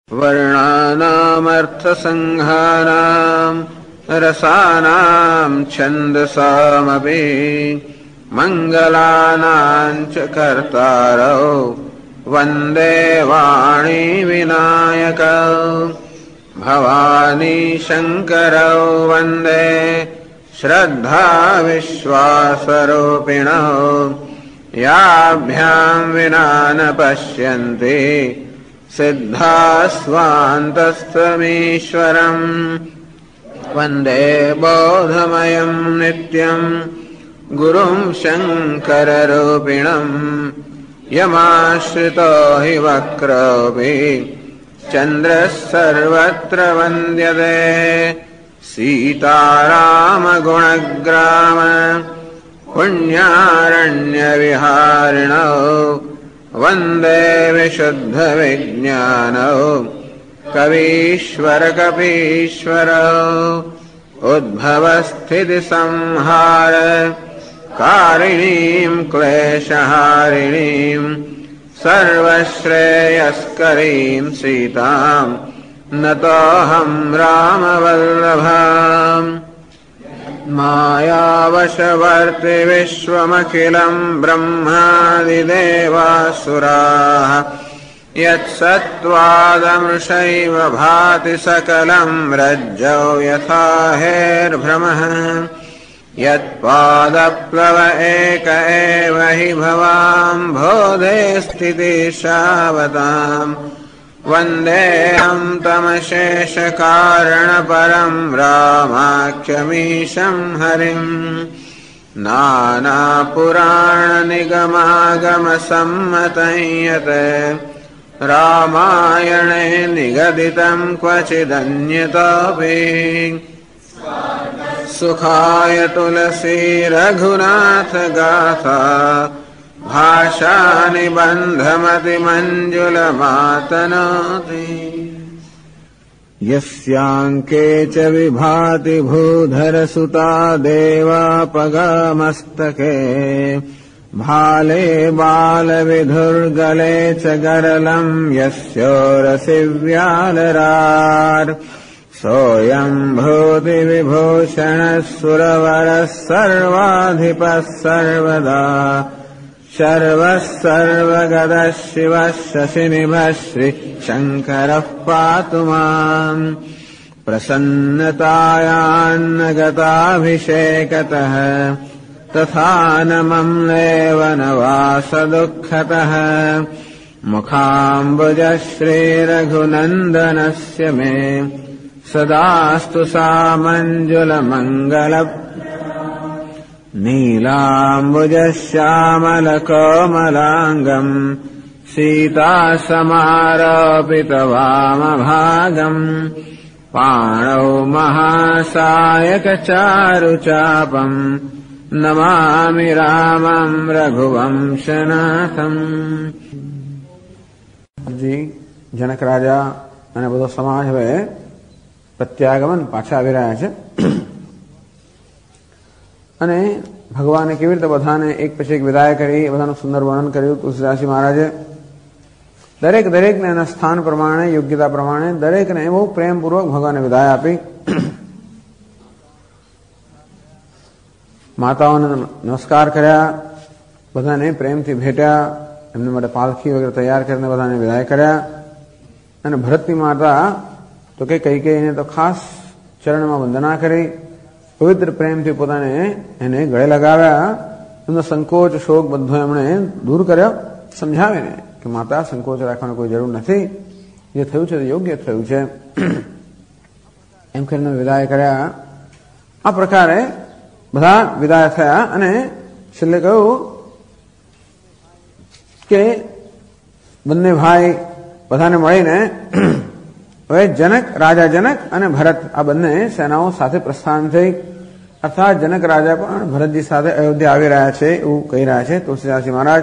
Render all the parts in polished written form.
वर्णानामर्थसङ्घानाम् रसानाम् छन्दसामपि मङ्गलानाम् च कर्तारौ वन्दे वाणी विनायकौ भवानी शङ्करौ वन्दे श्रद्धा विश्वासरूपिणौ याभ्याम् विना न पश्यन्ति सिद्धास्वान्तस्थमीश्वरम् वन्दे बोधमयम् नित्यम् गुरुम् शङ्कररूपिणम् यमाश्रितो हि वक्रोऽपि चन्द्रः सर्वत्र वन्द्यते सीतारामगुणग्राम पुण्यारण्यविहारिणौ वन्दे विशुद्धविज्ञानौ कवीश्वरकपीश्वरौ उद्भवस्थितिसंहार कारिणीम् क्लेशहारिणीम् सर्वश्रेयस्करीम् सीताम् नतोऽहम् रामवल्लभाम् मायावशवर्ति विश्वमखिलम् ब्रह्मादिदेवासुराः यत्सत्त्वादमृषैव भाति सकलम् रज्जौ यथा हेर्भ्रमः यत्पादप्लव एक एव हि भवाम् बोधे स्थितिशावताम् वन्देऽहम् तमशेषकारणपरम् रामाख्यमीशम् हरिम् नानापुराणनिगमागमसम्मतं यत् रामायणे निगदितम् क्वचिदन्यतोऽपि सुखाय तुलसी रघुनाथ गाथा भाषानिबन्धमतिमञ्जुलमातनोति यस्याङ्के च विभाति भूधरसुता देवापगामस्तके भाले बालविधुर्गले च गरलम् यस्योरसि व्यालरार् सोऽयम् भूतिविभूषणः सुरवरः सर्वाधिपः सर्वदा शर्वः सर्वगतः शिवः शशिनिभः श्रीशङ्करः पातु माम् प्रसन्नतायान्नगताभिषेकतः तथा न मम्लेव न वासदुःखतः मुखाम्बुजः श्रीरघुनन्दनस्य मे सदास्तु सामञ्जुलमङ्गल नीलाम्बुजश्यामलकोमलाङ्गम् सीतासमारोपितवामभागम् पाणौ महासायकचारुचापम् नमामि रामम् रघुवंशनाथम्। जी जनक राजा અને બધો સમાજ હવે પ્રત્યાગમન પાછા આવી રહ્યા છે અને ભગવાને કેવી રીતે બધાને એક પછી એક વિદાય કરી બધાનું સુંદર વર્ણન કર્યું તુલસીદાસજી મહારાજે દરેકને એના સ્થાન પ્રમાણે યોગ્યતા પ્રમાણે દરેકને બહુ પ્રેમપૂર્વક ભગવાને વિદાય આપી માતાઓને નમસ્કાર કર્યા બધાને પ્રેમથી ભેટ્યા એમને માટે પાલખી વગેરે તૈયાર કરીને બધાને વિદાય કર્યા અને ભરતની માતા તો કે કૈકેયીને તો ખાસ ચરણમાં વંદના કરી પવિત્ર પ્રેમથી પોતાને એને ગળે લગાવ્યા એમનો સંકોચ શોક બધો એમણે દૂર કર્યો સમજાવીને કે માતા સંકોચ રાખવાની કોઈ જરૂર નથી જે થયું છે તે યોગ્ય થયું છે એમ કરીને વિદાય કર્યા આ પ્રકારે બધા વિદાય થયા અને છેલ્લે કહ્યું કે બંને ભાઈ બધાને મળીને હવે રાજા જનક અને ભરત આ બંને સેનાઓ સાથે પ્રસ્થાન થઈ અર્થાત જનક રાજા પણ ભરતજી સાથે અયોધ્યા આવી રહ્યા છે એવું કહી રહ્યા છે તુલસીદાસજી મહારાજ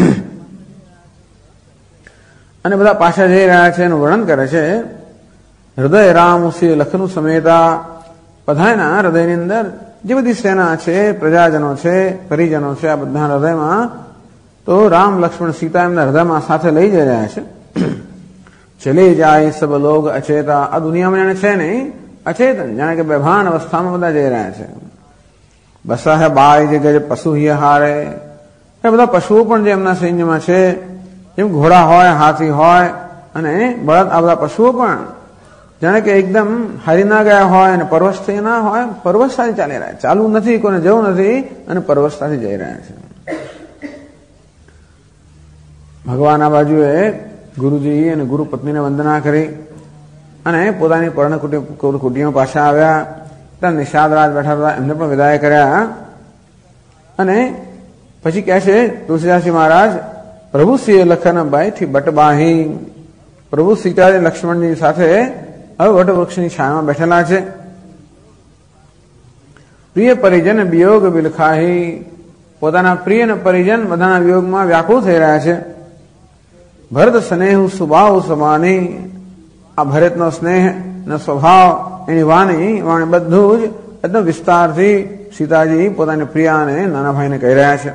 અને બધા પાછા જઈ રહ્યા છે એનું વર્ણન કરે છે હૃદય રામ ઉસી લખનું સમેતા બધાના હૃદયની અંદર જે બધી સેના છે પ્રજાજનો છે પરિજનો છે આ બધા હૃદયમાં તો રામ લક્ષ્મણ સીતા એમના હૃદયમાં સાથે લઈ જઈ રહ્યા છે चले जाए सब लोग अचेता. આ દુનિયામાં જાણે છે નહીં, અચેતન, જાણે કે બેભાન અવસ્થામાં બધા જઈ રહ્યા છે. બસા હે બાય જે ગજે પશુ હિય હારે. એ બધા પશુઓ પણ જે એમના સૈન્યમાં છે, જેમ ઘોડા હોય, હાથી હોય અને બળદ, આ બધા પશુઓ પણ જાણે કે એકદમ હારી ના ગયા હોય અને પરવશથી ના હોય, પરવશતાથી ચાલી રહ્યા, ચાલુ નથી, કોઈને જવું નથી અને પરવશતાથી જઈ રહ્યા છે. ભગવાન આ બાજુએ ગુરુજી અને ગુરુ પત્નીને વંદના કરી અને પોતાની પર્ણકુટીમાં પાછા આવ્યા. ત્યાં નિષાદરાજ બેઠા હતા, એમને પણ વિદાય કર્યા. અને પછી કહે છે તુલસીદાસજી મહારાજ, પ્રભુ શ્રી લખનભાઈ થી બટબાહી. પ્રભુ સીતાજી લક્ષ્મણજી સાથે હવે વટવૃક્ષની છાયામાં બેઠેલા છે. પ્રિય પરિજન વિયોગ બિલખાહી. પોતાના પ્રિય અને પરિજન બધાના વિયોગમાં વ્યાકુળ થઈ રહ્યા છે. ભરત સ્નેહ સુભાવ સમાની. આ ભરતનો સ્નેહ ને સ્વભાવ, એની વાણી બધું જ એકદમ વિસ્તારથી સીતાજી પોતાની પ્રિયાને, નાના ભાઈને કહી રહ્યા છે.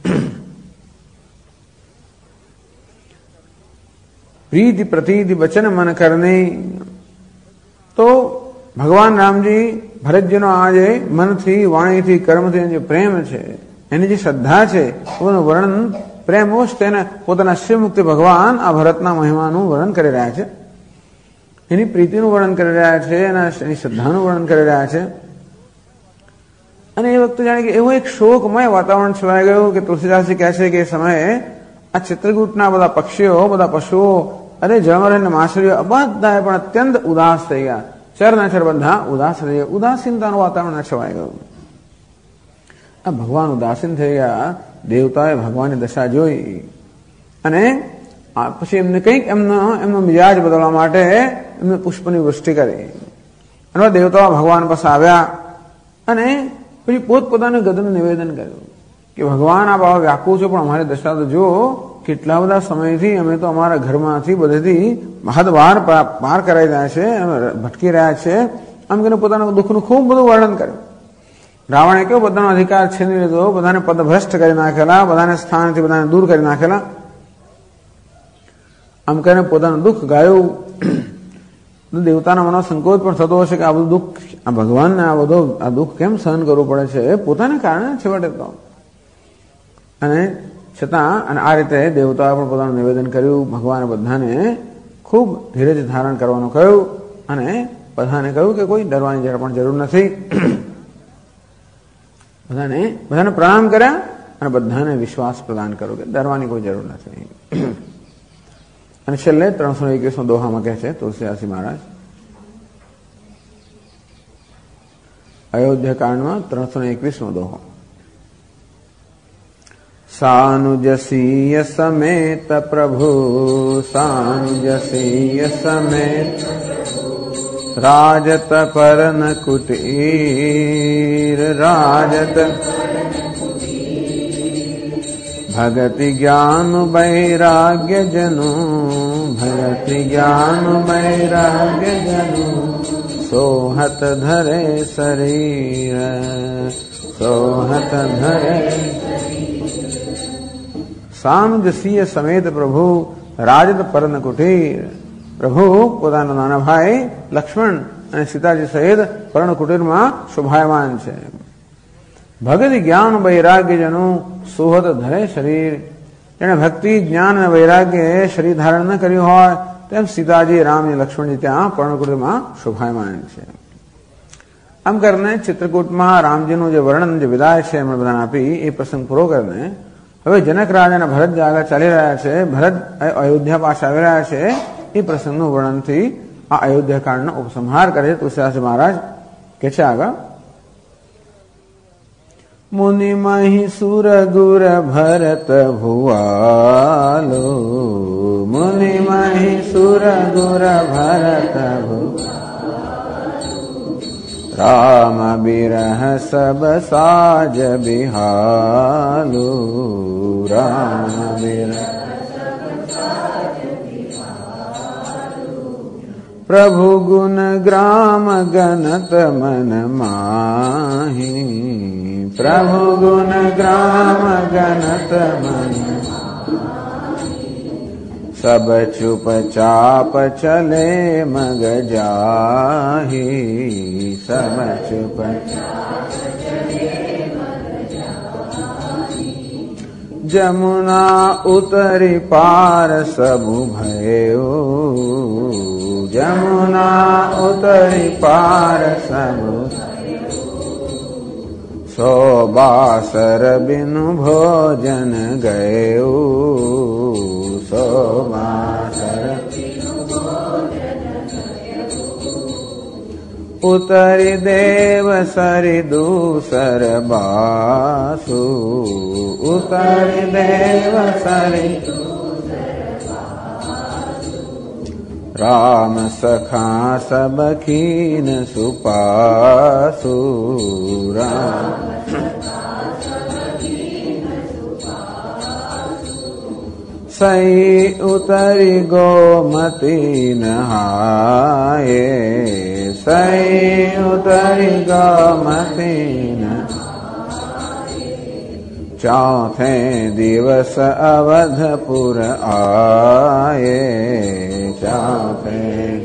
પ્રીતિ પ્રતીતિ વચન મન કરની. તો ભગવાન રામજી ભરતજીનો આ જે મનથી, વાણીથી, કર્મથી જે પ્રેમ છે, એની જે શ્રદ્ધા છે, એનું વર્ણન પ્રેમવશ તેને પોતાના શિવમુક્તિ ભગવાન આ ભરતના મહિમાનું વર્ણન કરી રહ્યા છે. એની પ્રીતિનું વર્ણન કરી રહ્યા છે, એની શ્રદ્ધાનું વર્ણન કરી રહ્યા છે. અને એ વખતે જાણે કે એવું એક શોકમય વાતાવરણ છવાઈ ગયું કે તુલસીદાસજી કહે છે કે એ સમયે આ ચિત્રકૂટના બધા પક્ષીઓ, બધા પશુઓ, અરે જળમર અને માછલીઓ બધા પણ અત્યંત ઉદાસ થઈ ગયા. ચરનાચર બધા ઉદાસ થઈ ગયા. ઉદાસીનતાનું વાતાવરણ છવાઈ ગયું. આ ભગવાન ઉદાસીન થઈ ગયા. દેવતાએ ભગવાનની દશા જોઈ અને પછી એમને કંઈક એમનો મિજાજ બદલવા માટે એમને પુષ્પની વૃષ્ટિ કરી. અને દેવતાઓ ભગવાન પાસે આવ્યા અને પછી પોતપોતાનું ગદનું નિવેદન કર્યું કે ભગવાન આ બાબા વ્યાકુળ છે, પણ અમારી દશા તો જુઓ, કેટલા બધા સમયથી અમે તો અમારા ઘરમાંથી બધેથી હદ પાર કરાઈ રહ્યા છે, ભટકી રહ્યા છે. આમ કરીને પોતાના દુઃખનું ખૂબ બધું વર્ણન કર્યું. રાવણે કેવો બધાનો અધિકાર છીની લીધો, બધાને પદભ્રષ્ટ કરી નાખેલા, બધાને સ્થાનથી બધાને દૂર કરી નાખેલા. આમ કરીને પોતાનું દુઃખ ગાયું. દેવતાના મનો સંકોચ પણ થતો હશે કે આ બધું દુઃખ, આ ભગવાનને આ દુઃખ કેમ સહન કરવું પડે છે, પોતાને કારણે છેવટે તો. અને છતાં અને આ રીતે દેવતાએ પણ પોતાનું નિવેદન કર્યું. ભગવાને બધાને ખૂબ ધીરજ ધારણ કરવાનું કહ્યું અને બધાને કહ્યું કે કોઈ ડરવાની જરા પણ જરૂર નથી. બધાને પ્રણામ કર્યા અને બધાને વિશ્વાસ પ્રદાન કર્યો કે ડરવાની કોઈ જરૂર નથી. અને છેલ્લે 321નો દોહામાં કહે છે તુલસીદાસજી મહારાજ, અયોધ્યાકાંડમાં 321નો દોહો. સાનુજસીય સમેત પ્રભુ, સાનુજસીય સમેત રાજત પરન કુટીર, રાજત ભગતિ જ્ઞાન વૈરાગ્ય જનો, ભગતિ જ્ઞાન વૈરાગ્ય જનો, સોહત ધરે શરીર, સોહત ધરે. સાનુજસીય સમેત પ્રભુ, રાજત પરન કુટીર. પ્રભુ પોતાના નાના ભાઈ લક્ષ્મણ અને સીતાજી સહિત પર્ણ કુટીરમાં શોભાયમાન છે. ભગતિ જ્ઞાન વૈરાગ્યજનું સુહદ ધરે શરીર. જેને ભક્તિ, જ્ઞાન અને વૈરાગ્ય શરીર ધારણ ન કર્યું હોય તેમ સીતાજી, રામ અને લક્ષ્મણજી ત્યાં પર્ણકુટીરમાં શોભાયમાન છે. આમ કરીને ચિત્રકૂટમાં રામજીનું જે વર્ણન, જે વિદાય છે એમણે બધાને આપી, એ પ્રસંગ પૂરો કરીને હવે જનક રાજાના ભરત જે આગળ ચાલી રહ્યા છે, ભરત અયોધ્યા પાછા આવી રહ્યા છે, એ પ્રસંગનું વર્ણનથી આ અયોધ્યાકાંડનો ઉપસંહાર કરે છે તુલસીદાસ મહારાજ. કે છે આગળ, મુનિ મહી સુર ગુર ભરત ભુવાલો, મુનિ મહી સુર ગુર ભરત રામ બિરહ સબ સાજ બિહાલો, રામ બિરહ પ્રભુ ગુણ ગ્રામ ગનત મન માહી, પ્રભુ ગુણ ગ્રામ ગનત મન सब चुपचाप चले मग जाहि, सब चुपचाप जमुना उतरी पार सबु भयो, जमुना उतरी पार सबु, सो बासर बिनु भोजन गयो, सो बासर उतरी देव सरि दूसर बासु, उतरी देव सरि राम सखा सब कीन सुपासु, राम सई उतरी गोमती नहाए, सई उतरी गोमती नहाए, चौथे दिवस अवधपुर आए, चौथे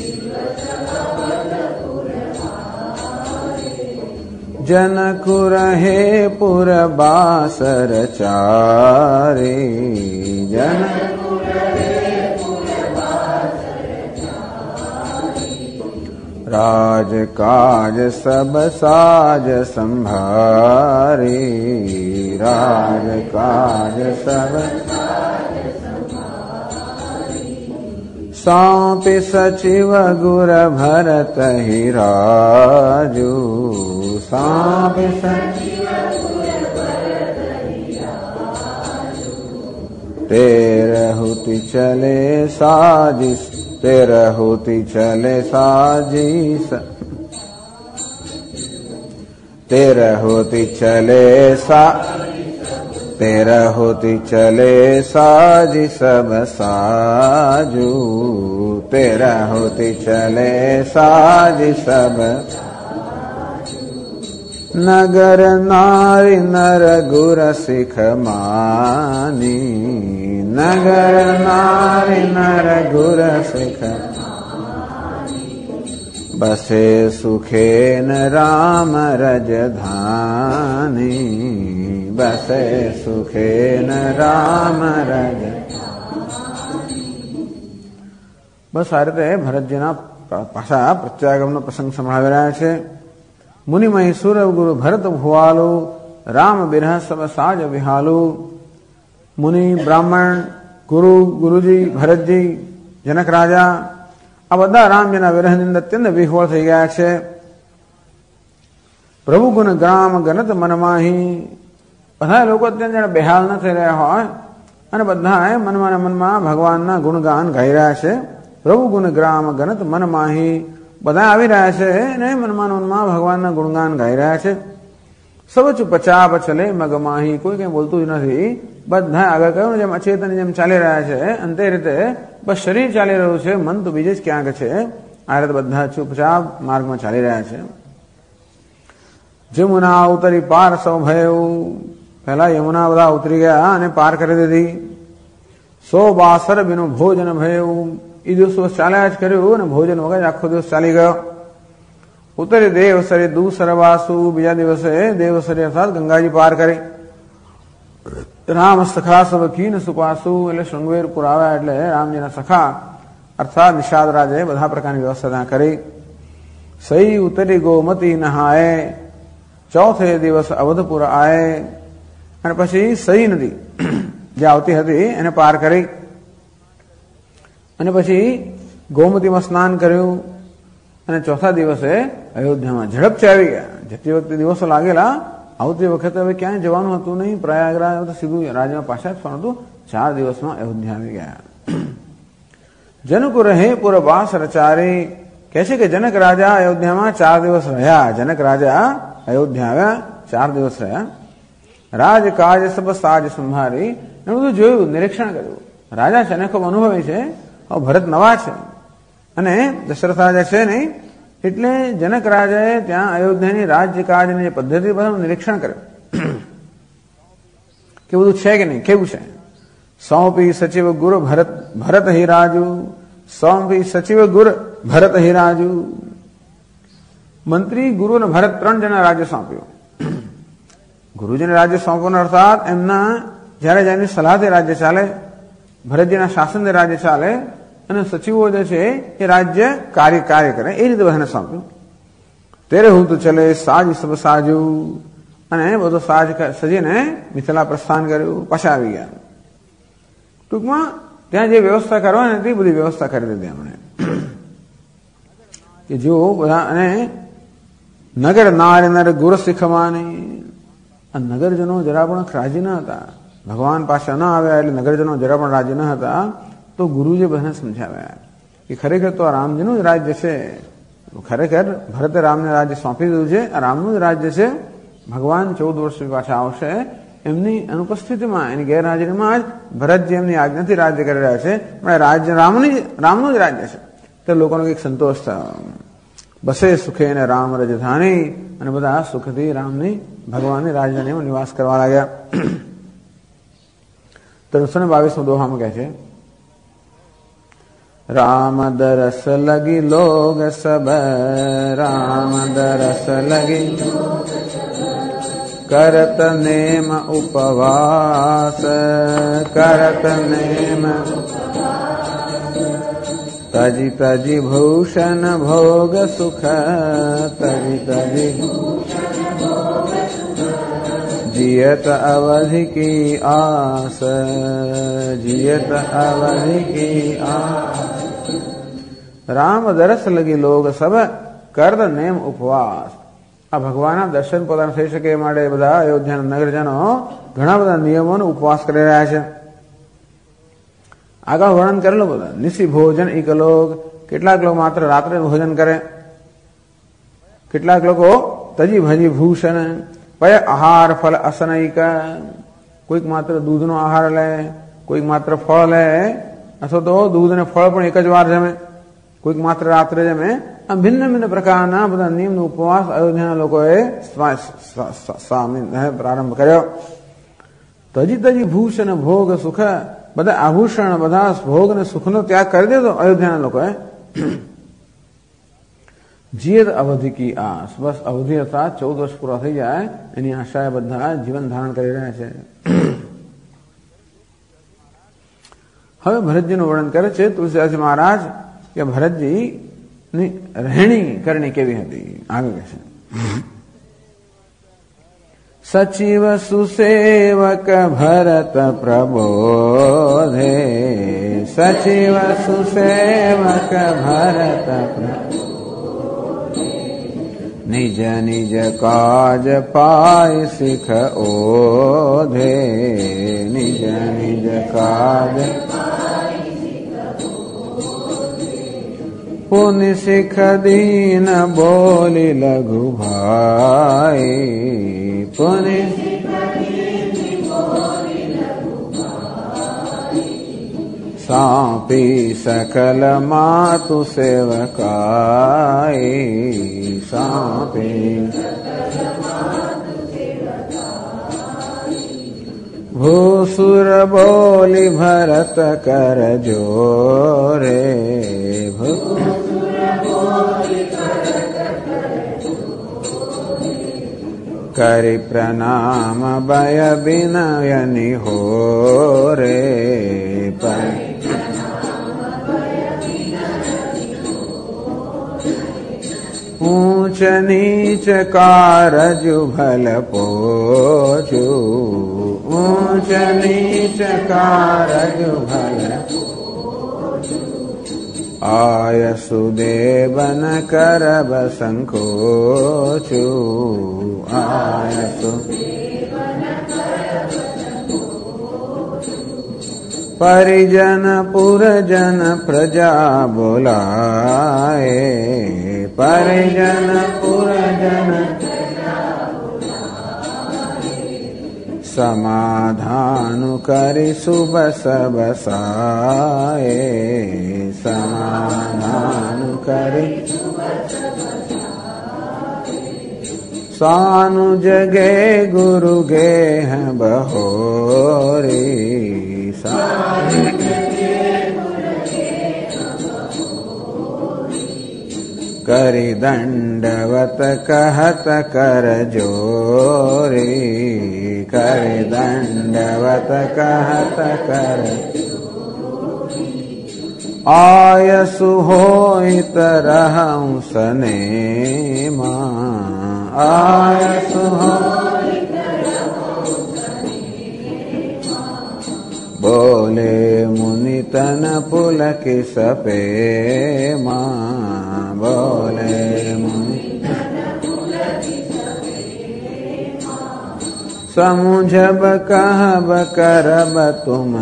जनकु रहे पुर बासर चारे, जनकु रहे पुर बासर चारे, राज काज सब साज संभारे, राज काज सब सौंपि सचिव गुर भरत ही राजू, सौंपि सचिव गुर भरत ही राजू, तेरहुति चले साजिश, तेरहुति चले साजिश, तेरहुति चले सा, तेरहुति चले साजी सब साजू, तेरहुति चले साजी सब, नगर नारी नर गुर सिख मानी, नगर नारी नर गुर सिख बसे सुखेन राम रजधानी, बसे सुखेन राम रज. બસ આ રીતે ભરતજીના પાછા પ્રત્યાગમનો પ્રસંગ સંભળાવી રહ્યા છે. મુનિમય સુર ગુરુ ભરત ભુવાલુ, રામ બિરહ સબ સાજ વિહાલુ. મુનિ, બ્રાહ્મણ, ગુરુ, ગુરુજી, ભરતજી, જનક રાજા આ બધા રામજીના વિરહની અંદર અત્યંત વિહ્વળ થઈ ગયા છે. પ્રભુ ગુણ ગ્રામ ગનત મનમાહી, બધા લોકો અત્યંત જાણે બેહાલ ન થઈ રહ્યા હોય અને બધા મનમાં મનમાં ભગવાનના ગુણગાન ગાઈ રહ્યા છે. પ્રભુ ગુણ ગ્રામ ગનત મનમાહી, બધા આવી રહ્યા છે અને મનમાં મનમાં ભગવાનના ગુણગાન ગાઈ રહ્યા છે. સબ ચુપચાપ ચલે મગમાહી, કોઈ કઈ બોલતું જ નથી. બધા આગળ કહ્યું જેમ અચેતન જેમ ચાલી રહ્યા છે અને તે રીતે બસ શરીર ચાલી રહ્યું છે, મન તો બીજે જ ક્યાંક છે. આ રીતે બધા ચુપચાપ માર્ગમાં ચાલી રહ્યા છે. જમુના ઉતરી પાર સૌ ભયું, પહેલા યમુના બધા ઉતરી ગયા અને પાર કરી દીધી. સો બાસર બિનું ભોજન ભયું, એ દિવસ ચાલ્યા જ કર્યું અને ભોજન વગર આખો દિવસ ચાલી ગયો. ઉતરી દેવસરી દૂસરવાસુ, બીજા દિવસે દેવસરી અર્થાત ગંગાજી પાર કરી. રામ સખા સબ કીન સુપાસુ, એટલે શૃંગવેરપુર આવ્યા એટલે રામજીના સખા અર્થાત નિષાદ રાજે બધા પ્રકારની વ્યવસ્થા કરી. સઈ ઉતરી ગોમતી નહાય, ચોથે દિવસ અવધપુર આય અને પછી સઈ નદી જે આવતી હતી એને પાર કરી અને પછી ગોમતીમાં સ્નાન કર્યું અને ચોથા દિવસે અયોધ્યામાં ઝડપથી આવી ગયા. જતી વખતે દિવસો લાગેલા, આવતી વખતે હવે ક્યાંય જવાનું હતું નહીં, પ્રયાગરાજ સીધું રાજ્યમાં પાછા જ ફરવાનું હતું. 4 દિવસમાં અયોધ્યા આવી ગયા. જનક રહે પુર વાસ રચારે, કહે છે કે જનક રાજા અયોધ્યામાં 4 દિવસ રહ્યા. જનક રાજા અયોધ્યા આવ્યા, 4 દિવસ રહ્યા. રાજ કાજ સબ સાજ સંભારી, એ બધું જોયું, નિરીક્ષણ કર્યું. રાજા છે ને ખૂબ અનુભવી છે, ભરત નવા છે અને દશરથ રાજા છે નહીં, એટલે જનક રાજાએ ત્યાં અયોધ્યાની રાજ્ય કાજની જે પદ્ધતિ બધું નિરીક્ષણ કર્યું કે બધું છે કે નહીં, કેવું છે. सौंपी सचिव गुरु भरत ही राजू, सौंपी सचिव गुरु भरत ही राजू। મંત્રી ગુરુ અને ભરત 3 જણા રાજ્ય સોંપ્યું. ગુરુજીને રાજ્ય સોંપવાનું અર્થાત એમના જયારે જેની સલાહથી રાજ્ય ચાલે, ભરતજીના શાસનથી રાજ્ય ચાલે અને સચિવો જે છે એ રાજ્ય કાર્ય કરે એ રીતે બધાને સોંપ્યું. તેરે હું તો ચલે સાજ સબ સાજુ, અને બધો સાજ સજીને મિથિલા પ્રસ્થાન કર્યું, પાછા આવી ગયા. ટૂંકમાં ત્યાં જે વ્યવસ્થા કરવાની હતી બધી વ્યવસ્થા કરી દીધી એમણે કે જો બધા. અને નગર નાર નર ગુર શીખવાની, આ નગરજનો જરા પણ રાજી ન હતા. ભગવાન પાસે ન આવ્યા એટલે નગરજનો જરા પણ રાજી ન હતા. તો ગુરુજી બધાને સમજાવ્યા કે ખરેખર તો આ રામજીનું જ રાજ્ય છે, ખરેખર ભરતે રામને રાજ્ય સોંપી દીધું છે, આ રામનું જ રાજ્ય છે. ભગવાન 14 વર્ષ પાછા આવશે, એમની અનુપસ્થિતિમાં એની ગેરહાજરીમાં જ ભરતજી એમની આજ્ઞાથી રાજ્ય કરી રહ્યા છે. પણ રાજ્ય રામનું જ રાજ્ય છે. તો લોકોનો કંઈક સંતોષ થયો. બસે સુખે અને રામ રજધાની, અને બધા સુખથી રામની ભગવાનની રાજધાનીમાં નિવાસ કરવા લાગ્યા. તો 322 દોહામાં કહે છે, રામ દરસ લગી લોગ સબ, રામ દરસ લગી કરત નેમ ઉપવાસ, કરત નેમ તજી તજી ભૂષણ ભોગ સુખ, તજી તજી जियत अवधि की आस, जियत अवधि की आस। राम दरस लगी लोग सब कर नेम उपवास. આ ભગવાનના દર્શન પોતાને થઈ શકે એ માટે બધા અયોધ્યાના નગરજનો ઘણા બધા નિયમોનો ઉપવાસ કરી રહ્યા છે. આગળ વર્ણન કરેલું બધા. નિશી ભોજન ઇકલોક, કેટલાક લોકો માત્ર રાત્રે ભોજન કરે, કેટલાક લોકો તજી ભજી ભૂષણ, પય આહાર ફળ અસનૈક, કોઈક માત્ર દૂધનો આહાર લે, કોઈક માત્ર ફળ લે, અથવા તો દૂધ અને ફળ પણ એક જ વાર જમે, કોઈક માત્ર રાત્રે જમે. આમ ભિન્ન ભિન્ન પ્રકારના બધા નિયમનો ઉપવાસ અયોધ્યાના લોકોએ પ્રારંભ કર્યો. તજી તજી ભૂષણ ભોગ સુખ, બધા આભૂષણ બધા ભોગ અને સુખનો ત્યાગ કરી દીધો અયોધ્યાના લોકોએ. જીયત અવધિ કી આસ, બસ અવધિ અર્થાત 14 વર્ષ પૂરા થઈ જાય એની આશાએ બધા જીવન ધારણ કરી રહ્યા છે. હવે ભરતજીનું વર્ણન કરે છે તુલસીદાસ મહારાજ કે ભરતજી ની રહેણી કરણી કેવી હતી. આગળ કહે છે, સચિવ સુસેવક ભરત પ્રબોધે, સચિવ સુસેવક ભરત પ્રબોધે, નિજ નિજ કાજ પાય શીખ ઓધે, નિજ નિજ કાજ પુનિ શીખ દીન બોલી લઘુ ભાઈ, પુનિ સાપી સકલ માતુ સેવકાઈ, સાપી ભૂસુર બોલી ભરત કર જોરે, કરી પ્રણામ ભય વિનયની હો રે, ઊંચ નીચ કારજુ ભલ પોચું, ઊંચ નીચ કારજુ ભલ આય સુદેવન કરબ સંકોચું, આય પરિજન પુરજન પ્રજા બોલાય, પરિજન પુરજન સમાધાન કરી સુબસ બસાય, સમાધાન કરી સાનુ જગે ગુરુ ગેહ બહોરી, કરી દંડવત કહત કર જોરી, કરી દંડવત કહત કર આયસુ હોય તરહં સને માં, આયસુ બોલે મુનિ તન પુલકી સપે માં, બોલે મુનિ સમુझब कहब करब तुम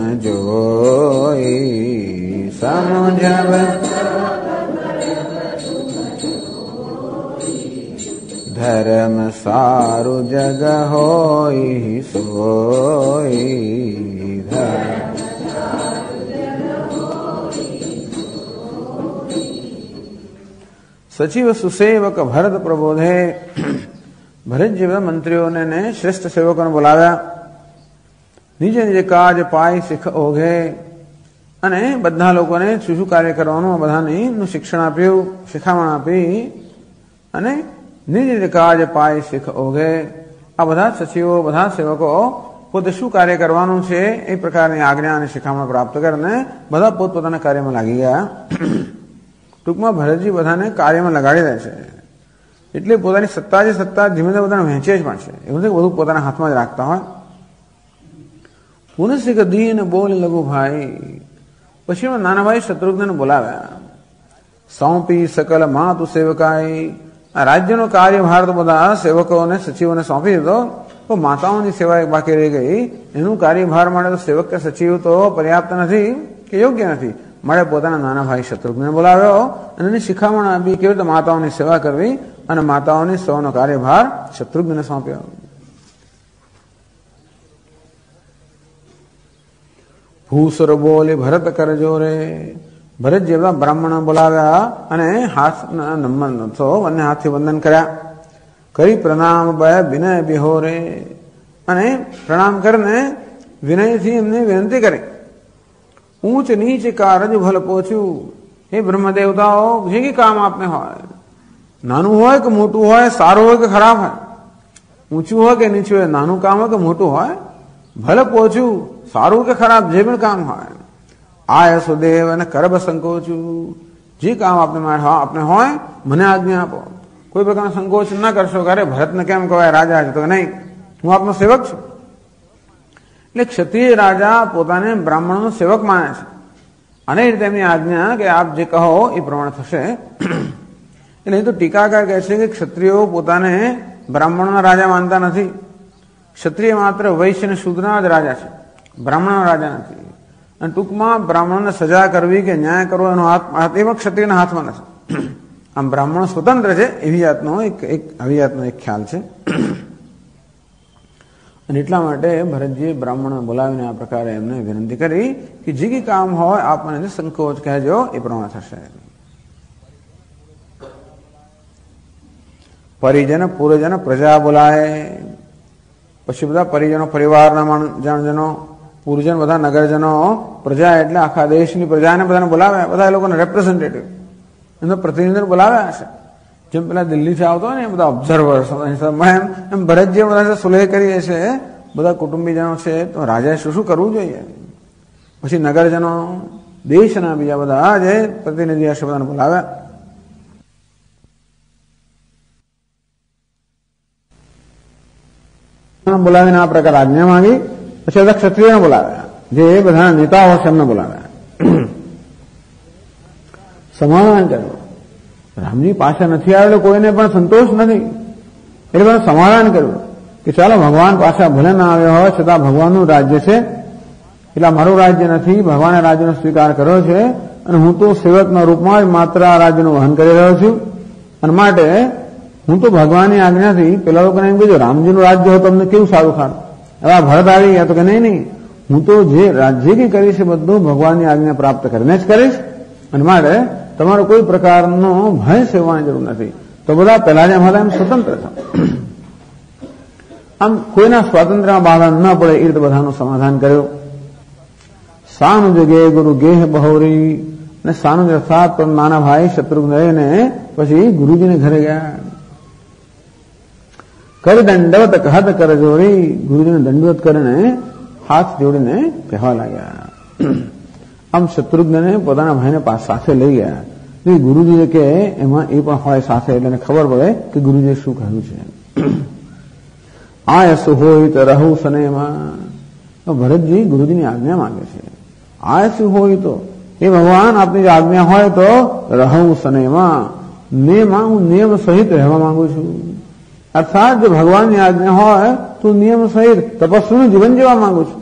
जोई, સમુझब ધર્મ સારું જગ હોય સોઈ, સચિવ સુસેવક ભરત પ્રબોધે. ભરતજી બધા મંત્રીઓને ને શ્રેષ્ઠ સેવકોને બોલાવ્યા. નીચે નીચે કાજ પાય શીખ ઓઘે, અને બધા લોકોને શું શું કાર્ય કરવાનું બધાનું શિક્ષણ આપ્યું, શિખામણ આપી, અને નીચે નીચે કાજ પાય શીખ ઓઘે. આ બધા સચિવો, બધા સેવકો પોતે શું કાર્ય કરવાનું છે એ પ્રકારની આજ્ઞા અને શિખામણ પ્રાપ્ત કરીને બધા પોતપોતાના કાર્યમાં લાગી ગયા. ટૂંકમાં ભરતજી બધાને કાર્યમાં લગાડી દે છે. એટલે પોતાની સત્તા જે સત્તા ધીમે ધીમે બધાને વહેંચે જ પણ છે. એવું નથી બધું પોતાના હાથમાં જ રાખતા હોય. પુનઃ દીન બોલ લઘુ ભાઈ. પછી નાના ભાઈ શત્રુઘ્નને બોલાવ્યા. સોંપી સકલ માતુ સેવકાઈ. આ રાજ્યનો કાર્યભાર તો બધા સેવકોને સચિવોને સોંપી દીધો, તો માતાઓની સેવા એક બાકી રહી ગઈ. એનું કાર્યભાર માટે તો સેવક કે સચિવ તો પર્યાપ્ત નથી કે યોગ્ય નથી. મારે પોતાના નાના ભાઈ શત્રુઘ્નને બોલાવ્યો અને એની શિખામણ આપી કેવી રીતે માતાઓની સેવા કરવી, અને માતાઓની સેવાનો કાર્યભાર શત્રુઘ્નને સોંપ્યો. ભૂસર બોલે ભરત કરજો રે. ભરત જેવા બ્રાહ્મણ બોલાવ્યા અને હાથ નમન બંને હાથથી વંદન કર્યા. કરી પ્રણામ ભય વિનય બિહોરે. અને પ્રણામ કરીને વિનયથી એમને વિનંતી કરી. ઊંચ નીચ કારજ ભલ પહોંચ્યું. હે બ્રહ્મ દેવતાઓ, જે કામ આપને હોય, નાનું હોય કે મોટું હોય, સારું હોય કે ખરાબ હોય, ઊંચું હોય કે નીચું હોય, નાનું કામ હોય કે મોટું હોય, ભલે પહોંચ્યું, સારું કે ખરાબ જે પણ કામ હોય, આય સુદેવ અને કરબ સંકોચું. જે કામ આપને હોય મને આજ્ઞા આપો. કોઈ પ્રકારનો સંકોચ ના કરશો. અરે ભરતને કેમ કહેવાય રાજા છે? તો નહીં, હું આપનો સેવક છું. એટલે ક્ષત્રિય રાજા પોતાને બ્રાહ્મણનો સેવક માને છે, અને એ રીતે એમની આજ્ઞા કે આપ જે કહો એ પ્રમાણે થશે. એટલે અહીં તો ટીકાકાર કહે છે કે ક્ષત્રિયો પોતાને બ્રાહ્મણના રાજા માનતા નથી. ક્ષત્રિય માત્ર વૈશ્ય અને શૂદ્રના જ રાજા છે, બ્રાહ્મણના રાજા નથી. અને ટૂંકમાં બ્રાહ્મણોને સજા કરવી કે ન્યાય કરવો એનો હાથ એમાં ક્ષત્રિયના હાથમાં નથી. આમ બ્રાહ્મણો સ્વતંત્ર છે એવી જાતનો એક ખ્યાલ છે. અને એટલા માટે ભરતજીએ બ્રાહ્મણને બોલાવીને આ પ્રકારે એમને વિનંતી કરી કે જે કંઈ કામ હોય આપ મને સંકોચ કહેજો, એ પ્રમાણે થશે. પરિજન પુરજન પ્રજા બોલાય. પછી બધા પરિજનો, પરિવારના જણજનો, પુરજન બધા નગરજનો, પ્રજા એટલે આખા દેશની પ્રજાને બધાને બોલાવ્યા. બધા એ લોકોને રેપ્રેઝેન્ટેટિવ, એમનો પ્રતિનિધિ બોલાવ્યા હશે. જેમ પેલા દિલ્હીથી આવતો હોય ને એ બધા ઓબ્ઝર્વર્સ, એમ ભરતજી બધા સુલેહ કરીએ છે બધા કુટુંબીજનો છે, તો રાજાએ શું શું કરવું જોઈએ. પછી નગરજનો, દેશના બીજા બધા જે પ્રતિનિધિ હશે બધાને બોલાવ્યા. બોલાવીને આ પ્રકાર આજ્ઞા માંગી. પછી બધા ક્ષત્રિયોને બોલાવ્યા, જે બધા નેતાઓ છે એમને બોલાવ્યા. સમાધાન કર્યું. રામજી પાછા નથી આવેલો કોઈને પણ સંતોષ નથી, એટલે પણ સમાધાન કર્યું કે ચાલો ભગવાન પાછા ભલે ના આવ્યો હોય છતાં ભગવાનનું રાજ્ય છે, એટલે મારું રાજ્ય નથી, ભગવાને રાજ્યનો સ્વીકાર કર્યો છે, અને હું તો સેવકના રૂપમાં જ માત્ર આ રાજ્યનું વહન કરી રહ્યો છું. અને માટે હું તો ભગવાનની આજ્ઞાથી પેલા લોકોને એમ કીધું રામજીનું રાજ્ય હોય તમને કેવું સારું થાય. હવે આ ભરત આવી ગયા તો કે નહીં, હું તો જે રાજ્ય કંઈ કરીશ બધું ભગવાનની આજ્ઞા પ્રાપ્ત કરીને જ કરીશ, અને માટે તમારો કોઈ પ્રકારનો ભય સેવવાની જરૂર નથી. તો બધા પહેલા જેમ હતા એમ સ્વતંત્ર હતા. આમ કોઈના સ્વાતંત્ર્યમાં બાધા ન પડે એ રીતે બધાનું સમાધાન કર્યું. સાનુજ ગે ગુરુ ગેહ બહોરી, અને સાનુજ અર્થાત નાના ભાઈ શત્રુઘ્ન પછી ગુરુજીને ઘરે ગયા. કરી દંડવત કહત કર જોડી, ગુરુજીને દંડવત કરીને હાથ જોડીને કહેવા લાગ્યા. આમ શત્રુઘ્નને પોતાના ભાઈને સાથે લઈ ગયા. ગુરુજી કે એમાં એ પણ હોય સાથે, એટલે ખબર પડે કે ગુરુજીએ શું કહ્યું છે. આયસુ હોય તો રહું સનેમાં, ભરતજી ગુરુજીની આજ્ઞા માંગે છે. આયસુ હોય તો, એ ભગવાન આપની જો આજ્ઞા હોય તો રહું સનેમાં, નેમાં હું નિયમ સહિત રહેવા માંગુ છું. અર્થાત જો ભગવાનની આજ્ઞા હોય તો નિયમ સહિત તપસ્વીનું જીવન જીવવા માંગુ છું.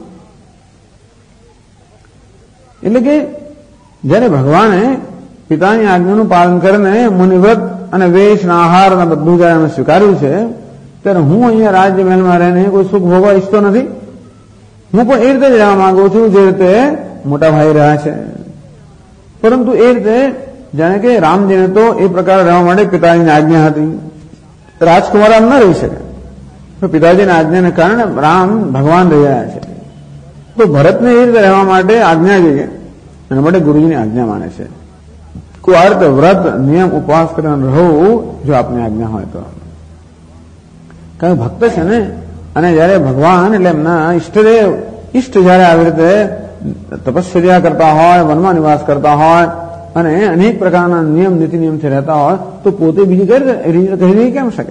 એટલે કે જયારે ભગવાને પિતાની આજ્ઞાનું પાલન કરીને મુનિવ્રત અને વેશ અને આહાર અને બધું જયારે સ્વીકાર્યું છે, ત્યારે હું અહીંયા રાજ્ય મહેલમાં રહીને કોઈ સુખ ભોગવા ઈચ્છતો નથી. હું પણ એ રીતે જ રહેવા માંગુ છું જે રીતે મોટા ભાઈ રહ્યા છે. પરંતુ એ રીતે જાણે કે રામજીને તો એ પ્રકાર રહેવા માટે પિતાજીની આજ્ઞા હતી. રાજકુમાર આમ ન રહી શકે, તો પિતાજીની આજ્ઞાને કારણે રામ ભગવાન રહી રહ્યા છે. તો ભરતને એ રીતે રહેવા માટે આજ્ઞા જોઈએ, એના માટે ગુરુજીની આજ્ઞા માને છે. કોઈ આ રીતે વ્રત નિયમ ઉપવાસ કરીને રહવું જો આપની આજ્ઞા હોય તો. કારણ ભક્ત છે ને, અને જયારે ભગવાન એટલે એમના ઈષ્ટદેવ ઈષ્ટ જયારે આવી રીતે તપશ્ચર્યા કરતા હોય, વનમાં નિવાસ કરતા હોય અને અનેક પ્રકારના નિયમ નીતિ નિયમથી રહેતા હોય, તો પોતે બીજી કહી કેમ શકે?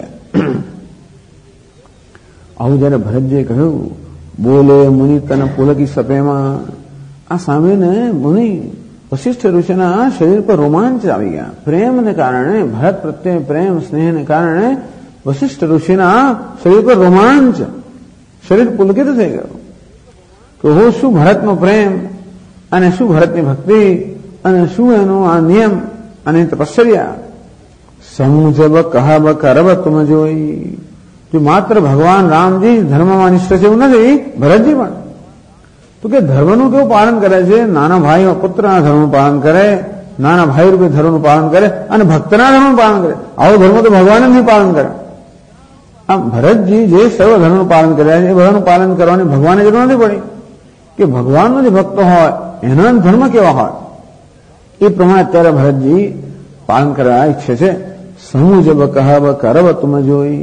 આવું જયારે ભરતજીએ કહ્યું, બોલે મુનિ તન પુલકી સપેમાં, આ સાંભળીને મુનિ વશિષ્ઠ ઋષિના શરીર પર રોમાંચ આવી ગયા. પ્રેમને કારણે, ભરત પ્રત્યે પ્રેમ સ્નેહને કારણે વશિષ્ઠ ઋષિના શરીર પર રોમાંચ, શરીર પુલકિત થઈ ગયું. તો હું શું ભરતનો પ્રેમ, અને શું ભરતની ભક્તિ, અને શું એનો આ નિયમ અને તપશ્ચર્યા. સમુજબ કહબ કરબ તુમ જોઈ, જો માત્ર ભગવાન રામજી ધર્મમાં નિષ્ઠ છે એવું નથી, ભરતજી પણ તો કે ધર્મનું કેવું પાલન કરે છે. નાના ભાઈ પુત્રના ધર્મનું પાલન કરે, નાના ભાઈ રૂપે ધર્મનું પાલન કરે, અને ભક્તના ધર્મનું પાલન કરે. આવો ધર્મ તો ભગવાન જ નહીં પાલન કરે. આ ભરતજી જે સર્વ ધર્મનું પાલન કર્યા છે, એ બધાનું પાલન કરવાની ભગવાનને જરૂર નથી પડી. કે ભગવાનનો જે ભક્ત હોય એના ધર્મ કેવા હોય એ પ્રમાણે અત્યારે ભરતજી પાલન કરવા ઈચ્છે છે. સમુજબ કહબ કરબ તુમ જોઈ.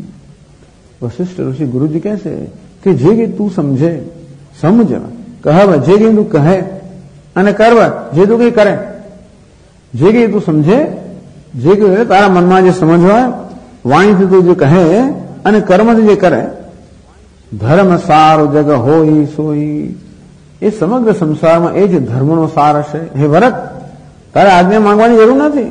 વશિષ્ઠ ઋષિ ગુરુજી કહે છે કે જે કે તું સમજે, સમજ કહબ જે કે તું કહે, અને કરબ જે તું કઈ કરે. જે કે તું સમજે, જે કે તારા મનમાં જે સમજ હોય, વાણીથી તું જે કહે અને કર્મથી જે કરે. ધર્મ સારો જગ હોય સોઈ, એ સમગ્ર સંસારમાં એ જ ધર્મનો સાર હશે. હે ભરત, તારે આજ્ઞા માંગવાની જરૂર નથી.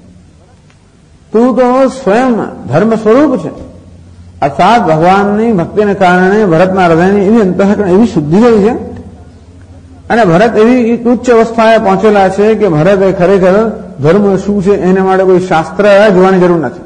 તું તો સ્વયં ધર્મ સ્વરૂપ છે. અર્થાત ભગવાનની ભક્તિને કારણે ભરતના હૃદયની એવી અંતઃકરણ એવી શુદ્ધિ થઈ છે, અને ભરત એવી ઉચ્ચ અવસ્થાએ પહોંચેલા છે કે ભરત એ ખરેખર ધર્મ શું છે એને માટે કોઈ શાસ્ત્ર જોવાની જરૂર નથી,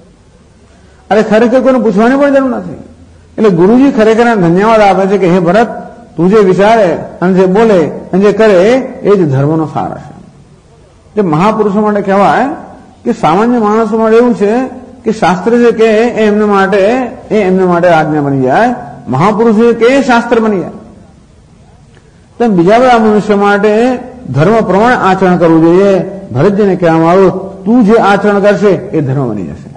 અને ખરેખર કોઈને પૂછવાની પણ જરૂર નથી. એટલે ગુરુજી ખરેખર ધન્યવાદ આપે છે કે હે ભરત, તું જે વિચારે અને જે બોલે અને જે કરે એ જ ધર્મનો સાર હશે. જે મહાપુરુષો માટે કહેવાય કે સામાન્ય માણસો માટે એવું છે કે શાસ્ત્ર જે કે એમને માટે આજ્ઞા બની જાય, મહાપુરુષ જે કે શાસ્ત્ર બની જાય. તેમ બીજા બધા મનુષ્ય માટે ધર્મ પ્રમાણે આચરણ કરવું જોઈએ. ભરતજીને કહેવામાં આવ્યું, તું જે આચરણ કરશે એ ધર્મ બની જશે,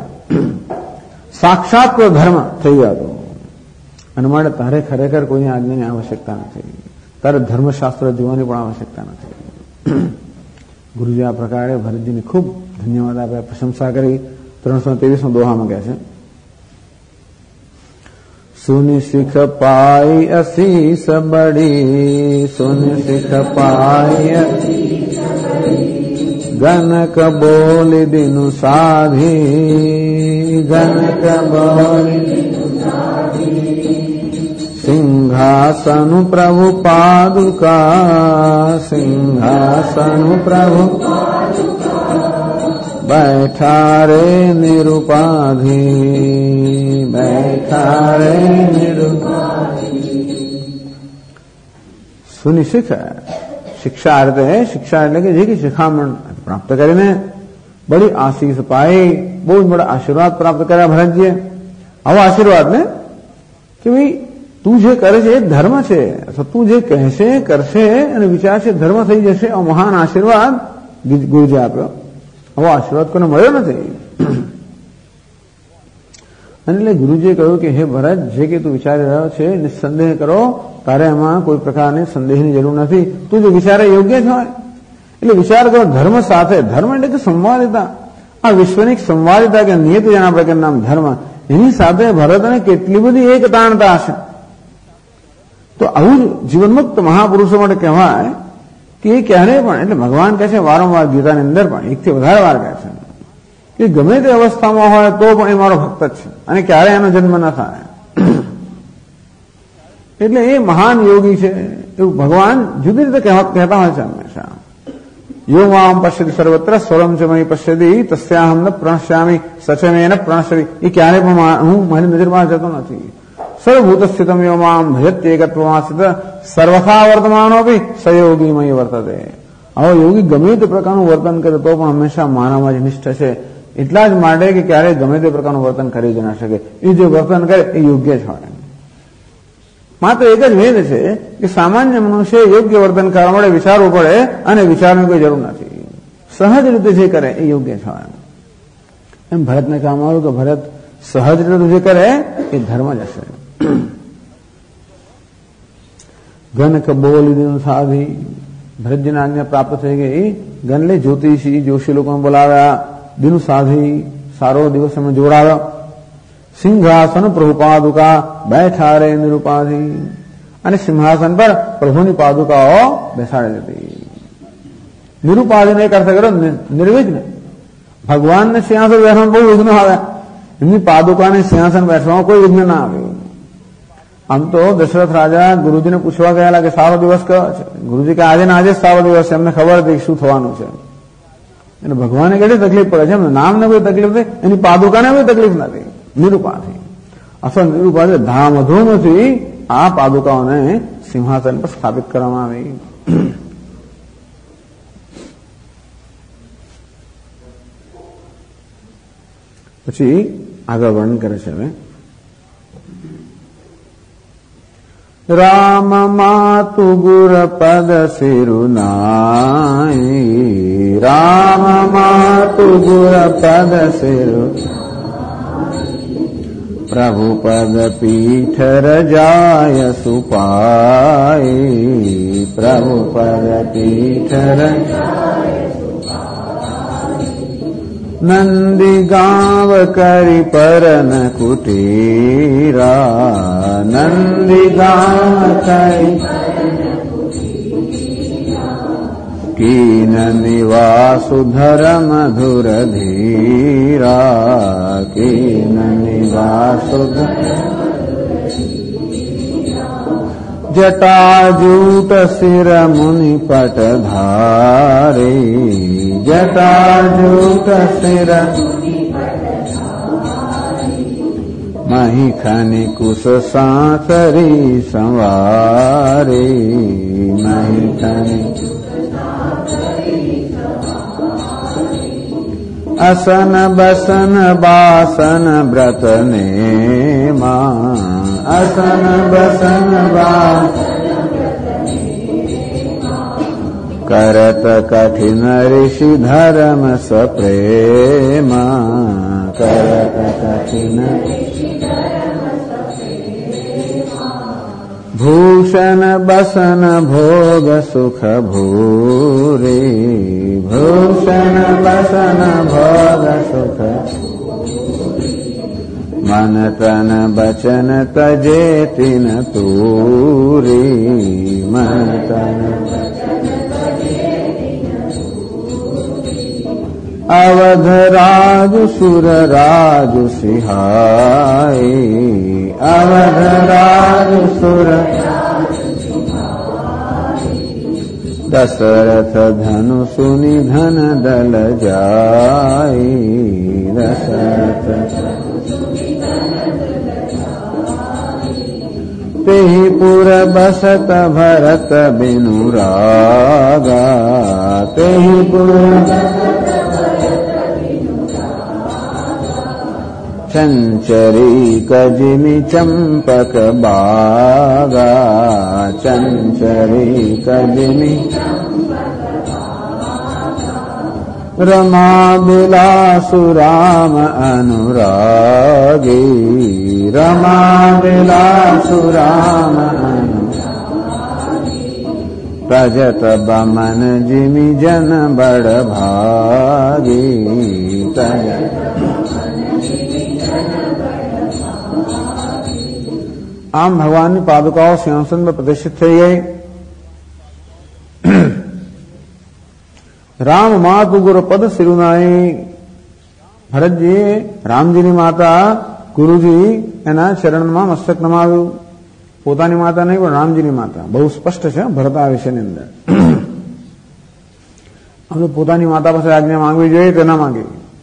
સાક્ષાત કોઈ ધર્મ થઈ જતો. અને માટે તારે ખરેખર કોઈની આજ્ઞાની આવશ્યકતા નથી, તારે ધર્મશાસ્ત્ર જોવાની પણ આવશ્યકતા નથી. ગુરુજી આ પ્રકારે ભરતજીને ખૂબ ધન્યવાદ આપ્યા, પ્રશંસા કરી. 323નો દોહામાં કહે છે, સુની શીખ પાઈ અસીસ બડી, સુની શીખ પાઈ ગનક બોલી દિનુ સાધી, ગનક બોલી સિંહાસન પ્રભુ પાદુકા, સિંહાસન પ્રભુ बैठा रे निरुपाधि, बैठा रे निरुपाधि. सुनिशिख शिक्षा अर्थ है, शिक्षा એટલે કે જે કે શિખામણ પ્રાપ્ત કરીને બડી આશીષ પાઈ, બહુ જ બડા આશીર્વાદ પ્રાપ્ત કર્યા ભરતજીએ. આવો આશીર્વાદ ને કે ભાઈ તું જે કરે છે એ ધર્મ છે, અથવા તું જે કહેશે કરશે અને વિચારશે ધર્મ થઈ જશે. આ મહાન આશીર્વાદ ગુરુજી આપ્યો. આવો આશીર્વાદ કોને મળ્યો નથી. અને એટલે ગુરુજીએ કહ્યું કે હે ભરત, જે કે તું વિચારી રહ્યો છે નિસંદેહ કરો, તારે એમાં કોઈ પ્રકારની સંદેહની જરૂર નથી. તું જો વિચારે યોગ્ય જ હોય એટલે વિચાર કરો ધર્મ સાથે. ધર્મ એટલે કે સંવાદિતા, આ વિશ્વની સંવાદિતા કે નિયત જેના આપણે નામ ધર્મ, એની સાથે ભરતને કેટલી બધી એકતાણતા હશે. તો આવું જ જીવનમુક્ત મહાપુરુષો માટે કહેવાય કે એ ક્યારેય પણ, એટલે ભગવાન કહે છે વારંવાર ગીતાની અંદર પણ, એકથી વધારે વાર કહે છે કે ગમે તે અવસ્થામાં હોય તો પણ એ મારો ભક્ત જ છે અને ક્યારે એનો જન્મ ન થાય. એટલે એ મહાન યોગી છે એવું ભગવાન જુદી રીતે કહેતા હોય છે હંમેશા. યો મામ પશ્યતિ સર્વત્ર સ્વરમ ચ મયી પશ્યતિ તસ્યાહમ ન પ્રણશ્યામી સચમેન પ્રણશ્યતિ. એ ક્યારે પણ હું મારી નજર બહાર જતો નથી. સર્વભૂત સ્થિતમ યો મામ ભજત્યેકત્વમાં સ્થિત સર્વથા વર્તમાનોપી સયોગી મય વર્તતે. આવો યોગી ગમે તે પ્રકારનું વર્તન કરે તો પણ હંમેશા મારામાં જ નિષ્ઠ છે. એટલા જ માટે કે ક્યારેય ગમે તે પ્રકારનું વર્તન કરી જ ના શકે. એ જે વર્તન કરે એ યોગ્ય જ હોય. માત્ર એક જ ભેદ છે કે સામાન્ય મનુષ્ય યોગ્ય વર્તન કરવા માટે વિચારવું પડે અને વિચારવાની કોઈ જરૂર નથી. સહજ રીતે જે કરે એ યોગ્ય જ હોય. એમ ભરતને કામ આવ્યું કે ભરત સહજ રીતે જે કરે એ ધર્મ જ હશે. ઘન કબોલી દિન સાધી, ભરતજીને આજ્ઞા પ્રાપ્ત થઈ ગઈ. ગનલે જ્યોતિષી જોશી લોકોને બોલાવ્યા. દિન સાધી, સારો દિવસ એમને જોડાવ્યો. સિંહાસન પ્રભુ પાદુકા બેઠા રે નિરુપાધી, અને સિંહાસન પર પ્રભુની પાદુકાઓ બેસાડી દીધી. નિરુપાધીને એક અર્થ કર્યો નિર્વિઘ્ન. ભગવાનને સિંહાસન બેસવામાં બહુ વિઘ્ન આવે, એમની પાદુકાને સિંહાસન બેસવામાં કોઈ વિઘ્ન ના આવ્યું. આમ તો દશરથ રાજા ગુરુજીને પૂછવા ગયેલા કે સારો દિવસ કયો છે. ગુરુજી કે આજે ને આજે સારો દિવસ છે, એમને ખબર હતી શું થવાનું છે. એટલે ભગવાને કેટલી તકલીફ પડે છે, એમને નામને કોઈ તકલીફ નથી, એની પાદુકાને કોઈ તકલીફ નથી. નિરુપાધિ અથવા નિરુપાધિ ધામધૂમથી આ પાદુકાઓને સિંહાસન પર સ્થાપિત કરવામાં આવી. પછી આગળ વર્ણન કરે છે. હવે રામ માતુ ગુર પદ સિરુનાઈ, રામ માતુ ગુર પદ સિરુ, પ્રભુ પદ પીઠ રજાય સુપાઈ, પ્રભુ પદ પીઠ રજાય સુપાઈ. નંદી ગાવ કરી પરન કુટીરા, નંદી ગાવ કરી કીન નિવાસુ ધરમ ધુર ધીરા, કીન નિવાસુ જટાજૂટ શિર મુનિ પટ ધારી, જટાજૂટ શિર મહિખનિ કુશ સાસરી સંવારી, મહિખનિ અસન બસન બાસન વ્રત ને માં, અસન બસન બાસન કરત કઠિન ઋષિ ધર્મ સપ્રેમા, કરત કઠિન ભૂષણ બસન ભોગ સુખ ભૂરી, ભૂષણ બસન ભોગ સુખ, મન તન બચન તજે તિન તૂરી, મન તન અવધ રાજુ સુર રાજુ સિહાઈ, અવધ રાજુ સુર દશરથ ધનુ સુનિ ધન દલ જાઈ, દશરથ તેહિ પુર બસત ભરત બિનુ રાગા, તેહિ પુર चंचरी कजिमि चंपक बागा चंचरी कजिमि रमा बिलासु राम अनुरागी रमा बिलासु राम प्रजत बमन जिमि जन बड़ भागी આમ ભગવાનની પાદુકાઓ સિંહાસન પર પ્રતિષ્ઠિત થઈ ગઈ. રામ માતુ ગુરુ પદ સિરુનાઈ ભરતજીએ રામજીની માતા ગુરુજી એના ચરણમાં મસ્તક નમાવ્યું. પોતાની માતા નહીં પણ રામજીની માતા. બહુ સ્પષ્ટ છે ભરત આ વિષયની અંદર. આમ તો પોતાની માતા પાસે આજ્ઞા માંગવી જોઈએ તો ના માંગી.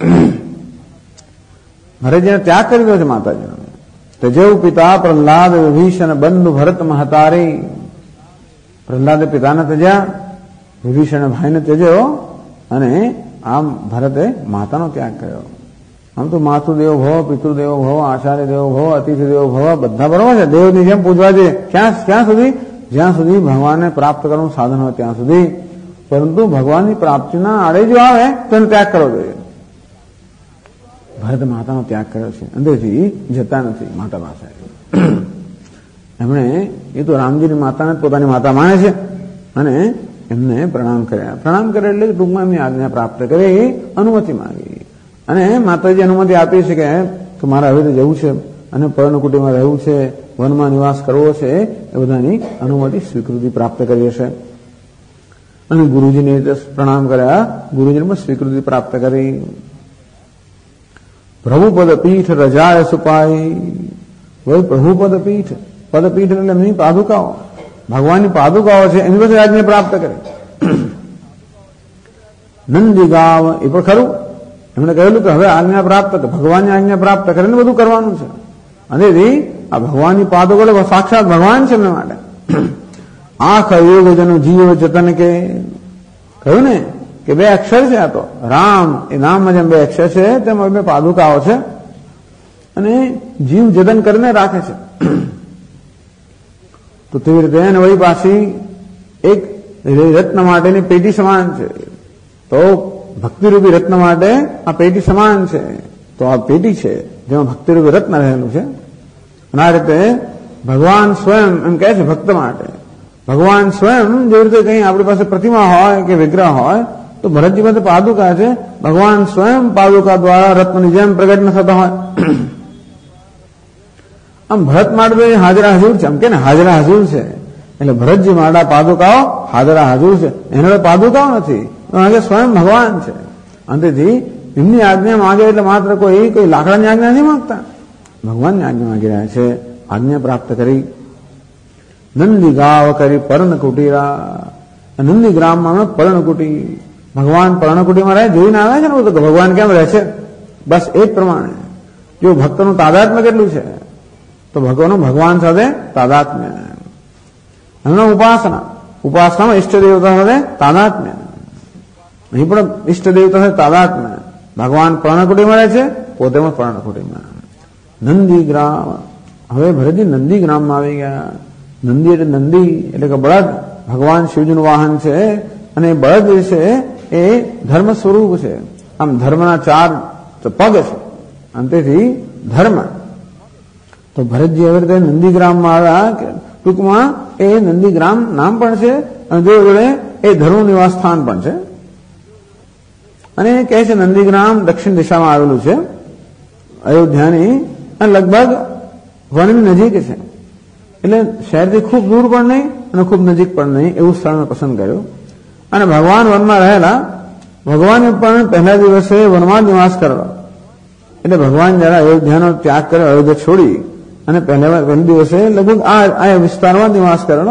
ભરતજીને ત્યાગ કરી દો છે માતાજીનો. તજેવ પિતા પ્રહલાદ વિભીષણ બંધુ ભરત મહતારી. પ્રહલાદે પિતાને ત્યજ્યા, વિભીષણ ભાઈને ત્યજ્યો અને આમ ભરતે માતાનો ત્યાગ કર્યો. આમ તો માતૃદેવ ભવ, પિતૃદેવ ભવ, આચાર્ય દેવ ભવ, અતિથિ દેવ ભવ બધા બરોબર છે. દેવની જેમ પૂજવા છે. ક્યાં સુધી? જ્યાં સુધી ભગવાનને પ્રાપ્ત કરવાનું સાધન હોય ત્યાં સુધી. પરંતુ ભગવાનની પ્રાપ્તિના આડે જો આવે તો એનો ત્યાગ કરવો જોઈએ. ભરત માતાનો ત્યાગ કર્યો છે, અંદરથી જતા નથી માતા પાસે. એમણે એ તો રામજીની માતાને પોતાની માતા માને છે અને એમને પ્રણામ કર્યા. પ્રણામ કરે એટલે ટૂંકમાં એમની આજ્ઞા પ્રાપ્ત કરી, અનુમતિ માંગી અને માતાજી અનુમતિ આપી છે કે મારે હવે જવું છે અને પર્ણકુટીમાં રહેવું છે, વનમાં નિવાસ કરવો છે, એ બધાની અનુમતિ સ્વીકૃતિ પ્રાપ્ત કરી હશે. અને ગુરુજીને પ્રણામ કર્યા, ગુરુજીને પણ સ્વીકૃતિ પ્રાપ્ત કરી. પ્રભુપદ પીઠ રજાય સુપાઈ. પ્રભુપદ પીઠ, પદપીઠ એટલે એમની પાદુકાઓ, ભગવાનની પાદુકાઓ છે, એની પાસે આજ્ઞા પ્રાપ્ત કરી. નંદી ગાવ એ પણ ખરું. એમણે કહેલું કે હવે આજ્ઞા પ્રાપ્ત, ભગવાનની આજ્ઞા પ્રાપ્ત કરીને બધું કરવાનું છે. અને આ ભગવાનની પાદુકા સાક્ષાત ભગવાન છે એમના માટે. આંખ યોગ જનો જીવ જતન કે કહ્યું ને કે બે અક્ષર છે. આ તો રામ એ નામમાં જેમ બે અક્ષર છે તેમાં બે પાદુકાઓ છે અને જીવ જતન કરીને રાખે છે. તો તેવી રીતે એને વળી પાછી એક રત્ન માટેની પેટી સમાન છે. તો ભક્તિરૂપી રત્ન માટે આ પેટી સમાન છે. તો આ પેટી છે જેમાં ભક્તિરૂપી રત્ન રહેલું છે. અને આ રીતે ભગવાન સ્વયં એમ કહે છે ભક્ત માટે. ભગવાન સ્વયં જેવી રીતે કઈ આપણી પાસે પ્રતિમા હોય કે વિગ્રહ હોય તો ભરતજી પાસે પાદુકા છે. ભગવાન સ્વયં પાદુકા દ્વારા રત્નની જેમ પ્રગટ ન થતા હોય. આમ ભરત માટે તો હાજરા હજુર છે. આમ કે ને હાજરા હજુર છે એટલે ભરતજી માટે પાદુકાઓ હાજરા હજુર છે. એનો પાદુકાઓ નથી, સ્વયં ભગવાન છે. અંતેથી એમની આજ્ઞા માંગે એટલે માત્ર કોઈ લાકડાની આજ્ઞા નથી માંગતા, ભગવાનની આજ્ઞા માંગી રહ્યા છે. આજ્ઞા પ્રાપ્ત કરી નંદી ગાવ કરી પર્ણકુટીરા. નંદીગ્રામમાં પર્ણકુટી, ભગવાન પર્ણકુટીમાં રહે. જોઈને આવે છે ને તો ભગવાન કેમ રહે છે, બસ એ જ પ્રમાણે. જો ભક્તનું તાદાત્મ્ય કેટલું છે તો ભગવાન સાથે તાદાત્મ્ય. એમનો ઉપાસનામાં ઈષ્ટ દેવતા સાથે તાદાત્મ્ય. અહીં પણ ઈષ્ટ દેવતા સાથે તાદાત્મ્ય. ભગવાન પર્ણકુટીમાં રહે છે, પોતે પણ પર્ણકુટીમાં. નંદીગ્રામ. હવે ભરતજી નંદીગ્રામમાં આવી ગયા. નંદી એટલે કે બળદ. ભગવાન શિવજીનું વાહન છે અને બળદ જે છે એ ધર્મ સ્વરૂપ છે. આમ ધર્મના 4 પગ છે, અંતેથી ધર્મ. તો ભરતજી હવે રીતે નંદીગ્રામમાં આવ્યા. ટૂંકમાં એ નંદીગ્રામ નામ પણ છે અને જોડે એ ધર્મ નિવાસ સ્થાન પણ છે. અને કહે છે નંદીગ્રામ દક્ષિણ દિશામાં આવેલું છે અયોધ્યાની, અને લગભગ વનની નજીક છે. એટલે શહેરથી ખૂબ દૂર પણ નહીં અને ખૂબ નજીક પણ નહીં એવું સ્થળ મેં પસંદ કર્યું. અને ભગવાન વનમાં રહેલા. ભગવાને પણ પહેલા દિવસે વનમાં નિવાસ કરેલો. એટલે ભગવાન જરા અયોધ્યાનો ત્યાગ કર્યો, અયોધ્યા છોડી અને પહેલા દિવસે લગભગ આ વિસ્તારમાં નિવાસ કરેલો.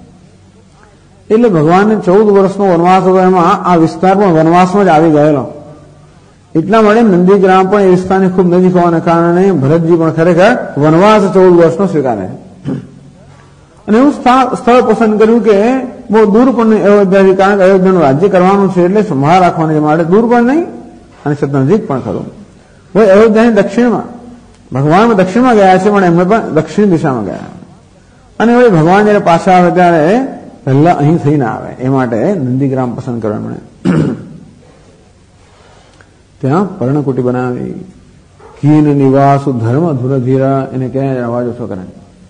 એટલે ભગવાનને 14 વર્ષનો વનવાસ હતો, એમાં આ વિસ્તાર પણ વનવાસમાં જ આવી ગયેલો. એટલા માટે નંદીગ્રામ પણ એ વિસ્તારની ખૂબ નજીક હોવાને કારણે ભરતજી પણ ખરેખર વનવાસ 14 વર્ષનો સ્વીકારે. અને એવું સ્થળ પસંદ કર્યું કે બહુ દૂર પણ નહીં અયોધ્યાથી, કારણ કે અયોધ્યાનું રાજ્ય કરવાનું છે એટલે સંભાળ રાખવાની માટે દૂર પણ નહીં અને છતાં નજીક પણ ખરું. હવે અયોધ્યાની દક્ષિણમાં ભગવાન દક્ષિણમાં ગયા છે, પણ એમને પણ દક્ષિણ દિશામાં ગયા. અને વળી ભગવાન જયારે પાછા આવે ત્યારે પહેલા અહીં થઈને આવે, એ માટે નંદીગ્રામ પસંદ કર્યો એમણે. ત્યાં પર્ણકુટી બનાવી. કીન નિવાસુ ધર્મ ધુરધીરા, એને ક્યાંય અવાજ ઓછો કરે.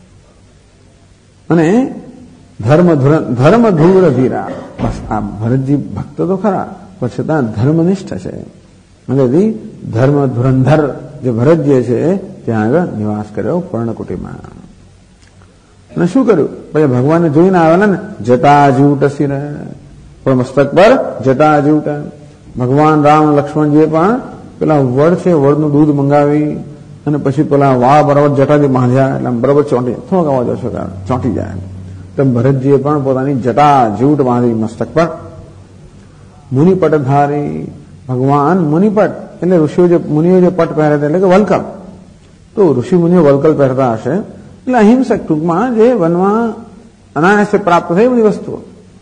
અને ધર્મ ધુરધીરા, બસ આ ભરતજી ભક્ત તો ખરા, પણ છતાં ધર્મનિષ્ઠ છે. એટલે ધર્મ ધુરંધર જે ભરતજી છે ત્યાં આગળ નિવાસ કર્યો પર્ણકુટીમાં. અને શું કર્યું? પછી ભગવાનને જોઈને આવેલા ને, જટાજૂટ શિર, પણ મસ્તક પર જટાજૂટ. ભગવાન રામ લક્ષ્મણજીએ પણ પેલા વડ છે, વડનું દૂધ મંગાવી અને પછી પેલા વાળ બરાબર જટાથી બાંધ્યા, એટલે બરાબર ચોંટી, થોડોક અવાજ ઓછો ચોંટી જાય. તેમ ભરતજીએ પણ પોતાની જટાજૂટ બાંધી મસ્તક પર. મુનિપટધારી, ભગવાન મુનિપટ એટલે ઋષિઓ જે મુનિઓ જે પટ પહેરે એટલે કે વલકલ, તો ઋષિ મુનિઓ વલકલ પહેરતા હશે. એટલે અહિંસક, ટૂંકમાં જે વનમાં અનાયાસે પ્રાપ્ત થઈ બધી વસ્તુઓ.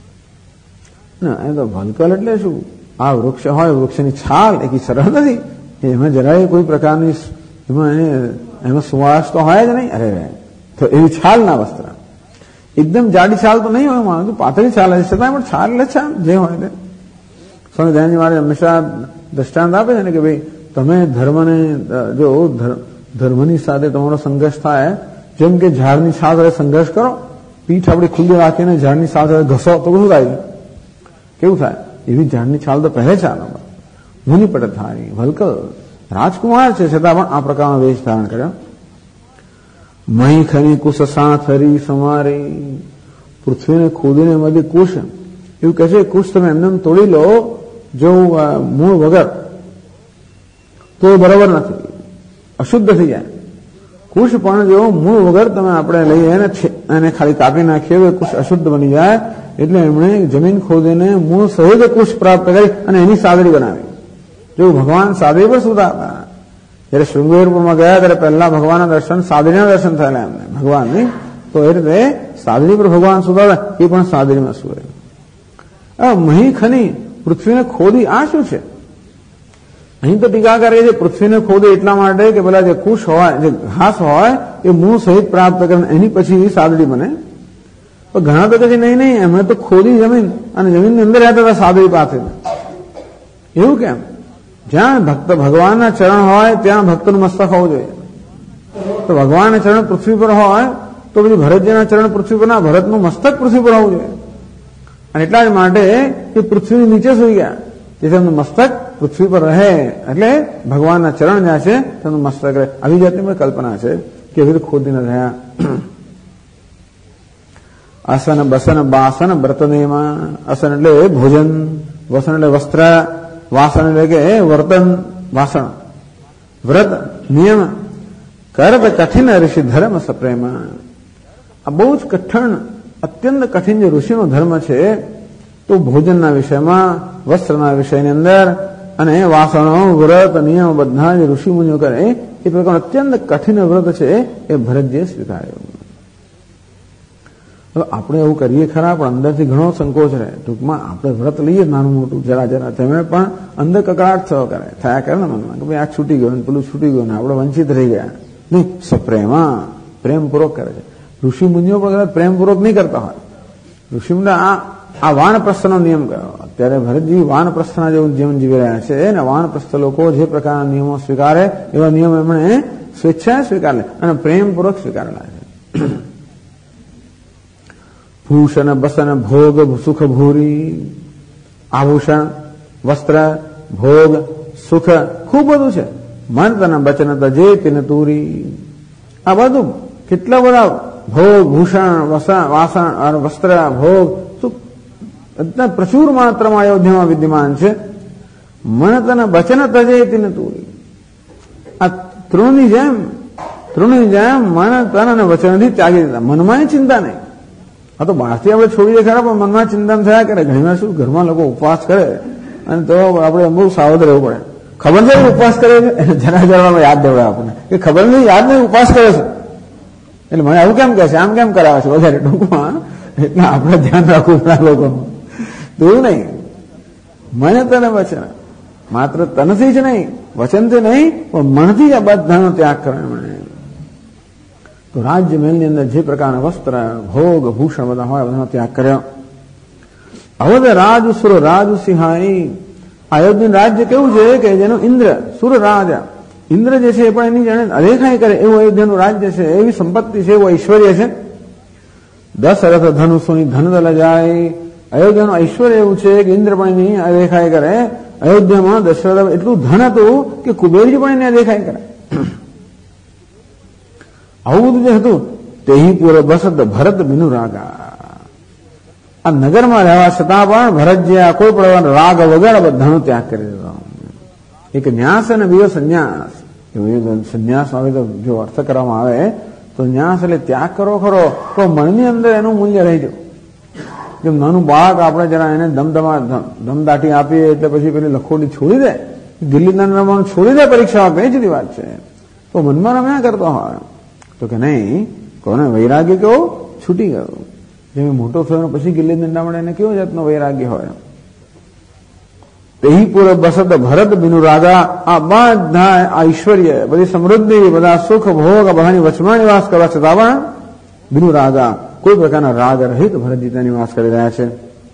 એ તો વલકલ એટલે શું? આ વૃક્ષ હોય, વૃક્ષની છાલ એ સરળ નથી, એમાં જરાય કોઈ પ્રકારની એમાં સુવાસ તો હોય જ નહીં. અરે તો એવી છાલના વસ્ત્ર, એકદમ જાડી છાલ તો નહીં હોય, માનું પાતળી છાલ હશે, છતાં પણ છાલ એટલે છાલ જે હોય તે. સ્વામી દયાનંદજી મહારાજ હંમેશા દ્રષ્ટાંત આપે છે ને કે ભાઈ તમે ધર્મને, જો ધર્મની સાથે તમારો સંઘર્ષ થાય, જેમ કે ઝાડની છાલ સાથે સંઘર્ષ કરો, પીઠ આપણી ખુલ્લી રાખીને ઝાડની છાલ સાથે ઘસો તો શું થાય? કેવું થાય? એવી ઝાડની છાલ તો પહેરે છે. મુનિપટધારી, વલકલ રાજકુમાર છે, છતાં પણ આ પ્રકારનો વેશ ધારણ કર્યો. મહી ખની કુશ સાથરી સમારી, પૃથ્વીને ખોદીને મધી કુશ, એવું કહે છે. કુશ તમે એમને તોડી લો જો મૂળ વગર, તો બરાબર નથી, અશુદ્ધ થઈ જાય. કુશ પણ જો મૂળ વગર તમે આપણે લઈએ અને ખાલી કાપી નાખીએ, કુશ અશુદ્ધ બની જાય. એટલે એમણે જમીન ખોદીને મૂળ સહેજ કુશ પ્રાપ્ત કરી અને એની સાદડી બનાવી. જો ભગવાન સાદડી પર સુતા હતા. જયારે શૃંગેરપુરમાં ગયા ત્યારે પહેલા ભગવાનના દર્શન, સાદડીના દર્શન થયેલા એમને ભગવાનની. તો એ રીતે સાદડી પર ભગવાન સુતા હતા, એ પણ સાદડીમાં સુવે. મહી ખની, પૃથ્વીને ખોદી, આ શું છે? અહીં તો ટીકા કરે છે પૃથ્વીને ખોદે એટલા માટે કે પેલા જે કુશ હોય, જે ઘાસ હોય, એ મૂળ સહિત પ્રાપ્ત કરે, એની પછી સાદડી બને. તો ઘણા તો કહે છે નહીં, એમણે તો ખોદી જમીન અને જમીનની અંદર રહેતા હતા સાદડી પાસે. એવું કેમ? જ્યાં ભક્ત ભગવાનના ચરણ હોય ત્યાં ભક્તનું મસ્તક હોવું જોઈએ. તો ભગવાનના ચરણ પૃથ્વી પર હોય તો પછી ભરતજીના ચરણ પૃથ્વી પર ના, ભરતનું મસ્તક પૃથ્વી પર હોવું જોઈએ. અને એટલા જ માટે એ પૃથ્વીની નીચે સુઈ ગયા, જેથી એમનું મસ્તક પૃથ્વી પર રહે. એટલે ભગવાનના ચરણ જ્યાં છે તેમનું મસ્તક રહે. આવી જાતની પણ કલ્પના છે કે એવી રીતે ખોદીને રહ્યા. આસન બસન બાસન વ્રતનેમાં, અસન એટલે ભોજન, વસન એટલે વસ્ત્ર, વાસન એટલે કે વર્તન વાસણ, વ્રત નિયમ, કરત કઠિન ઋષિ ધર્મ સપ્રેમ. આ બહુ જ કઠણ, અત્યંત કઠિન જે ઋષિનો ધર્મ છે, તો ભોજનના વિષયમાં, વસ્ત્રના વિષયની અંદર અને વાસણો, વ્રત નિયમ બધા જે ઋષિ મુનિઓ કરે એ પ્રકાર અત્યંત કઠિન વ્રત છે એ ભરતજીએ સ્વીકાર્યો. હવે આપણે એવું કરીએ ખરા, પણ અંદરથી ઘણો સંકોચ રહે. ટૂંકમાં આપણે વ્રત લઈએ નાનું મોટું જરા તેમને પણ અંદર કકડાટ થયા કરે ને મનમાં કે ભાઈ આ છૂટી ગયો, પેલું છૂટી ગયું ને આપણે વંચિત રહી ગયા. નહીં, સપ્રેમા, પ્રેમપૂર્વક કરે છે. ઋષિ મુનિઓ પણ કદાચ પ્રેમપૂર્વક નહીં કરતા હોય. ઋષિ મુનિ આ વાનપ્રસ્થનો નિયમ કયો. અત્યારે ભરતજી વાનપ્રસ્થના જેવું જીવન જીવી રહ્યા છે અને વાનપ્રસ્થ લોકો જે પ્રકારના નિયમો સ્વીકારે એવા નિયમ એમણે સ્વેચ્છાએ સ્વીકારે અને પ્રેમપૂર્વક સ્વીકારેલા છે. ભૂષણ બસન ભોગ સુખ ભૂરી, આભૂષણ, વસ્ત્ર, ભોગ, સુખ ખૂબ બધું છે. મન તન બચન તજે તિન તુરી, આ બધું કેટલા બધા ભોગ, ભૂષણ, વાસણ, વસ્ત્ર, ભોગ, સુખ પ્રચુર માત્રામાં અયોધ્યામાં વિદ્યમાન છે. મન તન બચન તજે તિન તુરી, આ તૃણની જેમ મન તન અને વચનથી ત્યાગી દીધા. મનમાં ચિંતા નહીં. આ તો બહારથી આપણે છોડીએ ખરા, પણ મનમાં ચિંતન થયા કરે. ઘણીવાર શું ઘરમાં લોકો ઉપવાસ કરે અને તો આપણે બહુ સાવધ રહેવું પડે. ખબર છે ઉપવાસ કરે છે, જરા યાદ દેવડાવે આપણને કે ખબર નહીં, યાદ નહીં, ઉપવાસ કરે છે. એટલે મને આવું કેમ કહે છે, આમ કેમ કરાવે છે વધારે ટૂંકમાં. એટલે આપણે ધ્યાન રાખવું પડે લોકોનું. તો એવું નહીં, મને તને વચન, માત્ર તનથી જ નહીં વચનથી નહીં પણ મનથી જ આ બધાનો ત્યાગ કર્યો એમણે. તો રાજ્ય મહેલની અંદર જે પ્રકારના વસ્ત્ર ભોગ ભૂષણ બધા હોય બધાનો ત્યાગ કર્યો. અવધ રાજ સુર રાજ સિંહાઈ, અયોધ્યાનું રાજ્ય કેવું છે કે જેનું ઇન્દ્ર સુર રાજા ઇન્દ્ર જે છે એ પણ એની જાણે અદેખાઈ કરે એવું અયોધ્યાનું રાજ્ય છે, એવી સંપત્તિ છે, એવું ઐશ્વર્ય છે. 10 રથ ધનુષોની ધનદલ જાય. અયોધ્યાનું ઐશ્વર્ય એવું છે કે ઇન્દ્ર પણ એની અદેખાઈ કરે. અયોધ્યામાં દશરથ એટલું ધન હતું કે કુબેરજી પણ એને અદેખાઈ કરે. આવું બધું જે હતું તેહી પૂર બસત ભરત બિનુ રાગા. આ નગરમાં રહેવા છતાં પણ ભરતજી કોઈ પણ રાગ વગર બધાનો ત્યાગ કરી દીધો. એક ન્યાસ અને બીજો સંન્યાસ. સંન્યાસ આવે તો જો અર્થ કરવામાં આવે તો ન્યાસ એટલે ત્યાગ કરો ખરો તો મનની અંદર એનું મૂલ્ય રહી જાય. જેમ નાનું બાળક આપણે જરા એને દમદાટી આપીએ એટલે પછી પેલી લખોટી છોડી દે, દિલ્હી રમવાનું છોડી દે પરીક્ષા આપે, એ જુદી વાત છે. તો મનમાં રમ્યા કરતો હોય તો કે નહીં, કોને વૈરાગ્ય કેવો છૂટી ગયો. જેમ મોટો થયો પછી ગિલ્લી દંડા મળે એને કેવો જાતનો વૈરાગ્ય હોય. તેહી પૂર બસત ભરત બિનુ રાગા. આ બધા ઐશ્વર્ય, બધી સમૃદ્ધિ, બધા સુખ ભોગ બધાની વચમાં નિવાસ કરવા છતાં પણ બિનુ રાગા કોઈ પ્રકારના રાગ રહિત ભરતજી ત્યાં નિવાસ કરી રહ્યા છે.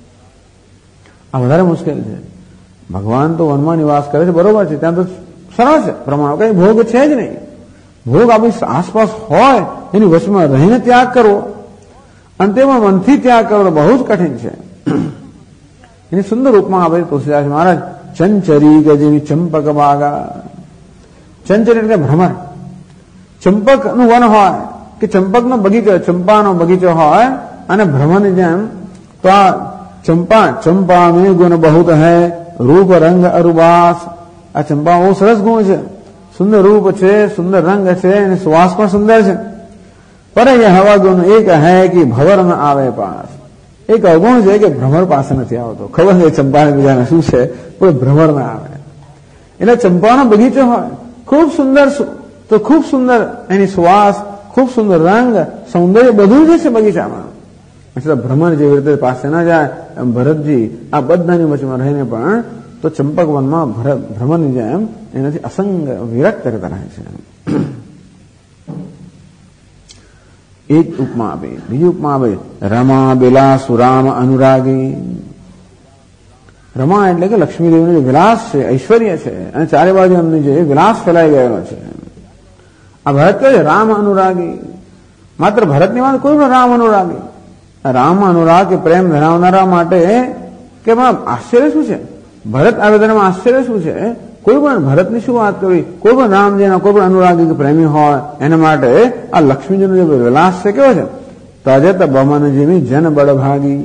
આ વધારે મુશ્કેલ છે. ભગવાન તો વનમાં નિવાસ કરે છે બરોબર છે, ત્યાં તો સરસ છે પ્રમાણ, કઈ ભોગ છે જ નહીં. ભોગ આપણી આસપાસ હોય એની વચમાં રહીને ત્યાગ કરવો અને તેમાં મનથી ત્યાગ કરવો બહુ જ કઠિન છે. એની સુંદર ઉપમા આપે તુલસીદાસ મહારાજ. ચંચરી ગજની ચંપક બાગા. ચંચરી એટલે ભ્રમર. ચંપકનું વન હોય કે ચંપકનો બગીચો, ચંપાનો બગીચો હોય અને ભ્રમરની જેમ તો આ ચંપા મેં ગુણ બહુત હૈ રૂપ રંગ અરુબાસ. આ ચંપા બહુ સરસ ગુણ છે, સુંદર રૂપ છે, સુંદર રંગ છે અને સુવાસ પણ સુંદર છે. પર એ હવા ગુણ એક હૈ કે ભવર ન આવે પાસ. એક અવગુણ છે કે ભ્રમર પાસે નથી આવતો. ખબર છે ચંપાને બીજાને શું છે પણ ભ્રમર ના આવે. એટલે ચંપાનો બગીચો હોય ખૂબ સુંદર, તો ખૂબ સુંદર એની સુવાસ, ખૂબ સુંદર રંગ, સૌંદર્ય બધું જ છે બગીચામાં. એટલે ભ્રમર જેવી રીતે પાસે ના જાય એમ ભરતજી આ બધાની વચમાં રહીને પણ તો ચંપક વનમાં ભ્રમરની જેમ એનાથી અસંગ વિરક્ત કરતા રહે છે. એક ઉપમા આપે. બીજી ઉપમા આપે રમા બિલાસુ રામ અનુરાગી. રમા એટલે કે લક્ષ્મીદેવીનો જે વિલાસ છે, ઐશ્વર્ય છે અને ચારે બાજુ એમની જે વિલાસ ફેલાઈ ગયેલો છે. આ ભરત કહે છે રામ અનુરાગી. માત્ર ભરતની વાત કોઈ પણ રામ અનુરાગી. રામ અનુરાગ કે પ્રેમ ધરાવનારા માટે કે આશ્ચર્ય શું છે? ભરત આવેદનમાં આશ્ચર્ય શું છે? કોઈ પણ ભરતની શું વાત કરવી, કોઈ પણ રામજીના કોઈ પણ અનુરાગી કે પ્રેમી હોય એના માટે આ લક્ષ્મીજીનો જે વિલાસ છે કેવો છે? તજત બમન જેવી જન બળભાગી.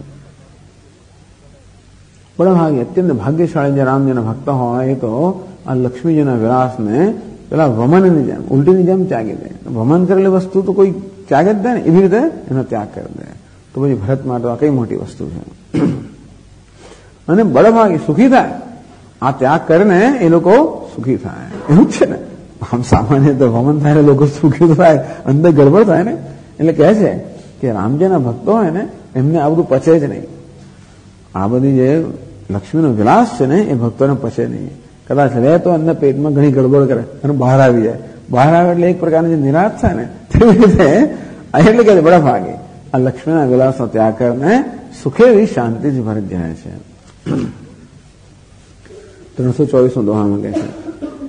બળભાગી અત્યંત ભાગ્યશાળી જે રામજીના ભક્ત હોય એ તો આ લક્ષ્મીજીના વિલાસને પેલા વમનની જેમ, ઉલટીની જેમ ત્યાગી દે. વમન કરેલી વસ્તુ તો કોઈ ત્યાગ જ દે ને, એવી રીતે એનો ત્યાગ કરી દે. તો પછી ભરત માટે આ કઈ મોટી વસ્તુ છે. અને બળભાગી સુખી થાય. આ ત્યાગ કરીને એ લોકો સુખી થાય એવું છે ને. આમ સામાન્ય તો વમન થાય લોકો સુખી થાય, અંદર ગડબડ થાય ને. એટલે કહે છે કે રામજીના ભક્તો હોય ને એમને આ બધું પચે જ નહીં. આ બધી જે લક્ષ્મીનો વિલાસ છે ને એ ભક્તોને પચે નહીં. કદાચ રહે તો અંદર પેટમાં ઘણી ગડબડ કરે અને બહાર આવી જાય. બહાર આવે એટલે એક પ્રકારની જે નિરાશ થાય ને તેવી રીતે એટલે કે બડા ભાગે આ લક્ષ્મીના વિલાસનો ત્યાગ કરીને સુખેવી શાંતિથી ભરત જાય છે. 324 દોહામાં કહે છે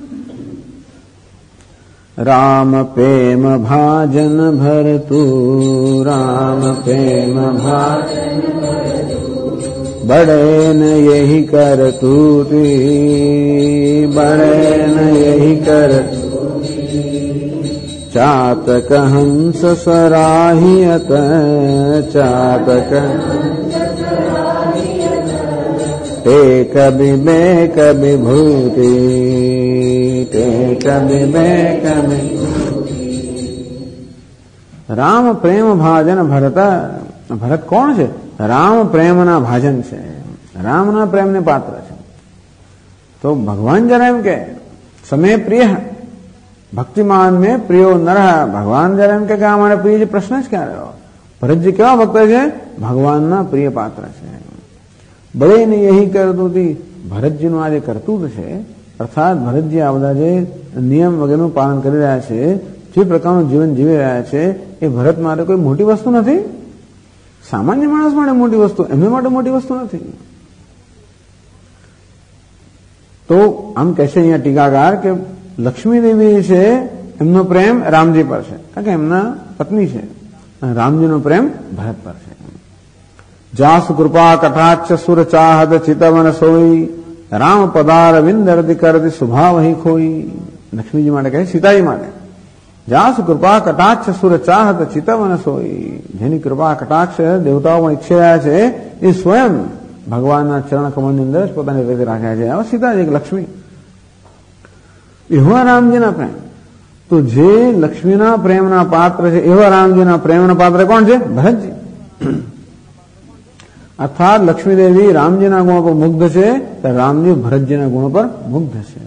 રામ પ્રેમ ભાજન ભરતુ રામ પ્રેમ ભાજન બડે ન યહી કરતું બડે ન યહી કરતું ચાતક હંસ સરાહિયત ચાતક તે કભી બે કભી ભૂતિ તે કભી બે કભી. રામ પ્રેમ ભાજન ભરત. ભરત કોણ છે? રામ પ્રેમના ભાજન છે, રામના પ્રેમને પાત્ર છે. તો ભગવાન જરા એમ કે સમે પ્રિય ભક્તિમાન મેં પ્રિયો નર. ભગવાન જરા એમ કે આ મારા પ્રિય છે, પ્રશ્ન જ ક્યાં રહ્યો? ભરતજી કેવા ભક્ત છે? ભગવાનના પ્રિય પાત્ર છે. બળે ને યહી કરતું હતી. ભરતજીનું આ જે કરતૂત છે અર્થાત ભરતજી આ બધા જે નિયમ વગેરેનું પાલન કરી રહ્યા છે, જે પ્રકારનું જીવન જીવી રહ્યા છે, એ ભરત માટે કોઈ મોટી વસ્તુ નથી. સામાન્ય માણસ માટે મોટી વસ્તુ, એમને માટે મોટી વસ્તુ નથી. તો આમ કહે છે અહીંયા ટીકાકાર કે લક્ષ્મી દેવી છે એમનો પ્રેમ રામજી પર છે, કારણ કે એમના પત્ની છે, અને રામજીનો પ્રેમ ભરત પર છે. જાસુ કૃપા કટાક્ષ સુર ચાહત ચિતવન સોઈ રામ પદાર વિંદરતિ કરતી સ્વભાવ ખોઈ. લક્ષ્મીજી માટે કહે, સીતાજી માટે. જાસુ કૃપા કટાક્ષ સુર ચાહત ચિતવન સોઈ, જેની કૃપા કટાક્ષ દેવતાઓ પણ ઈચ્છી રહ્યા છે, એ સ્વયં ભગવાનના ચરણ કમળની અંદર જ પોતાની રીતે રાખ્યા છે. હવે સીતાજી લક્ષ્મી એવા રામજીના પ્રેમ. તો જે લક્ષ્મીના પ્રેમના પાત્ર છે એવા રામજીના પ્રેમના પાત્ર કોણ છે? ભરતજી. અર્થાત લક્ષ્મીદેવી રામજીના ગુણો પર મુગ્ધ છે, તો રામજી ભરતજીના ગુણો પર મુગ્ધ છે.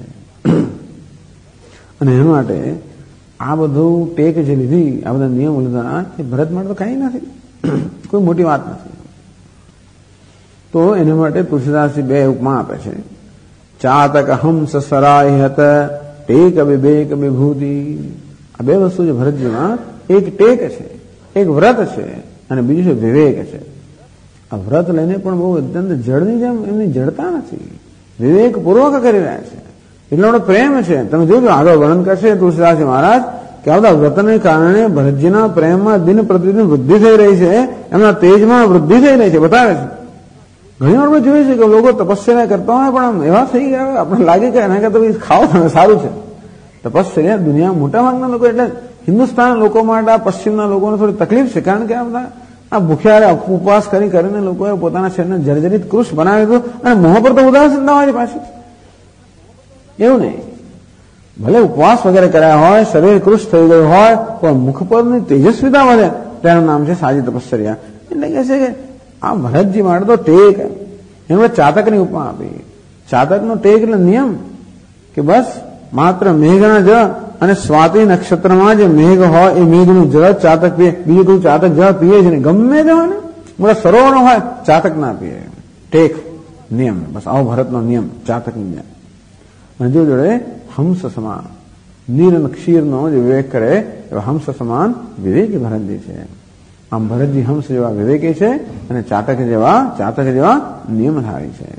અને એના માટે આ બધું ટેક જે લીધી, આ બધા નિયમો લીધા, એ ભરત માટે તો કઈ નથી, કોઈ મોટી વાત નથી. તો એના માટે તુલસીદાસજી બે ઉપમા આપે છે. ચાતક હંસ સરાય હત ટેક વિવેક વિભૂતિ. આ બે વસ્તુ છે ભરતજીમાં. એક ટેક છે, એક વ્રત છે, અને બીજું છે વિવેક છે. આ વ્રત લઈને પણ બહુ અત્યંત જળની જેમ એમની જડતા નથી, વિવેક પૂર્વક કરી રહ્યા છે. એટલો બધો પ્રેમ છે. તમે જોજો આગળ વર્ણન કરશે તુલસીદાસજી મહારાજ કે આ બધા વ્રતને કારણે ભરતજીના પ્રેમમાં દિન પ્રતિદિન વૃદ્ધિ થઈ રહી છે, એમના તેજમાં વૃદ્ધિ થઈ રહી છે, બતાવે છે. ઘણી વાર આપણે જોઈએ છે કે લોકો તપસ્યા કરતા હોય પણ આમ એવા થઈ ગયા, આપણે લાગે કે એના કરતા ખાઓ તમે સારું છે. તપસ્યા દુનિયા મોટા ભાગના લોકો, એટલે હિન્દુસ્તાન લોકો માટે પશ્ચિમના લોકોને થોડી તકલીફ છે, કારણ કે આ બધા આ ભૂખ્યા ઉપવાસ કરીને લોકોએ પોતાના શરીરને જર્જરિત કૃષ બનાવી દીધું, અને મોહ પર તો ઉદાસીનતા હોય છે પાછી. એવું નહીં, ભલે ઉપવાસ વગેરે કર્યા હોય, શરીર કૃષ થઈ ગયું હોય, પણ મુખ પરની તેજસ્વીતા વધે, તેનું નામ છે સાજી તપશ્ચર્યા. એટલે કહે છે કે આ ભરતજી માટે તો ટેક, એમણે ચાતકની ઉપમા આપી. ચાતકનો ટેક એટલે નિયમ કે બસ માત્ર મેઘના જળ અને સ્વાતિ નક્ષત્રમાં જે મેઘ હોય એ મેઘનું જળ ચાતક પીએ, બીજું કોઈ ચાતક જળ પીએ જ નહીં. ગમે તે હોય ને, મોટા સરોવર હોય, ચાતક ના પીએ. ટેક નિયમ, બસ આવો ભરતનો નિયમ, ચાતકનો નિયમ. અને જો જોડે હંસ સમાન નીર અને ક્ષીરનો જે વિવેક કરે એવા હંસ સમાન વિવેકી ભરતજી છે. આમ ભરતજી હંસ જેવા વિવેકી છે, અને ચાતક જેવા નિયમધારી છે.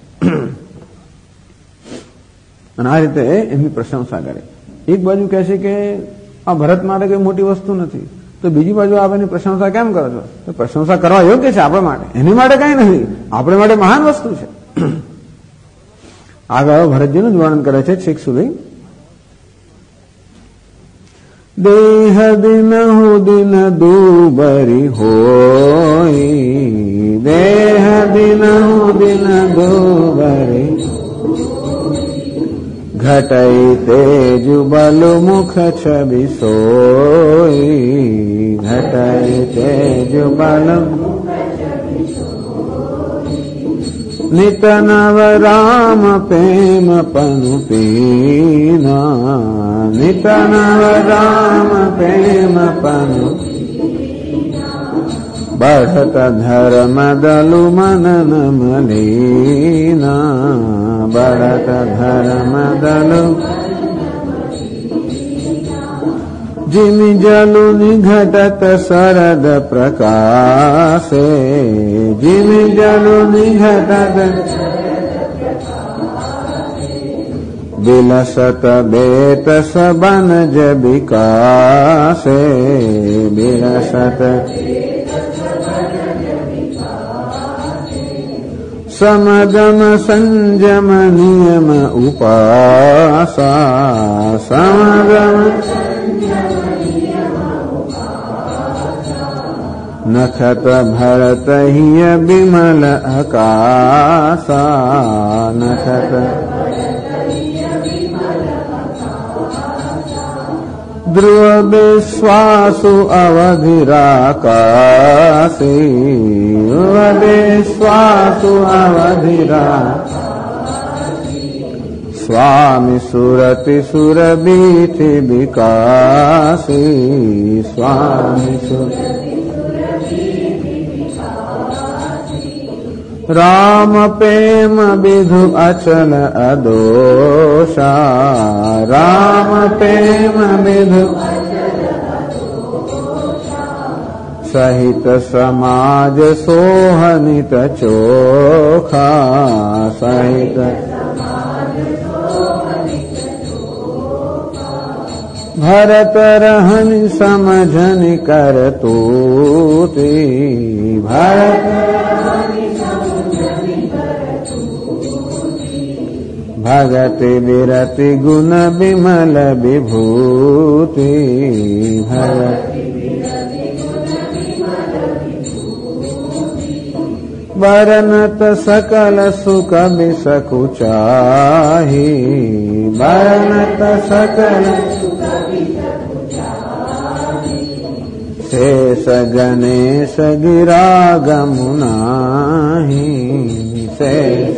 અને આ રીતે એમની પ્રશંસા કરે. એક બાજુ કહે છે કે આ ભરત માટે કઈ મોટી વસ્તુ નથી, તો બીજી બાજુ આપ એની પ્રશંસા કેમ કરો છો? તો પ્રશંસા કરવા યોગ્ય છે આપણા માટે, એની માટે કઈ નથી, આપણે માટે મહાન વસ્તુ છે. આગળ ભરતજીનું જ વર્ણન કરે છે છેક સુધી. દેહ દિન દિન દુબરી હોય, દેહ દિન દિન દુબરી ઘટઈ તેજ બલ મુખ છબી સોઈ, ઘટઈ તેજ બલ નિત નવ રામ પ્રેમ પનુ પીના, નિત નવ રામ પ્રેમ પનુ बढ़त धर्म दलु मनन मलीना, बढ़त धर्म दलु जिमि जलु निघटत शरद प्रकाशे, जिमि जलु निघटत बिलसत बेत सबन जबिकासे, बिलसत समदम संजम नियम उपासा, समदम नखत भरत हिय बिमल आकाशा, नखत ध्रुव विश्वासु अवधिराकाशे, विश्वासु अवधिरा स्वामी सुरति सुरबीति विकासी, स्वामी सुरति રામ પ્રેમ વિધુ અચલ અદોષા, રામ પ્રેમ વિધુ સહિત સમાજ સોહનિત ચોખા, સહિત ભરત રહની સમજની કરતૂતી, ભરત ભગતિ વિરતિ ગુણ વિમલ વિભૂતિ, ભગતિ બરનત સકલ સુખ બિસકુચાહી, બરનત સકલ શેષ ગણેશ ગિરા ગમુનાહી, શેષ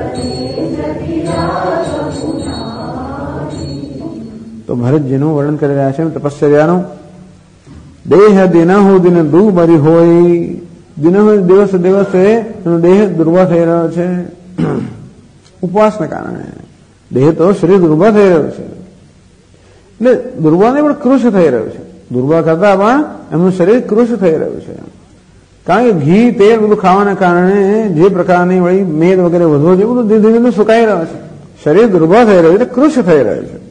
તો ભરતજીનું વર્ણન કરી રહ્યા છે તપશ્ચર્યાનું. દેહ દિનહુ દિન દુબરી હોય, દિનહુ દિવસે દિવસે એનો દેહ દુર્બળ થઈ રહ્યો છે ઉપવાસને કારણે. દેહ તો શરીર દુર્બળ થઈ રહ્યું છે, એટલે દુર્બળને પણ કૃશ થઈ રહ્યું છે. દુર્બળ કરતા પણ એમનું શરીર કૃશ થઈ રહ્યું છે, કારણ કે ઘી તેલ બધું ખાવાના કારણે જે પ્રકારની વળી મેદ વગેરે વધવો છે બધું ધીરે ધીરે સુકાઈ રહ્યો છે. શરીર દુર્બળ થઈ રહ્યું છે, કૃશ થઈ રહ્યું છે.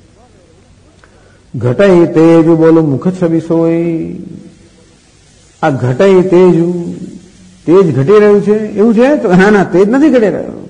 ઘટાઈ તેજુ બોલો મુખ છબી સોય, આ ઘટાઈ તેજુ, તેજ ઘટી રહ્યું છે એવું છે? તો ના, તેજ નથી ઘટી રહ્યું.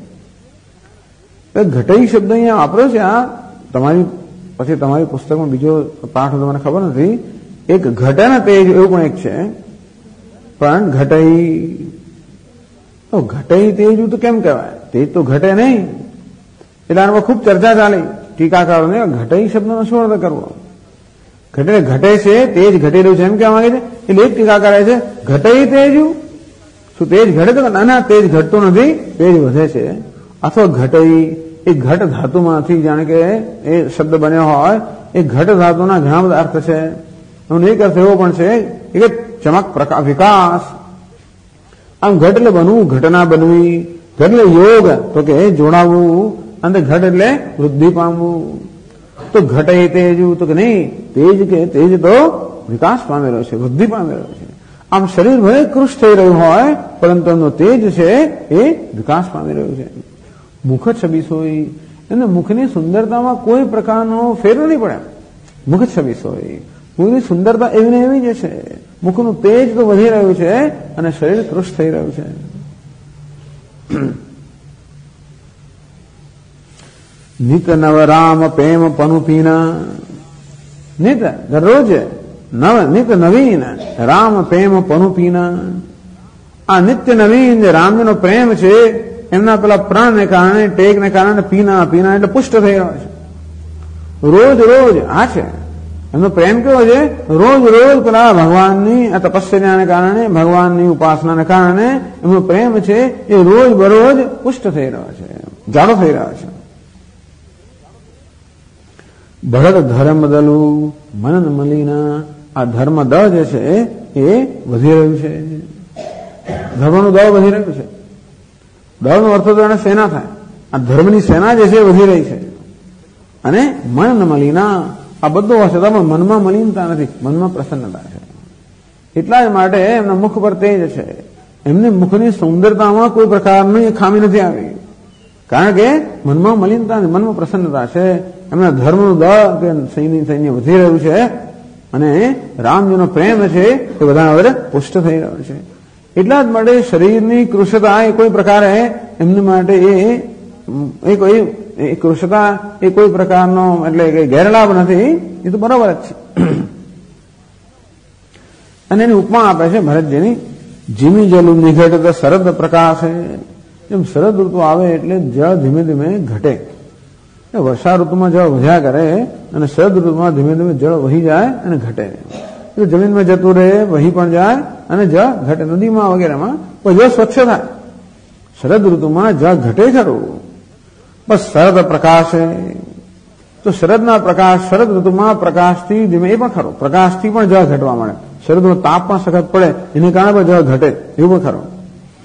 ઘટાઈ શબ્દ અહીંયા વાપર્યો છે. આ તમારી પછી તમારી પુસ્તકમાં બીજો પાઠ તમને ખબર નથી. એક ઘટે ને તેજ એવું પણ એક છે, પણ ઘટાઈ તો ઘટાઈ તેજુ તો કેમ કહેવાય? તેજ તો ઘટે નહીં. એટલે આના પર ખૂબ ચર્ચા ચાલી ટીકાકારોને. ઘટાઈ શબ્દનો શું અર્થ કરવો? ઘટે ઘટે છે, તેજ ઘટી રહ્યું છે એમ કહેવા માંગે છે. એટલે એક ટીકાકાર છે ઘટાઈ તેજુ, શું તેજ ઘટે? તો ના, તેજ ઘટતું નથી, તેજ વધે છે. અથવા ઘટાઈ એ ઘટ ધાતુમાંથી, જાણે કે એ શબ્દ બન્યો હોય, એ ઘટ ધાતુના ઘણા બધા અર્થ છે. એનો એક અર્થ એવો પણ છે કે ચમક પ્રકાશ વિકાસ. આમ ઘટ એટલે બનવું, ઘટના બનવી. ઘટ એટલે યોગ, તો કે જોડાવવું. અને ઘટ એટલે વૃદ્ધિ પામવું. તો ઘટે તેજુ, તો કે નહીં, તેજ કે તેજ તો વિકાસ પામેલો છે, વૃદ્ધિ પામેલો છે. આમ શરીર ભલે કૃશ થઈ રહ્યું હોય, પરંતુ એમનો તેજ છે એ વિકાસ પામી રહ્યું છે. મુખ છબી સોય, એને મુખની સુંદરતામાં કોઈ પ્રકારનો ફેર નથી પડ્યા. મુખ છબી સોય, મુખની સુંદરતા એવી ને એવી જ છે. મુખનું તેજ તો વધી રહ્યું છે અને શરીર કૃશ થઈ રહ્યું છે. નિત નવ રામ પ્રેમ પનુપીના, નિત દરરોજ નિત નવીન રામ પ્રેમ પનુપીના. આ નિત્ય નવીન જે રામજીનો પ્રેમ છે એમના પેલા પ્રાણને કારણે, ટેકને કારણે પીના પીના એટલે પુષ્ટ થઈ રહ્યો છે. રોજ રોજ આ છે એમનો પ્રેમ. કેવો છે? રોજ રોજ પેલા ભગવાનની આ તપસ્યાને કારણે, ભગવાનની ઉપાસનાને કારણે એમનો પ્રેમ છે એ રોજ બરોજ પુષ્ટ થઈ રહ્યો છે, જાડો થઈ રહ્યો છે. ભરત ધર્મ દલું મનન મલિના, આ ધર્મ દળ જે છે એ વધી રહ્યું છે. ધર્મનું દળ વધી રહ્યું છે. દળનો અર્થ તો એને સેના થાય. આ ધર્મની સેના જે છે વધી રહી છે. અને મનન મલિના, આ બધું હશે તો મનમાં મલિનતા નથી, મનમાં પ્રસન્નતા છે. એટલા જ માટે એમના મુખ પર તેજ છે. એમને મુખની સુંદરતામાં કોઈ પ્રકારની ખામી નથી આવી, કારણ કે મનમાં મલિનતા, મનમાં પ્રસન્નતા છે. એમના ધર્મનું દળ કે સૈન્ય વધી રહ્યું છે અને રામજીનો પ્રેમ છે એ બધા હવે પુષ્ટ થઈ રહ્યો છે. એટલા જ માટે શરીરની કૃશતા એ કોઈ પ્રકારે એમની માટે એ કોઈ કૃશતા એ કોઈ પ્રકારનો એટલે કે ગેરલાભ નથી. એ તો બરાબર જ છે. અને એની ઉપમા આપે છે ભરતજીની. જીમી જલું નિઘટ શરદ પ્રકાશ. જેમ શરદ ઋતુ આવે એટલે જળ ધીમે ધીમે ઘટે. વર્ષા ઋતુમાં જળ વધ્યા કરે અને શરદ ઋતુમાં ધીમે ધીમે જળ વહી જાય અને ઘટે. જમીનમાં જતું રહે, વહી પણ જાય અને જળ ઘટે. નદીમાં વગેરેમાં પણ જળ સ્વચ્છ થાય. શરદ ઋતુમાં જળ ઘટે ખરું, બસ શરદ પ્રકાશ. તો શરદના પ્રકાશ, શરદ ઋતુમાં પ્રકાશથી ધીમે, એ પણ ખરો, પ્રકાશથી પણ જળ ઘટવા મળે. શરદનો તાપ પણ સખત પડે એને કારણે પણ જળ ઘટે, એવું પણ ખરું.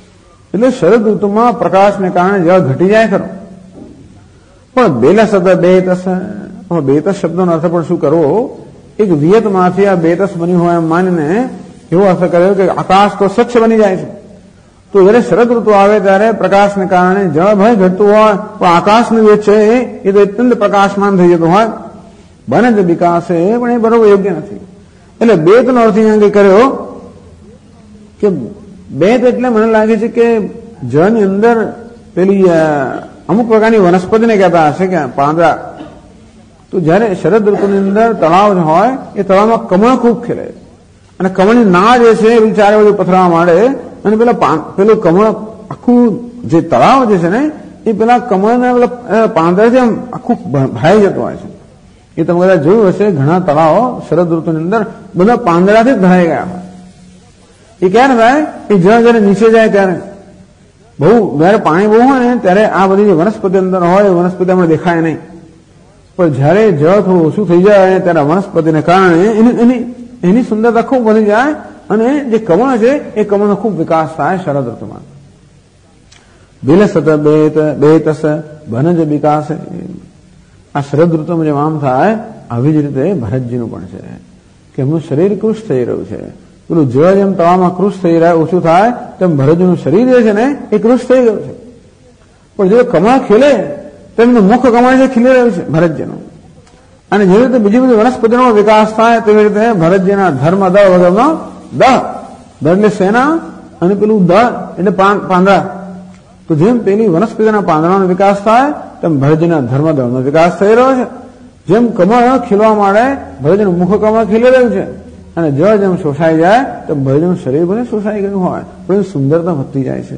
એટલે શરદ ઋતુમાં પ્રકાશને કારણે જળ ઘટી જાય ખરો, પણ બેલા શબ્દ બેતસ, બેતસ શબ્દનો અર્થ પણ શું કરવો? એક વિયતમાંથી આ બેતસ બન્યું હોય એમ માનીને એવો અર્થ કર્યો કે આકાશ તો સ્વચ્છ બની જાય છે. તો જયારે શરદ ઋતુ આવે ત્યારે પ્રકાશને કારણે જળ ભય ઘટતું હોય પણ આકાશનું જે છે એ તો અત્યંત પ્રકાશમાન થઈ જતું હોય. બને જ વિકાસ પણ એ બરોબર યોગ્ય નથી. એટલે બેતનો અર્થ અહીંયા કર્યો કે બેત એટલે મને લાગે છે કે જળની અંદર પેલી અમુક પ્રકારની વનસ્પતિને કહેતા હશે કે પાંદડા. તો જયારે શરદ ઋતુની અંદર તળાવ હોય એ તળાવમાં કમળ ખૂબ ખીલે અને કમળની ના જે છે એ ચારે બાજુ પથરાવા માંડે અને પેલું કમળ આખું જે તળાવ જે છે ને એ પેલા કમળના પેલા પાંદડાથી આમ આખું ભરાઈ જતું હોય છે. એ તમે કદાચ જોયું હશે, ઘણા તળાવો શરદ ઋતુની અંદર બધા પાંદડાથી જ ભરાઈ ગયા હોય. એ ક્યારે થાય? એ જયારે નીચે જાય ત્યારે, જયારે પાણી બહુ હોય ને ત્યારે આ બધી જે વનસ્પતિ અંદર હોય એ વનસ્પતિ આપણે દેખાય નહીં, પણ જયારે જળ થોડું ઓછું થઈ જાય ત્યારે વનસ્પતિને કારણે એની સુંદરતા ખૂબ વધી જાય અને જે કમળ છે એ કમળનો ખૂબ વિકાસ થાય શરદ ઋતુમાં. બિલસ બેતસ બનજ વિકાસ. આ શરદ ઋતુમાં જેમ આમ થાય આવી જ રીતે ભરતજીનું પણ છે કે એમનું શરીર કૃશ થઈ રહ્યું છે. પેલું જળ જેમ તળાવમાં કૃશ થઈ રહ્યા ઓછું થાય તેમ ભરતજીનું શરીર જે છે ને એ કૃશ થઈ ગયું છે. પણ જો કમળ ખીલે તો એમનું મુખ કમળ જે ખીલી રહ્યું છે ભરતજીનું. અને જેવી રીતે બીજી બધી વનસ્પતિનો વિકાસ થાય તેવી રીતે ભરતજીના ધર્મ દળ વગરનો દળ એટલે સેના અને પેલું દળ એટલે પાંદડા. તો જેમ પેલી વનસ્પતિના પાંદડાનો વિકાસ થાય તેમ ભરતજીના ધર્મદળનો વિકાસ થઈ રહ્યો છે. જેમ કમળ ખીલવા માંડે ભરતજીનું મુખ કમળ ખીલી રહ્યું છે અને જળ જેમ શોષાઈ જાય તેમ ભરતજીનું શરીર ભલે શોષાઈ ગયું હોય પણ સુંદરતા વધતી જાય છે.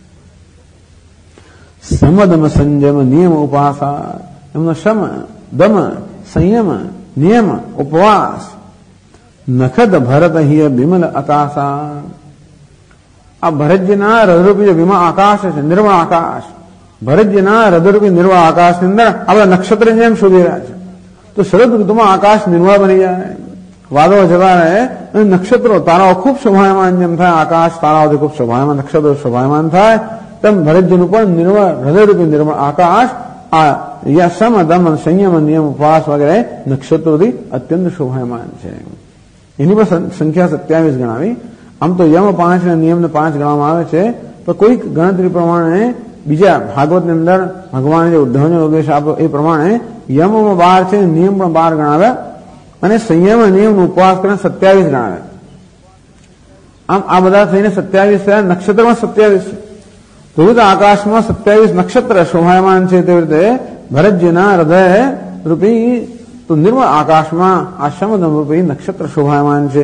સમદમ સંયમ નિયમ ઉપાસા. એમનો શમ દમ સંયમ નિયમ ઉપવાસ. નખદ ભરત હિય બિમલ આકાશા. આ ભરતજીના હૃદયરૂપી જે વિમલ આકાશ છે, નિર્મળ આકાશ, ભરતજીના હૃદયરૂપી નિર્મળ આકાશની અંદર આપણા નક્ષત્ર જેમ શોધી રહ્યા છે. તો શરદ ઋતુમાં આકાશ નિર્મળ બની જાય, વાદળો જતા રહે અને નક્ષત્રો તારાઓ ખૂબ શોભાયમાન જેમ થાય, આકાશ તારાઓથી ખૂબ શોભાયમાન, નક્ષત્રો શોભાયમાન થાય તેમ ભરતજીનું પણ નિર્મળ હૃદયરૂપી નિર્મળ આકાશ આ સમ દમ સંયમ નિયમ ઉપવાસ વગેરે નક્ષત્રોથી અત્યંત શોભાયમાન છે. એની પણ સંખ્યા 27 ગણાવી. આમ તો યમ 5 અને નિયમને 5 ગણવામાં આવે છે, પણ કોઈક ગણતરી પ્રમાણે બીજા ભાગવતની અંદર ભગવાને જે ઉદ્ધવને ઉપદેશ આપ્યો એ પ્રમાણે યમમાં 12 છે, નિયમ પણ 12 ગણાવ્યા અને સંયમ નિયમનો ઉપવાસ કરીને 27 ગણાવ્યા. આમ આ બધા થઈને 27 થયા. નક્ષત્રમાં 27 છે. તો રીતે આકાશમાં 27 નક્ષત્ર શોભાયમાન છે. તેવી રીતે ભરતજીના હૃદય રૂપી તો નિર્મળ આકાશમાં આ સમદમ રૂપી નક્ષત્ર શોભાયમાન છે.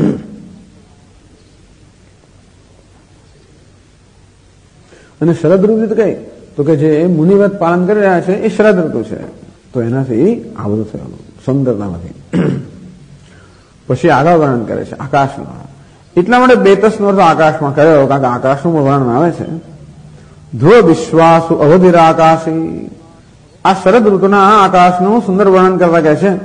અને શરદ ઋતુ કઈ તો કે જે મુનિવ્રત પાલન કરી રહ્યા છે એ શરદ ઋતુ છે. તો એનાથી આ બધું થયું સુંદરતામાંથી. પછી આગળ વર્ણન કરે છે આકાશનું. એટલા માટે બેતસનો અર્થ આકાશમાં કર્યો કારણ કે આકાશનું વર્ણન આવે છે. ધ્રુવ વિશ્વાસુ અવધિર આકાશી. આ શરદ ઋતુના આકાશનું સુંદર વર્ણન કરવા કહે છે.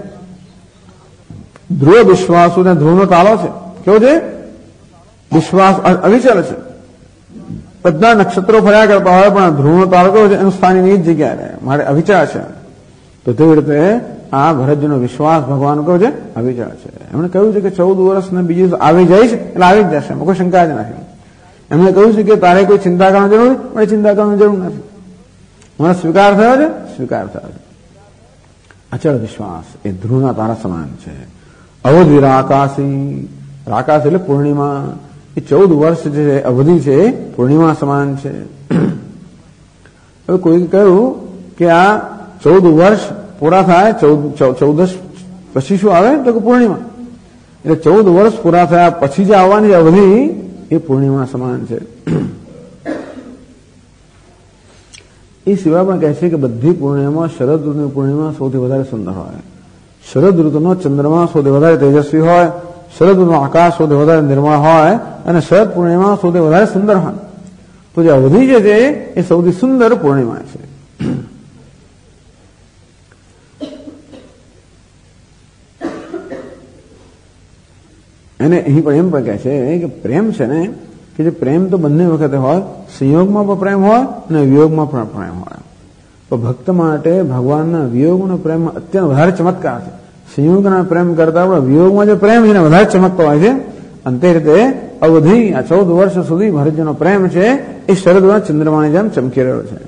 ધ્રુવ વિશ્વાસુ ને ધ્રુવનો તાળો છે. કેવો છે? વિશ્વાસ અવિચલ છે. બધા નક્ષત્રો ફર્યા કરતા હોય પણ ધ્રુવનો તારો કેવો છે? એનું સ્થાન એની જ જગ્યાએ રહે, મારે અવિચળ છે. તો તેવી રીતે આ ભરતજીનો વિશ્વાસ ભગવાન કેવો છે? અવિચળ છે. એમણે કહ્યું છે કે 14 વર્ષને બીજું આવી જાય છે એટલે આવી જ જશે, કોઈ શંકા જ નથી. એમણે કહ્યું છે કે તારે કોઈ ચિંતા કરવાની જરૂર નથી, પણ ચિંતા કરવાની જરૂર નથી. મને સ્વીકાર થયો છે, સ્વીકાર થયો છે. અચળ વિશ્વાસ એ ધ્રુવના તારા સમાન છે. અવધિ આકાશી. આકાશ એટલે પૂર્ણિમા. એ 14 વર્ષ જે અવધિ છે પૂર્ણિમા સમાન છે. હવે કોઈ કહ્યું કે આ 14 વર્ષ પૂરા થાય 14 પછી શું આવે તો કે પૂર્ણિમા. એટલે 14 વર્ષ પૂરા થયા પછી જે આવવાની અવધિ એ પૂર્ણિમા સમાન છે. એ સિવાય પણ કહે છે કે બધી પૂર્ણિમામાં શરદ ઋતુની પૂર્ણિમા સૌથી વધારે સુંદર હોય, શરદ ઋતુનો ચંદ્રમા સૌથી વધારે તેજસ્વી હોય, શરદ ઋતુનો આકાશ સૌથી વધારે નિર્મળ હોય અને શરદ પૂર્ણિમા સૌથી વધારે સુંદર હોય. તો જે અવધિ જે છે એ સૌથી સુંદર પૂર્ણિમા છે. એને અહીં પણ એમ પણ કહે છે કે પ્રેમ છે ને કે જે પ્રેમ તો બંને વખતે હોય, સંયોગમાં પણ પ્રેમ હોય અને વિયોગમાં પણ પ્રેમ હોય. તો ભક્ત માટે ભગવાનના વિયોગનો પ્રેમ અત્યંત વધારે ચમત્કાર છે. સંયોગના પ્રેમ કરતા પણ વિયોગમાં જે પ્રેમ છે ને વધારે ચમકતો હોય છે. અંતે રીતે અવધિ આ 14 વર્ષ સુધી ભરતજીનો પ્રેમ છે એ શરદના ચંદ્રમાની જેમ ચમકી રહ્યો છે.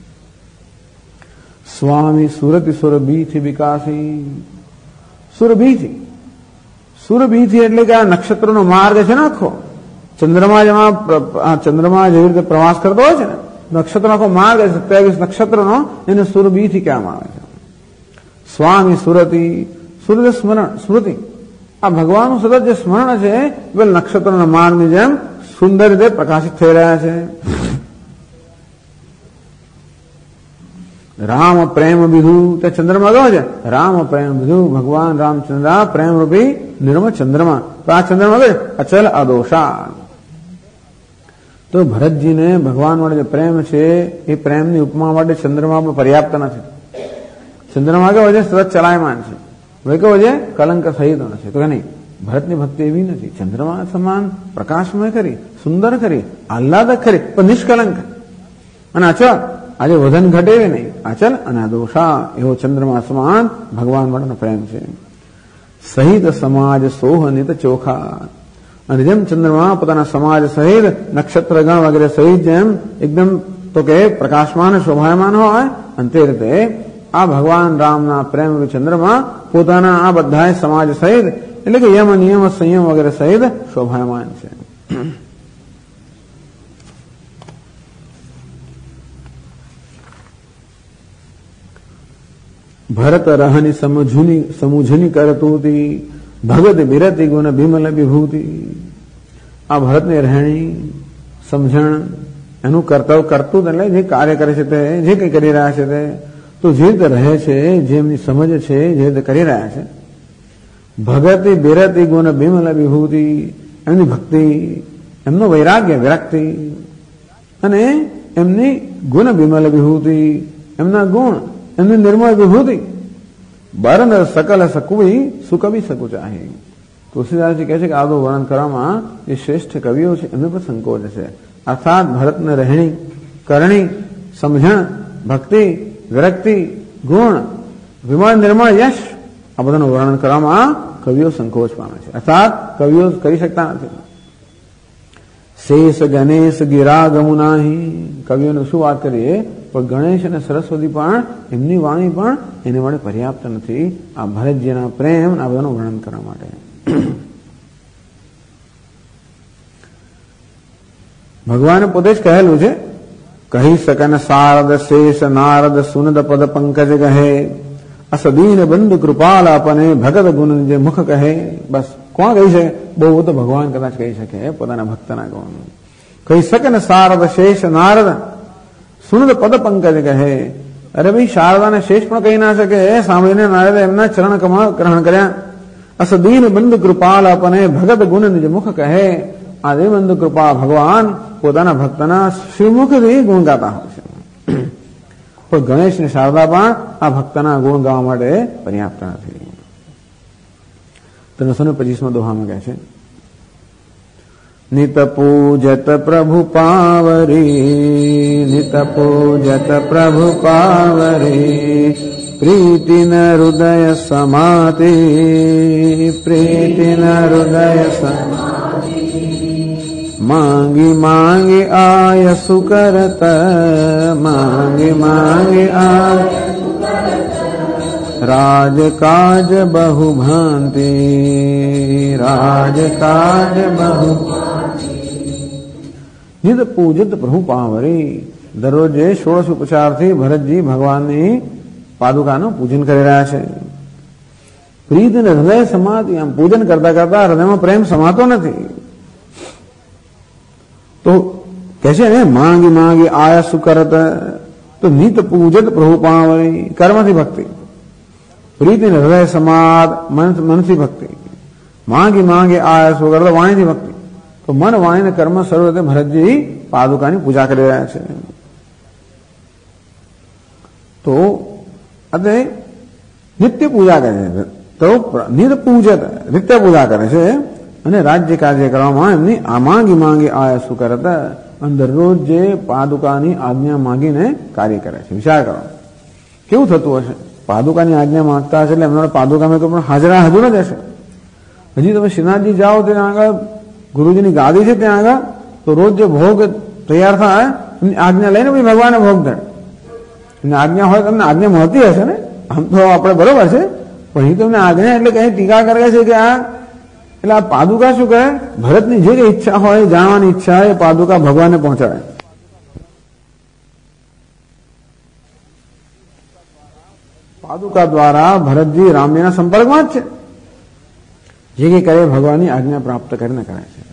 સ્વામી સુરતી સુરભીથી વિકાસી. સુરભીથી, સુરભીથી એટલે કે આ નક્ષત્રનો માર્ગ છે ને આખો ચંદ્રમા જેમાં ચંદ્રમા જેવી રીતે પ્રવાસ કરતો હોય છે ને, નક્ષત્ર આખો માર્ગ 27 નક્ષત્રનો એને સુરભીથી કહેવામાં આવે છે. સ્વામી સુરતી, સુરત સ્મરણ, સ્મૃતિ આ ભગવાનનું સતત જે સ્મરણ છે એ નક્ષત્રના માર્ગની જેમ સુંદર રીતે પ્રકાશિત થઈ રહ્યા છે. રામ પ્રેમ વિધુ તે ચંદ્રમા ગયો છે. રામ પ્રેમ વિધુ ભગવાન રામચંદ્ર પ્રેમ રૂપી નિર્મળ ચંદ્રમા. તો આ ચંદ્રમા ગયો અચલ અદોષા. તો ભરતજીને ભગવાન માટે જે પ્રેમ છે એ પ્રેમની ઉપમા માટે ચંદ્રમા પણ પર્યાપ્ત નથી. ચંદ્રમા કેવો છે? સતત ચલાયમાન છે. હવે કેવો છે? કલંક સહિત નથી. તો કે નહીં, ભરતની ભક્તિ એવી નથી. ચંદ્રમા સમાન પ્રકાશમય ખરી, સુંદર ખરી, આહલાદક ખરી, પણ નિષ્કલંક અને અચલ. આજે વધન ઘટે એવી નહીં, અચલ અને અદોષા એવો ચંદ્રમા સમાન ભગવાન માટેનો પ્રેમ છે. સહિત સમાજ સોહનિત ચોખા. અને જેમ ચંદ્રમા પોતાના સમાજ સહિત નક્ષત્રગણ વગેરે સહિત જેમ એકદમ તો કે પ્રકાશમાન શોભાયમાન હોય, અંતે રીતે આ ભગવાન રામના પ્રેમ ચંદ્રમા પોતાના આ બધા સમાજ સહિત એટલે કે યમ નિયમ સંયમ વગેરે સહિત શોભાયમાન છે. ભરત રહની સમુજની કરતુતી ભગત બિરતી ગુણ બિમલ વિભૂતિ. આ ભરતની રહેણી સમજણ એનું કર્તવ્ય કરતું એટલે જે કાર્ય કરે છે તે જે કંઈ કરી રહ્યા છે તે તો જે રીતે રહે છે, જે એમની સમજ છે, જે રીતે કરી રહ્યા છે. ભગતી બિરતી ગુણ બિમલ વિભૂતિ એમની ભક્તિ, એમનો વૈરાગ્ય વિરક્તિ અને એમની ગુણ બિમલ વિભૂતિ એમના ગુણ, એમની નિર્મળ વિભૂતિ. બરન સકલ સકુવી સુકવી શકું ચાહે. તુલસીદાસજી કહે છે કે આદો વર્ણન કરવામાં જે શ્રેષ્ઠ કવિઓ છે એમને પણ સંકોચ છે. અર્થાત ભરતને રહેણી, કરણી, સમજણ, ભક્તિ, વિરક્તિ, ગુણ, વિમળ નિર્મળ યશ આ બધાનું વર્ણન કરવામાં કવિઓ સંકોચ પામે છે. અર્થાત કવિઓ કરી શકતા નથી. શેષ ગણેશ ગિરા ગમુનાહી. કવિઓને શું વાત કરીએ, પણ ગણેશ અને સરસ્વતી પણ એમની વાણી પણ એને માટે પર્યાપ્ત નથી આ ભરતજીના પ્રેમ આ બધાનું વર્ણન કરવા માટે. ભગવાને પોતે જ કહેલું છે, કહી શકન શારદ શેષ નારદ સુનદ પદ પંકજ કહે અસદીન બંધુ કૃપાલ આપને ભગત ગુણ જે મુખ કહે. બસ કોણ કહી શકે? બહુ તો ભગવાન કદાચ કહી શકે પોતાના ભક્તના ગુણ. કહી શકન શારદ શેષ નારદ સુનદ પદ પંકજ કહે. અરે ભાઈ, શારદા ને શેષ પણ કહી ના શકે. સાંભળીને નારદે એમના ચરણ કમળ ગ્રહણ કર્યા. અસદીન બંધુ કૃપાલ આપને ભગત ગુણ નિજ મુખ કહે. આ દેવબંધુ કૃપા ભગવાન પોતાના ભક્તના શ્રીમુખથી ગુણ ગાતા હોય છે. પણ ગણેશ ને શારદા પણ આ ભક્તના ગુણ ગાવા માટે પર્યાપ્ત નથી. 325 દોહામાં કહે છે, નિત પૂજત પ્રભુ પાવરી, નિત પૂજત પ્રભુ પાવરી, પ્રીતિ ન હૃદય સમાતિ, પ્રીતિ ન હૃદય સમાતિ, માંગી માંગી આય સુકરત, માંગી માંગી આય રાજ કાજ બહુ ભાંતિ, રાજ કાજ બહુ. નિત પૂજિત પ્રભુ પાવરી. દરરોજે 16 ઉપચારથી ભરતજી ભગવાનની પાદુકાનું પૂજન કરી રહ્યા છે. પ્રીત ને હૃદય સમાધિ. આમ પૂજન કરતા કરતા હૃદયમાં પ્રેમ સમાતો નથી. તો કહે છે ને, માંગી માંગી આયા સુકરત. તો નિત પૂજિત પ્રભુ પાવરી કર્મથી ભક્તિ, પ્રીતિ ને હૃદય સમાદ મનથી ભક્તિ, માંગી માંગી આયા સુકરત વાણીથી ભક્તિ. તો મન વાણી ને કર્મ સર્વ રીતે ભરતજી પાદુકાની પૂજા કરી રહ્યા છે. તો એટલે નિત્ય પૂજા કરે છે. તો નિત પૂજત નિત્ય પૂજા કરે છે. અને રાજ્ય કાર્ય કરવામાં એમની આ માંગી આયા શું કરતા અને દરરોજ જે પાદુકાની આજ્ઞા માંગીને કાર્ય કરે છે. વિચાર કરો કેવું થતું હશે. પાદુકાની આજ્ઞા માંગતા હશે એટલે એમના પાદુકામાં કોઈ પણ હાજર જ હશે. હજી તમે શ્રીનાથજી જાઓ ત્યાં આગળ ગુરુજીની ગાદી છે ત્યાં આગળ તો રોજ જે ભોગ તૈયાર થાય એમની આજ્ઞા લઈને પછી ભગવાને ભોગ ધરે. એમની આજ્ઞા હોય તમને આજ્ઞા મળતી હશે ને. આમ તો આપણે બરોબર છે પણ અહીં તમને આજ્ઞા એટલે કઈ ટીકા કરે છે કે આ એટલે આ પાદુકા શું કહે ભરતની જે કઈ ઈચ્છા હોય જાણવાની ઈચ્છા હોય એ પાદુકા ભગવાનને પહોંચાડે. પાદુકા દ્વારા ભરતજી રામજીના સંપર્કમાં જ છે. જે કઈ કરે ભગવાનની આજ્ઞા પ્રાપ્ત કરીને કરે છે.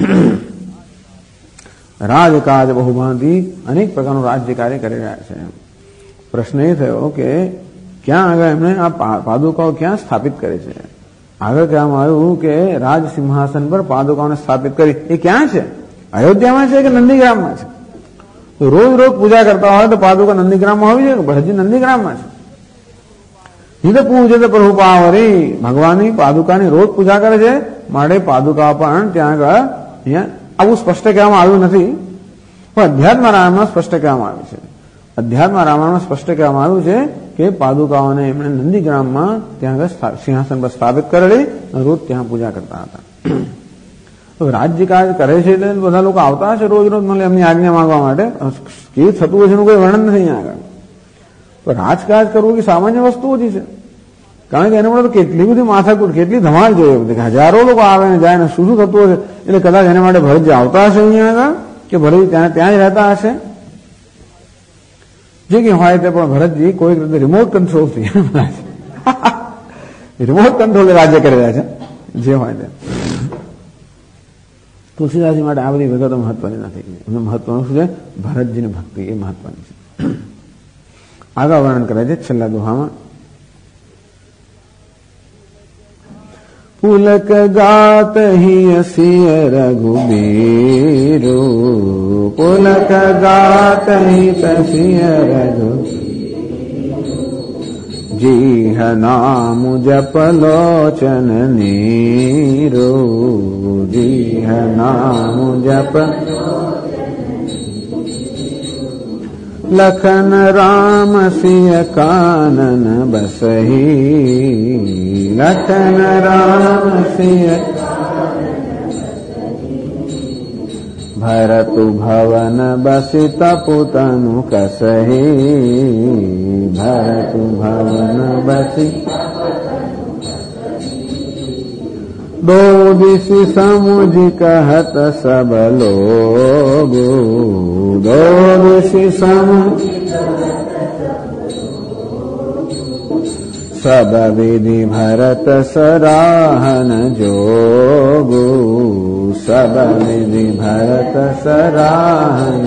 રાજકાજ બહુભાંતિ અનેક પ્રકારનું રાજ્ય કાર્ય કરી રહ્યા છે. પ્રશ્ન એ થયો કે ક્યાં આગળ એમણે આ પાદુકાઓ ક્યાં સ્થાપિત કરી છે. આગળ કહેવામાં આવ્યું કે રાજ સિંહાસન પર પાદુકાઓને સ્થાપિત કરી. એ ક્યાં છે? અયોધ્યામાં છે કે નંદીગ્રામમાં છે? તો રોજ પૂજા કરતા હોય તો પાદુકા નંદીગ્રામમાં હોવી જોઈએ કે ભરતજી નંદીગ્રામમાં છે. હિત પૂજે તો પ્રભુ પાવરી ભગવાનની પાદુકાની રોજ પૂજા કરે છે માટે પાદુકા પણ ત્યાં આગળ અહીંયા આવું સ્પષ્ટ કહેવામાં આવ્યું નથી પણ અધ્યાત્મ રામાયણમાં સ્પષ્ટ કહેવામાં આવ્યું છે. અધ્યાત્મ રામાયણમાં સ્પષ્ટ કહેવામાં આવ્યું છે કે પાદુકાઓને એમણે નંદીગ્રામમાં ત્યાં આગળ સિંહાસન પર સ્થાપિત કરેલી રોજ ત્યાં પૂજા કરતા હતા. તો રાજ્યકાજ કરે છે એટલે બધા લોકો આવતા હશે રોજ મળે એમની આજ્ઞા માંગવા માટે. કેવું થતું હશે એનું કોઈ વર્ણન નથી અહીંયા આગળ. તો રાજકાજ કરવું કે સામાન્ય વસ્તુ ઓછી છે કારણ કે એને માટે કેટલી બધી માથાકૂટ કેટલી ધમાલ જોઈએ બધી હજારો લોકો આવે ને જાય ને શું થતું હશે. એટલે કદાચ એના માટે ભરતજી આવતા હશે અહીંયા આગળ કે ભરતજી ત્યાં જ રહેતા હશે. જે કંઈ હોય તે પણ ભરતજી કોઈક રીતે રિમોટ કંટ્રોલથી રિમોટ કંટ્રોલ રાજ્ય કરી રહ્યા છે જે હોય તે. તુલસીદાસજી માટે આ બધી વિગતો મહત્વની નથી. એનું મહત્વનું શું છે? ભરતજીની ભક્તિ એ મહત્વની છે. આગળ વર્ણન કરે છે છેલ્લા દોહામાં. પુલક ગાત હિયસિય રઘુબીરો પુલક ગાત હિતસિય રઘુ જીહ નામ જપ લોચન નીરો જીહ નામ જપ લખન રામ સિય કાનન બસહી લખન રામ સિય ભરતુ ભવન બસિત પુતનુ કસહી ભરતુ ભવન બસી दो दिशि समुझ कहत सब लोगो दो दिशि समुझ सब विधि भरत सराहन जोगो सब विधि भरत सराहन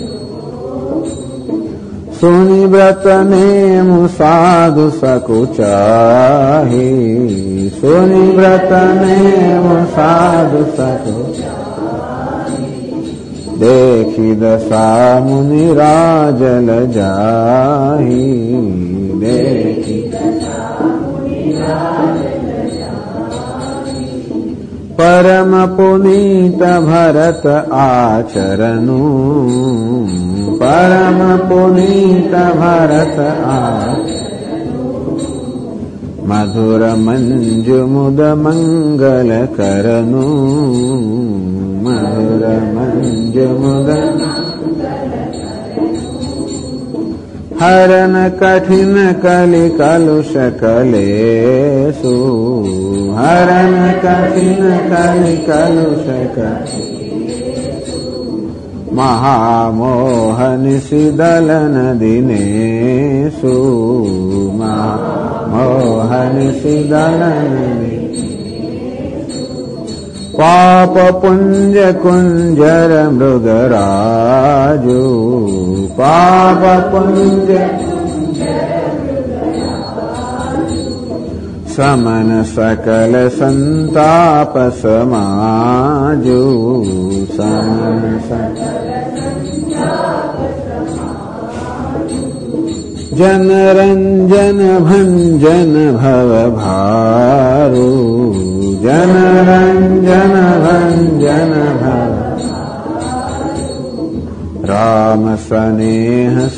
सुनि व्रत नेम साधु सकुचाही सुनि व्रत नेम साधु सकुचाही देखी दशा मुनि राजल जाही देखी परम पुनीत भरत आचरनु परम पुनीत भरत आचरनु मधुर मंजु मुद मंगल करनु मधुर मंजु मुद हरन कठिन कलि कलुष कलेसु हरन कठिन कलि कलुष महामोहन सिदलन दिनेषु महामोहन सिदलन पाप पुंज कुंजर मृगराजु पाप पुंज समन सकल संताप समाजु समन सकल जन रंजन भंजन भव भारू जन रंजन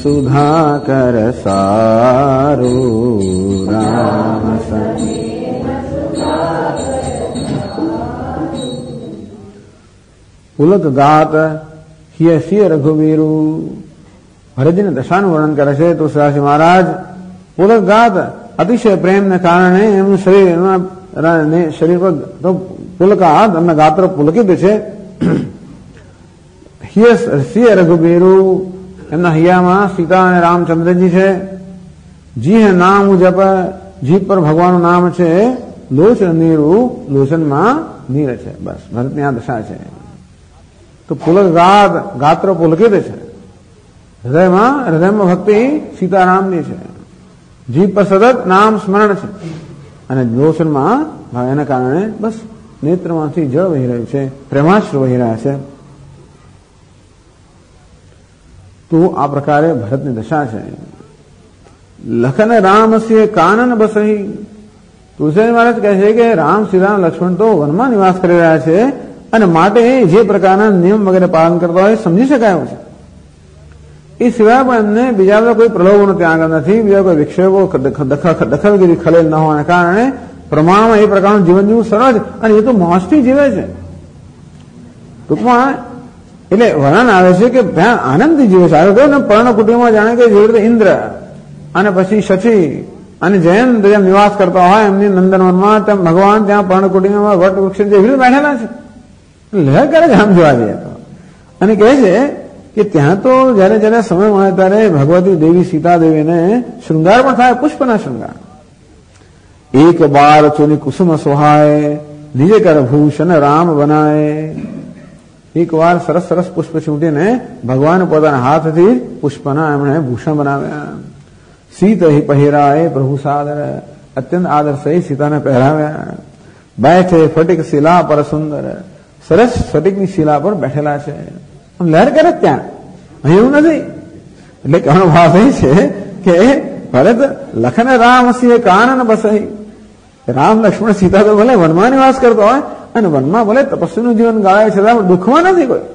સુધાકર સારું રામ પુલક ગાત હિય સિય રઘુવીરુ. ભરતજીની દશાનું વર્ણન કરે છે તુલસીદાસજી મહારાજ. પુલક ગાત અતિશય પ્રેમને કારણે એમનું શરીર પર તો પુલકાત એમના ગાત્ર પુલકિત છે. હિય સિય રઘુવીરુ એમના હૈયામાં સીતા અને રામચંદ્રજી છે. જી હે નામ જપ જીભ પર ભગવાનનું નામ છે. લોચન નીરુ લોચનમાં નીર છે. બસ ભરતની આ દશા છે. તો પુલક ગાત્ર પુલકિત છે. હૃદયમાં ભક્તિ સીતારામની છે. જીભ પર સતત નામ સ્મરણ છે અને લોચનમાં એના કારણે બસ નેત્રમાંથી જળ વહી રહ્યું છે, પ્રેમાશ્રુ વહી રહ્યા છે. તો આ પ્રકારે ભરતની દશા છે. લખન રામસ્ય કાનન બસહી. તુલસીદાસ મહારાજ કહે છે કે રામ શ્રીરામ લક્ષ્મણ તો વનમાં નિવાસ કરી રહ્યા છે અને માટે જે પ્રકારના નિયમ વગેરે પાલન કરતા હોય સમજી શકાય છે. એ સિવાય પણ એમને બીજા બધા કોઈ પ્રલોભનો ત્યાં આગળ નથી, બીજા કોઈ વિક્ષેપો દખલગીરી ખલેલ ન હોવાના કારણે પ્રમાણમાં એ પ્રકારનું જીવન જીવવું સરળ અને એ તો મોજથી જીવે છે. ટૂંકમાં એટલે વર્ણન આવે છે કે આનંદથી જીવે છે. આવ્યો ને પર્ણ કુટુંબમાં જાણે કે જેવી રીતે ઇન્દ્ર અને પછી શચી અને જયન જેમ નિવાસ કરતા હોય એમની નંદનવનમાં તેમ ભગવાન ત્યાં પર્ણ કુટુંબમાં વટ વૃક્ષ જેવી રીતે બેઠેલા છે. લહેર કરે છે આમ જોવા જઈએ તો. અને કહે છે કે ત્યાં તો જયારે જયારે સમય મળે ત્યારે ભગવતી દેવી સીતા દેવીને શૃંગાર પણ થાય, પુષ્પના શૃંગાર. એક બાર ચોની કુસુમ સોહાય નિજે કર ભૂષણ રામ બનાય. એક વાર સરસ સરસ પુષ્પ છૂટીને ભગવાન પોતાના હાથથી પુષ્પના એમણે ભૂષણ બનાવ્યા. સીત પહેરાય પ્રભુ સાદર. અત્યંત આદર સહિત સીતાને પહેરાવ્યા. બેઠે ફટિક શિલા પર સુંદર. સરસ ફટિકની શિલા પર બેઠેલા છે. આમ લહેર કરે ત્યાં, અહીં એવું નથી. એટલે કહેવાનો ભાવ એ છે કે ભરત લખન રામ સિંહ કાનન બસહી. રામ લક્ષ્મણ સીતા તો ભલે વનમાં નિવાસ કરતો હોય અને વનમાં ભલે તપસ્વીનું જીવન ગાળે છે, દુઃખમાં નથી કોઈ.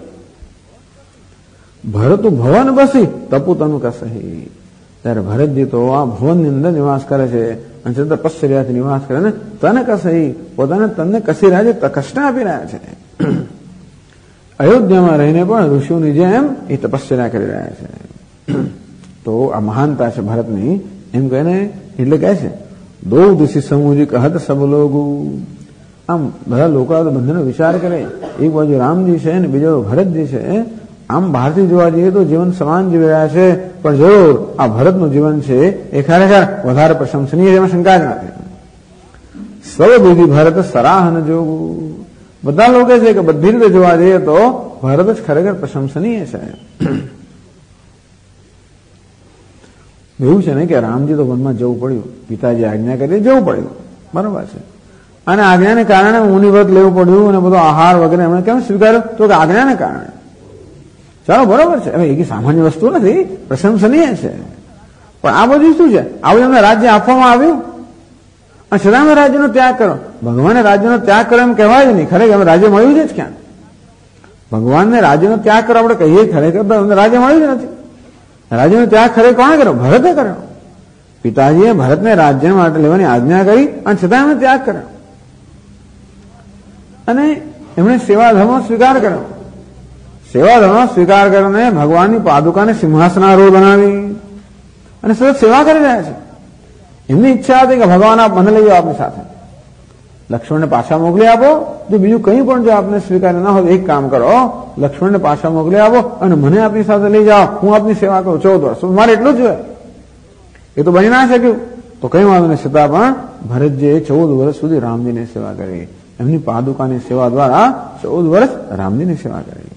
ભરત ભવન બસી તપુ તનુ કસહી. ત્યારે ભરતજી તો આ ભવનની અંદર નિવાસ કરે છે અને તપસ્યાથી નિવાસ કરે ને તન કસહી પોતાના તનને કસી રહ્યા છે, કષ્ટ આપી રહ્યા છે. અયોધ્યામાં રહીને પણ ઋષિઓની જેમ એ તપસ્યા કરી રહ્યા છે. તો આ મહાનતા છે ભરતની. એમ કહીને એટલે કહે છે દો દિશી સમૂજી કહત સબ લોકો. આમ બધા લોકો આ બંનેનો વિચાર કરે. એક બાજુ રામજી છે ને બીજો ભરતજી છે. આમ બહારથી જોવા જઈએ તો જીવન સમાન જીવી રહ્યા છે, પણ જરૂર આ ભરતનું જીવન છે એ ખરેખર વધારે પ્રશંસનીય, એમાં શંકા જ નથી. સૌ બીજી ભરત સરાહન જોગું. બધા લોકો છે કે બધી રીતે જોવા જઈએ તો ભરત જ ખરેખર પ્રશંસનીય છે. એવું છે ને કે રામજી તો વનમાં જવું પડ્યું, પિતાજી આજ્ઞા કરી જવું પડ્યું, બરાબર છે. અને આજ્ઞાને કારણે મુનિવ્રત લેવું પડ્યું અને બધો આહાર વગેરે એમણે કેમ સ્વીકાર્યો? તો કે આજ્ઞાને કારણે. ચાલો બરોબર છે, હવે એ સામાન્ય વસ્તુ નથી, પ્રશંસનીય છે. પણ આ બધું શું છે? આવું એમને રાજ્ય આપવામાં આવ્યું અને છતાં અમે રાજ્યનો ત્યાગ કરો. ભગવાને રાજ્યનો ત્યાગ કરો એમ કહેવાય જ નહીં. ખરેખર અમે રાજ્ય મળ્યું છે જ ક્યાં? ભગવાનને રાજ્યનો ત્યાગ કરો આપણે કહીએ ખરેખર અમને રાજ્ય મળ્યું જ નથી. રાજ્યનો ત્યાગ ખરેખર કોણે કર્યો? ભરતે કર્યો. પિતાજીએ ભરતને રાજ્ય માટે લેવાની આજ્ઞા કરી અને છતાં એમણે ત્યાગ કર્યો અને એમણે સેવાધર્મનો સ્વીકાર કર્યો. સેવાધર્મનો સ્વીકાર કરીને ભગવાનની પાદુકાને સિંહાસનારૂઢ બનાવી અને સતત સેવા કરી રહ્યા છે. એમની ઈચ્છા હતી કે ભગવાન આપ મને લઈ જાઓ આપની સાથે, લક્ષ્મણને પાછા મોકલી આપો. જો બીજું કંઈ પણ જો આપને સ્વીકાર્ય ના હોય એક કામ કરો, લક્ષ્મણને પાછા મોકલી આપો અને મને આપની સાથે લઈ જાઓ, હું આપની સેવા કરું 14 વર્ષ. મારે એટલું જ જોઈએ. એ તો બની ના શક્યું તો કઈ વાંધો નહીં, છતાં પણ ભરતજીએ 14 વર્ષ સુધી રામજીની સેવા કરી. એમની પાદુકાની સેવા દ્વારા 14 વર્ષ રામજીની સેવા કરી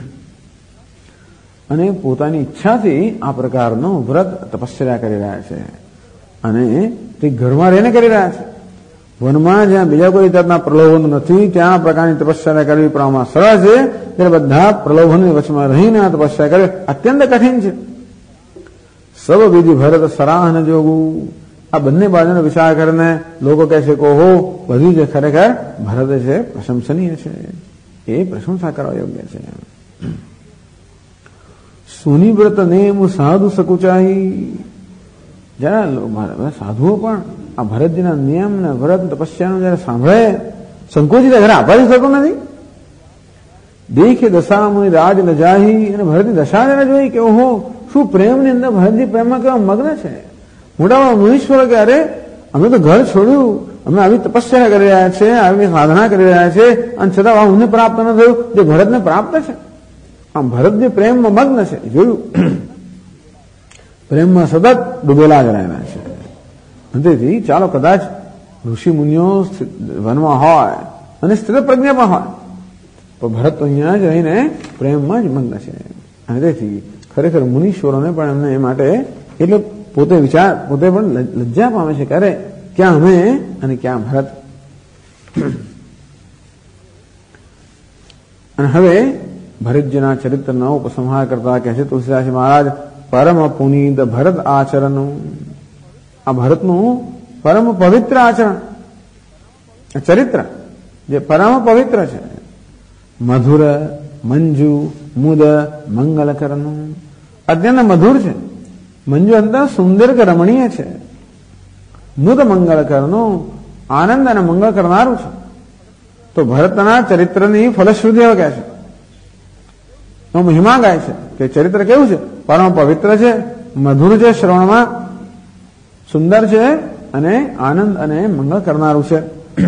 અને પોતાની ઈચ્છાથી આ પ્રકારનો વ્રત તપસ્યા કરી રહ્યા છે અને તે ઘરમાં રહીને કરી રહ્યા છે. વનમાં જ્યાં બીજા કોઈ જાતના પ્રલોભન નથી ત્યાં આ પ્રકારની તપસ્યા કરવી પ્રમાણમાં સરળ છે, ત્યારે બધા પ્રલોભનની વચમાં રહીને આ તપસ્યા કરવી અત્યંત કઠિન છે. સબ બીજી ભરત સરાહન જોગું. આ બંને બાજુનો વિચાર કરીને લોકો કહે છે કે ઓહો બધું જે ખરેખર ભરત છે પ્રશંસનીય છે, એ પ્રશંસા કરવા યોગ્ય છે. સુનિવ્રત નેમ સાધુ સકુચાહી. જરા સાધુઓ પણ આ ભરતજીના નિયમ ને વ્રત તપસ્યાનું જયારે સાંભળે સંકોચિત ઘરે આપી શકતો નથી. દેખે દશા મુનિ રાજ લજાહી. અને ભરતની દશા જયારે જોઈ કે ઓહો શું પ્રેમની અંદર ભરતજી પ્રેમમાં કેવા મગ્ન છે. મોટા મુનીશ્વરો કે અરે અમે તો ઘર છોડ્યું, અમે આવી તપસ્યા કરી રહ્યા છે, આવી સાધના કરી રહ્યા છે, અને છતાં અમને પ્રાપ્ત ન થયું જે ભરતને પ્રાપ્ત છે. આમ ભરત જે પ્રેમમાં મગ્ન છે જોયું, પ્રેમમાં સતત ડૂબેલા જ રહેલા છે. તેથી ચાલો કદાચ ઋષિ મુનિઓ વનમાં હોય અને સ્થિર પ્રજ્ઞામાં હોય, તો ભરત તો અહીંયા જ રહીને પ્રેમમાં જ મગ્ન છે. અને તેથી ખરેખર મુનીશ્વરોને પણ એમને એ માટે એટલે પોતે પણ લજ્જા પામે છે કે અરે ક્યાં અમે અને ક્યાં ભરત. અને હવે ભરતજીના ચરિત્રનો ઉપસંહાર કરતા કહે છે તુલસીદાસજી મહારાજ, પરમ પુનીત ભરત આચરણનું. આ ભરતનું પરમ પવિત્ર આચરણ ચરિત્ર જે પરમ પવિત્ર છે. મધુર મંજુ મુદ મંગલકરનું. અત્યંત મધુર છે, મંજુ અંતર સુંદર કે રમણીય છે, મુદ મંગલકરનું આનંદ અને મંગળ કરનારું છે. તો ભરતના ચરિત્રની ફલશ્રુતિ કહે છે, મહિમા ગાય છે કે ચરિત્ર કેવું છે, પરમ પવિત્ર છે, મધુર છે, શ્રવણમાં સુંદર છે અને આનંદ અને મંગળ કરનારું છે.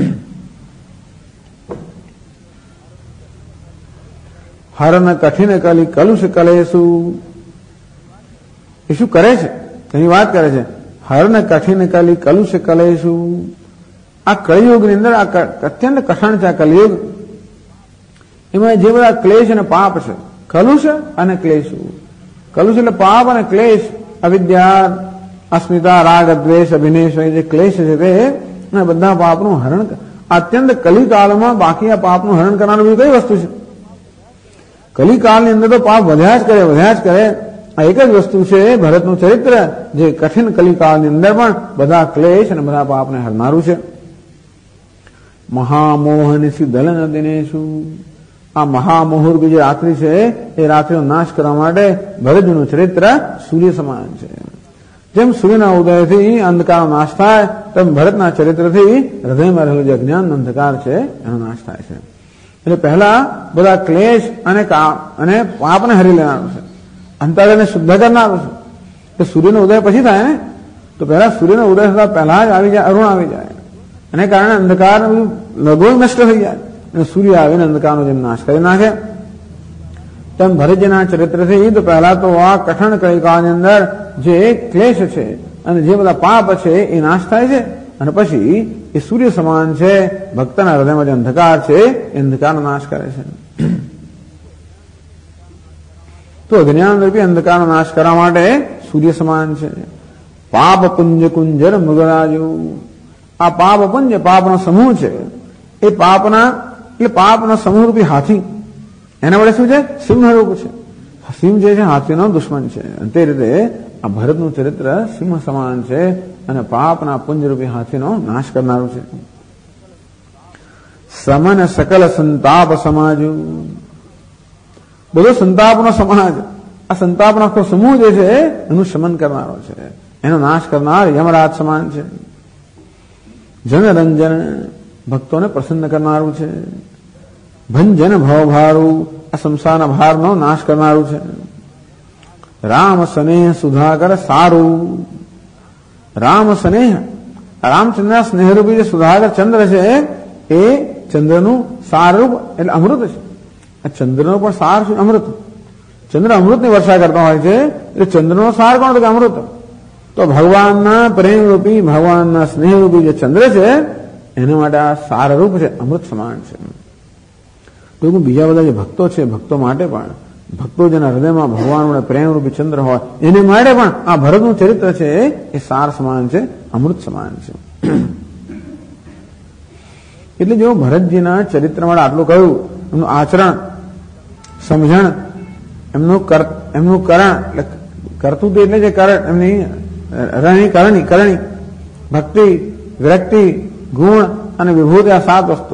હરન કઠિન કલી કલુષ કલેશુ. એ શું કરે છે તેની વાત કરે છે. હરન કઠિન કલી કલુષ કલેશુ. આ કળિયુગની અંદર આ અત્યંત કઠણ છે. આ કલિયુગ એમાં જે બધા ક્લેશ અને પાપ છે, કલુષ અને ક્લેશુ. કલુષ એટલે પાપ અને ક્લેશ, અવિદ્યા, અસ્મિતા, રાગ, દ્વેષ, અભિનિવેશ જે ક્લેશ છે તે બધા પાપનું હરણ. અત્યંત કલિકાળમાં બાકી આ પાપનું હરણ કરનારું બીજું કઈ વસ્તુ છે? કલિકાળની અંદર તો પાપ વધ્યા જ કરે. આ એક જ વસ્તુ છે ભરતનું ચરિત્ર, જે કઠિન કલિકાળની અંદર પણ બધા ક્લેશ અને બધા પાપને હરનારું છે. મહામોહનિશી દલન દિનેશુ. આ મહામોહરૂપી જે રાત્રિ છે એ રાત્રિનો નાશ કરવા માટે ભરતજીનું ચરિત્ર સૂર્ય સમાન છે. જેમ સૂર્યના ઉદયથી અંધકારનો નાશ થાય તેમ ભરતના ચરિત્રથી હૃદયમાં રહેલો જે અજ્ઞાન અંધકાર છે એનો નાશ થાય છે. એટલે પહેલા બધા ક્લેશ અને પાપને હરી લેનારું છે, અંતરને શુદ્ધ કરનારું છે. સૂર્યનો ઉદય પછી થાય ને, તો પહેલા સૂર્યનો ઉદય થતા પહેલા જ આવી જાય, અરુણ આવી જાય, અને કારણે અંધકાર લગભગ નષ્ટ થઈ જાય અને સૂર્ય આવીને અંધકારનો જેમ નાશ કરી નાખે તેમ ભરતજીના ચરિત્રથી તો પહેલા તો આ કઠણ કલિકાળની અંદર જે ક્લેશ છે અને જે બધા પાપ છે એ નાશ થાય છે, અને પછી એ સૂર્ય સમાન છે. ભક્તના હૃદયમાં જે અંધકાર છે એ અંધકારનો નાશ કરે છે. તો જ્ઞાનરૂપી અંધકારનો નાશ કરવા માટે સૂર્ય સમાન છે. પાપ પુંજ કુંજર મૃગરાજુ. આ પાપ પુંજ પાપનો સમૂહ છે, એ પાપનો સમૂહરૂપી હાથી. એના વડે શું છે? સિંહરૂપ છે. સિંહ જે છે હાથીનો દુશ્મન છે. તે રીતે આ ભરતનું ચરિત્ર સિંહ સમાન છે અને પાપના પુંજરૂપી હાથીનો નાશ કરનારું છે. સમન સકલ સંતાપ સમાજુ. બધો સંતાપનો સમાજ, આ સંતાપનો આખો સમૂહ જે છે એનું શમન કરનારો છે, એનો નાશ કરનાર યમરાજ સમાન છે. જનરંજન. ભક્તોને પ્રસન્ન કરનારું છે. ભંજન ભવભારું. આ સંસારના ભારનો નાશ કરનારું છે. રામ સ્નેહ સુધાકર સારું. રામ સ્નેહ, રામચંદ્ર સ્નેહરૂપી જે સુધાકર ચંદ્ર છે એ ચંદ્રનું સારરૂપ એટલે અમૃત છે. આ ચંદ્રનો પણ સાર છે અમૃત. ચંદ્ર અમૃતની વર્ષા કરતા હોય છે, એટલે ચંદ્રનો સાર કોણ તો કે અમૃત. તો ભગવાનના પ્રેમરૂપી, ભગવાનના સ્નેહરૂપી જે ચંદ્ર છે એના માટે આ સારરૂપ છે, અમૃત સમાન છે. તો બીજા બધા જે ભક્તો છે, ભક્તો માટે પણ, ભક્તો જેના હૃદયમાં ભગવાન વડે પ્રેમરૂપી ચંદ્ર હોય એને માટે પણ આ ભરતનું ચરિત્ર છે એ સાર સમાન છે, અમૃત સમાન છે. એટલે જો ભરતજીના ચરિત્ર માટે આટલું કહ્યું, એમનું આચરણ, સમજણ, એમનું કરણ, કરતું એટલે જે કરણ, એમની કરણી, ભક્તિ, વિરક્તિ, ગુણ અને વિભૂતિ, આ 7 વસ્તુ.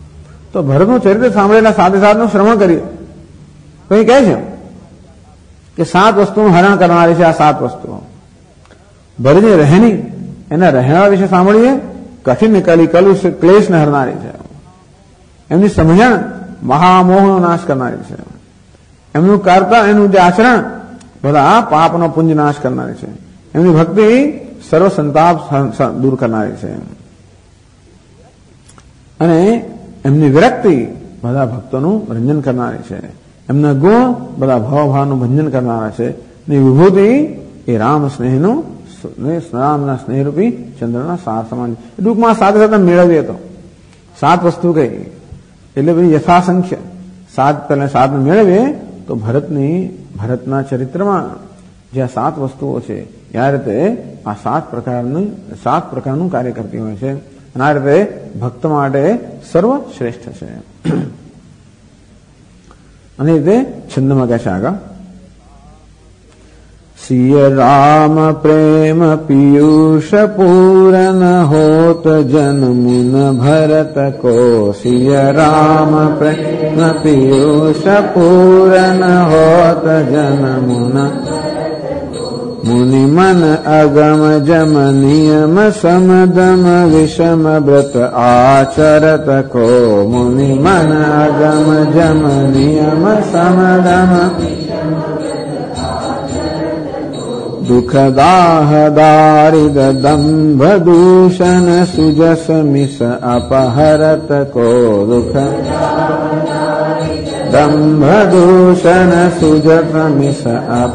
તો ભરતનું ચરિત્ર સાંભળેલા સાથે સાથનું શ્રવણ કરીએ તો એ કહે છે કે 7 વસ્તુનું હરણ કરનારી છે. આ 7 વસ્તુઓ ભરતની રહેણી, એના રહેણા વિશે સાંભળીએ. કઠિન કલી ક્લેશને હરનારી છે. એમની સમજણ મહામોહનો નાશ કરનારી છે. એમનું કરતા, એનું જે આચરણ બધા પાપનો પુંજ નાશ કરનારી છે. એમની ભક્તિ સર્વ સંતાપ દૂર કરનારી છે. અને એમની વિરક્તિ બધા ભક્તોનું રંજન કરનારી છે. એમના ગુણ બધા ભાવભાવનું ભંજન કરનારા છે. ને વિભૂતિ એ રામ સ્નેહનું, રામના સ્નેહરૂપી ચંદ્રના સાર સમાન. ટૂંકમાં સાથે સાથે મેળવીએ તો 7 વસ્તુ કઈ એટલે બધી યથાસંખ્ય 7 મેળવીએ તો ભરતના ચરિત્રમાં જે આ 7 વસ્તુઓ છે એ આ રીતે આ 7 પ્રકારનું કાર્ય કરતી હોય છે. અને આ રીતે ભક્ત માટે સર્વશ્રેષ્ઠ છે. અને રીતે છંદમાં કહે છે આગળ, सिय राम प्रेम पीयूष पूरन होत जन्मुन भरत को. सिय राम प्रेम पीयूष पूरन होत जन्मुन मुनि मन अगम जम नियम समदम विषम व्रत आचरत को. मुनि मन अगम जम नियम समदम दुख दाह दारिद दंभ दूषण सुजस मिस अपहरत को. दुख दंभ दूषण सुजस मिस अप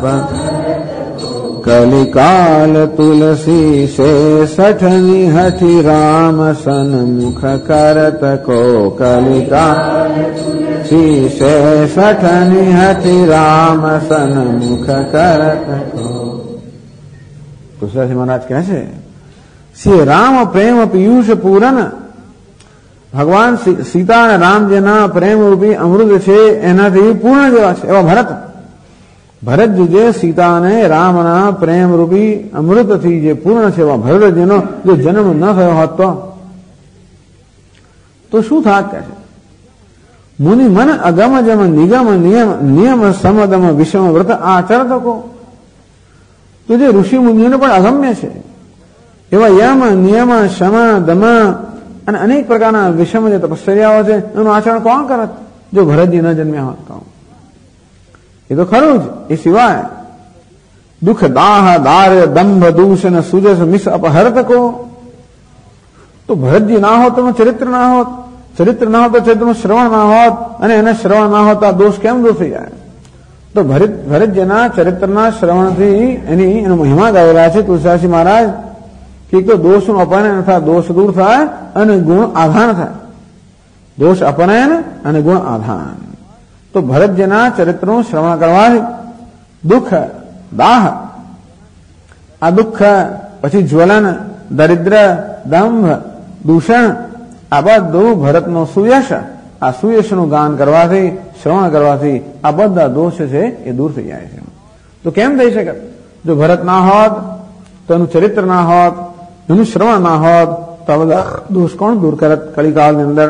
कलिकाल तुलसी से सठनी हठि राम सन मुख करत को. कलिकाल से सठनी हठि राम सन मुख करत को. तुलसीदास महाराज કહે છે, શ્રી રામ પ્રેમ પિયુષ પૂરન, ભગવાન સીતા અને રામજીના પ્રેમ રૂપી અમૃત છે એનાથી પૂર્ણ જેવા છે એવા ભરતજી જે સીતા અને રામના પ્રેમ રૂપી અમૃતથી જે પૂર્ણ છે એવા ભરતજીનો જો જન્મ ન થયો હોત તો શું થાત કહે છે. મુનિ મન અગમ જમ નિગમ નિયમ સમદમ વિષમ વ્રત આચરત કો. તો જે ઋષિ મુનિઓને પણ અગમ્ય છે એવા યમ નિયમ શમ દમ અને અનેક પ્રકારના વિષમ જે તપશ્ચર્યાઓ છે એનું આચરણ કોણ કરત જો ભરતજી ન જન્મ્યા હોત તો. એ તો ખરું જ. એ સિવાય દુઃખ દાહ દાર્ય દંભ દૂષણ સુજસ મિસ અપહરત કો. તો ભરતજી ના હોત તો ચરિત્ર ના હોત, ચરિત્ર ના હોત તો ચરિત્રનું શ્રવણ ના હોત, અને એને શ્રવણ ના હોત આ દોષ કેમ દૂર થઈ જાય. તો ભરતજીના ચરિત્રના શ્રવણથી એનો મહિમા ગાયેલા છે તુલસીદાસજી મહારાજ કે તો દોષનું અપનયન થાય, દોષ દૂર થાય અને ગુણ આધાન થાય. દોષ અપનયન અને ગુણ આધાન. તો ભરતજીના ચરિત્રનું શ્રવણ કરવાથી દુઃખ દાહ, આ દુઃખ પછી જ્વલન, દરિદ્ર, દંભ, દૂષણ આ બધું ભરતનો સુયશ, આ સુયશનું ગાન કરવાથી, શ્રવણ કરવાથી આ બધા દોષ છે એ દૂર થઈ જાય છે. તો કેમ થઈ શકે? જો ભરત ના હોત, તો એનું ચરિત્ર ના હોત, એનું શ્રવણ ના હોત તો આ બધા દોષ કોણ દૂર કરત કલિકાળની અંદર.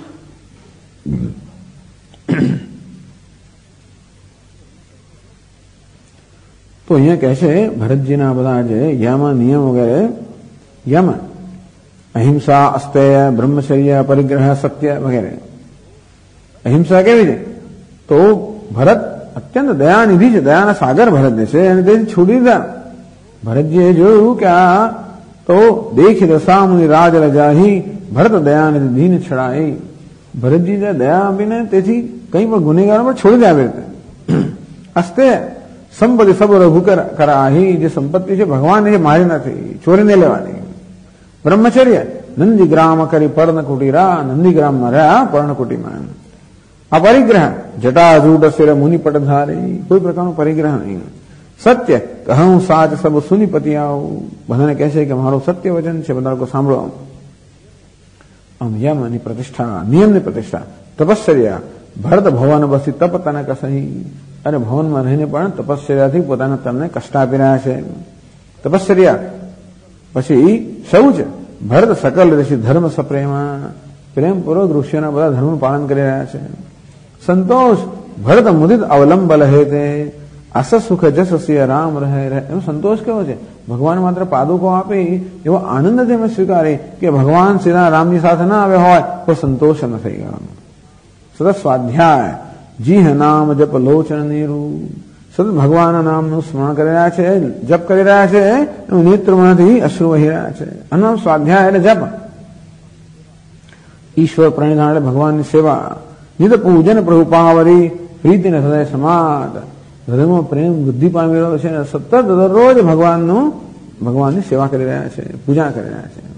તો અહીંયા કહે છે ભરતજીના બધા જે યમ નિયમ વગેરે, યમ અહિંસા, અસ્તેય, બ્રહ્મચર્ય, પરિગ્રહ, સત્ય વગેરે. અહિંસા કેવી છે? તો ભરત અત્યંત દયાનિધિ છે, દયાના સાગર ભરતને છે અને તેથી છોડી દીધા. ભરતજીએ જોયું કે આ તો દેખી દશા મુનિ રાજ રજાહી ભરત દયાનિધિ દીન છડાઈ. ભરતજી દયા આપીને તેથી કંઈ પણ ગુનેગારો પણ છોડી દે આવી રીતે. અસ્તેય સંપત્તિ સબ રઘુ કરાહી, જે સંપત્તિ છે ભગવાનને જે મારી નથી, ચોરીને લેવાની. બ્રહ્મચર્ય નંદીગ્રામ કરી પર્ણકુટીરા, નંદીગ્રામમાં રહ્યા પર્ણકુટીમાં. આ પરિગ્રહ જટાજૂટ શિર મુનિ પટધારી, કોઈ પ્રકારનો પરિગ્રહ નહીં. સત્ય કહું સાચ સબ સુનિપતિ આવ, બધાને કહે છે કે મારું સત્ય વચન છે, બધા લોકો સાંભળો. આમ યમની પ્રતિષ્ઠા, નિયમની પ્રતિષ્ઠા. તપશ્ચર્યા ભરત ભવન બસી તપ તને કસહી, અને ભવનમાં રહીને પણ તપશ્ચર્યાથી પોતાના તનને કષ્ટ આપી રહ્યા છે. તપશ્ચર્યા પછી શૌચ, ભરત સકલ ઋષિ ધર્મ સપ્રેમા, પ્રેમપૂર્વક ઋષિઓના બધા ધર્મનું પાલન કરી રહ્યા છે. સંતોષ ભરત મુદિત અવલંબ લહે તે, આસ સુખ જસ સિય રામ રહે રહે. એનો સંતોષ કેવો છે? ભગવાન માત્ર પાદુકો આપી એવો આનંદ તેમ સ્વીકારે કે ભગવાન શ્રીના રામની સાથે ના આવે હોય તો સંતોષ ન થઈ ગયો. સતત સ્વાધ્યાય જી નામ જપ લોચન નીરું. સતત ભગવાનના નામનું સ્મરણ કરી રહ્યા છે, જપ કરી રહ્યા છે, એનું નેત્રમાંથી અશ્રુ વહી રહ્યા છે. આનું સ્વાધ્યાય એટલે જપ. ઈશ્વર પ્રણિધાન એટલે ભગવાનની સેવા. નિત પૂજન પ્રભુ પાવરી પ્રીતિને સદાય સમાત. હૃદયમાં પ્રેમ વૃદ્ધિ પામી રહ્યો છે અને સતત દરરોજ ભગવાનની સેવા કરી રહ્યા છે, પૂજા કરી રહ્યા છે.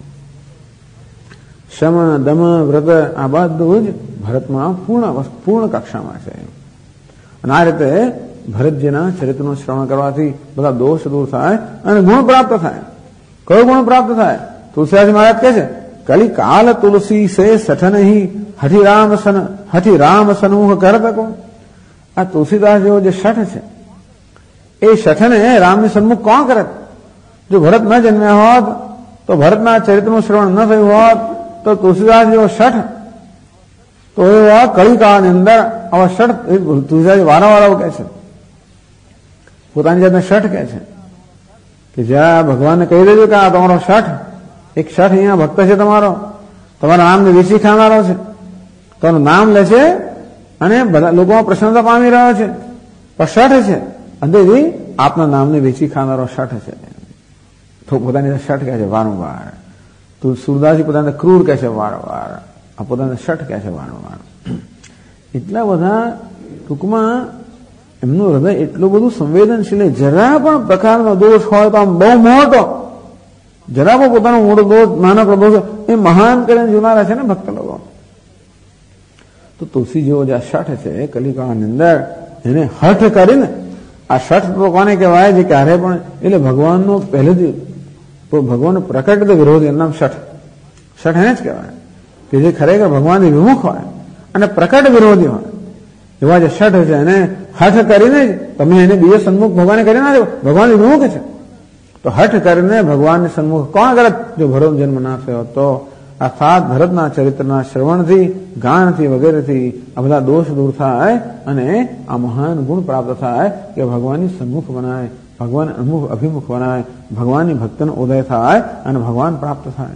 શમ દમ વ્રત આ બધું જ ભરતમાં પૂર્ણ કક્ષામાં છે. અને આ રીતે ભરતજીના ચરિત્રનું શ્રવણ કરવાથી બધા દોષ દૂર થાય અને ગુણ પ્રાપ્ત થાય. કયો ગુણ પ્રાપ્ત થાય? તુલસીદાસજી મહારાજ કહે છે, કલી કાલ તુલસી સે સઠ નહીં હઠી રામ સનૂહ કરત કો. આ તુલસીદાસ જેવો જે શઠ છે એ શઠને રામની સન્મુખ કોણ કરત? જો ભરત ન જન્મ્યા હોત, તો ભરતના ચરિત્રનું શ્રવણ ન થયું હોત, તો તુલસીદાસ જેવો શઠ તો એવા કલિકાળની અંદર આવા શઠ તુલસીદાસ વારંવાર કહે છે, પોતાની જાતને શઠ કહે છે કે જ્યાં ભગવાનને કહી દેજો કે આ તમારો શઠ, એક શઠ અહીંયા ભક્ત છે તમારો, તમારા નામને વેચી ખાનારો છે, તમારું નામ લે છે અને બધા લોકોમાં પ્રસન્નતા પામી રહ્યો છે, પણ શઠ છે, અંતેથી આપના નામને વેચી ખાનારો શઠ છે. તો પોતાની શઠ કહે છે વારંવાર. તો સુરદાસજી પોતાને ક્રૂર કહે છે વારંવાર, આ પોતાને શઠ કહે છે વારંવાર. એટલા બધા ટૂંકમાં એમનું હૃદય એટલું બધું સંવેદનશીલ, જરા પણ પ્રકારનો દોષ હોય તો આમ બહુ મોટો, જરા પણ પોતાનો મોટો દોષ, નાનકડો દોષ એ મહાન કરીને જોનારા છે ને ભક્ત લોકો. તો તુલસી જેવો જે આ શઠ છે કલિકાળની અંદર એને હઠ કરીને, આ શઠ તો કોને કહેવાય? જે ક્યારે પણ એટલે ભગવાનનો પહેલેથી ભગવાન પ્રકટ વિરોધી, એનું નામ શઠ. શઠ એને જ કહેવાય કે જે ખરેખર ભગવાનથી વિમુખ હોય અને પ્રકટ વિરોધી હોય. એવા જે શઠ છે એને હઠ કરીને જ તમે એને બીજે સન્મુખ ભગવાને કરી ના દો, ભગવાન વિમુખ છે. તો હઠ કરીને ભગવાનની સન્મુખ કોણ કરે? જો ભરત જન્મ ના થયો તો. અર્થાત ભરતના ચરિત્રના શ્રવણથી, ગાનથી વગેરેથી આ બધા દોષ દૂર થાય અને આ મહાન ગુણ પ્રાપ્ત થાય કે ભગવાનની સન્મુખ બનાય, ભગવાન અભિમુખ બનાય, ભગવાનની ભક્તિનો ઉદય થાય અને ભગવાન પ્રાપ્ત થાય.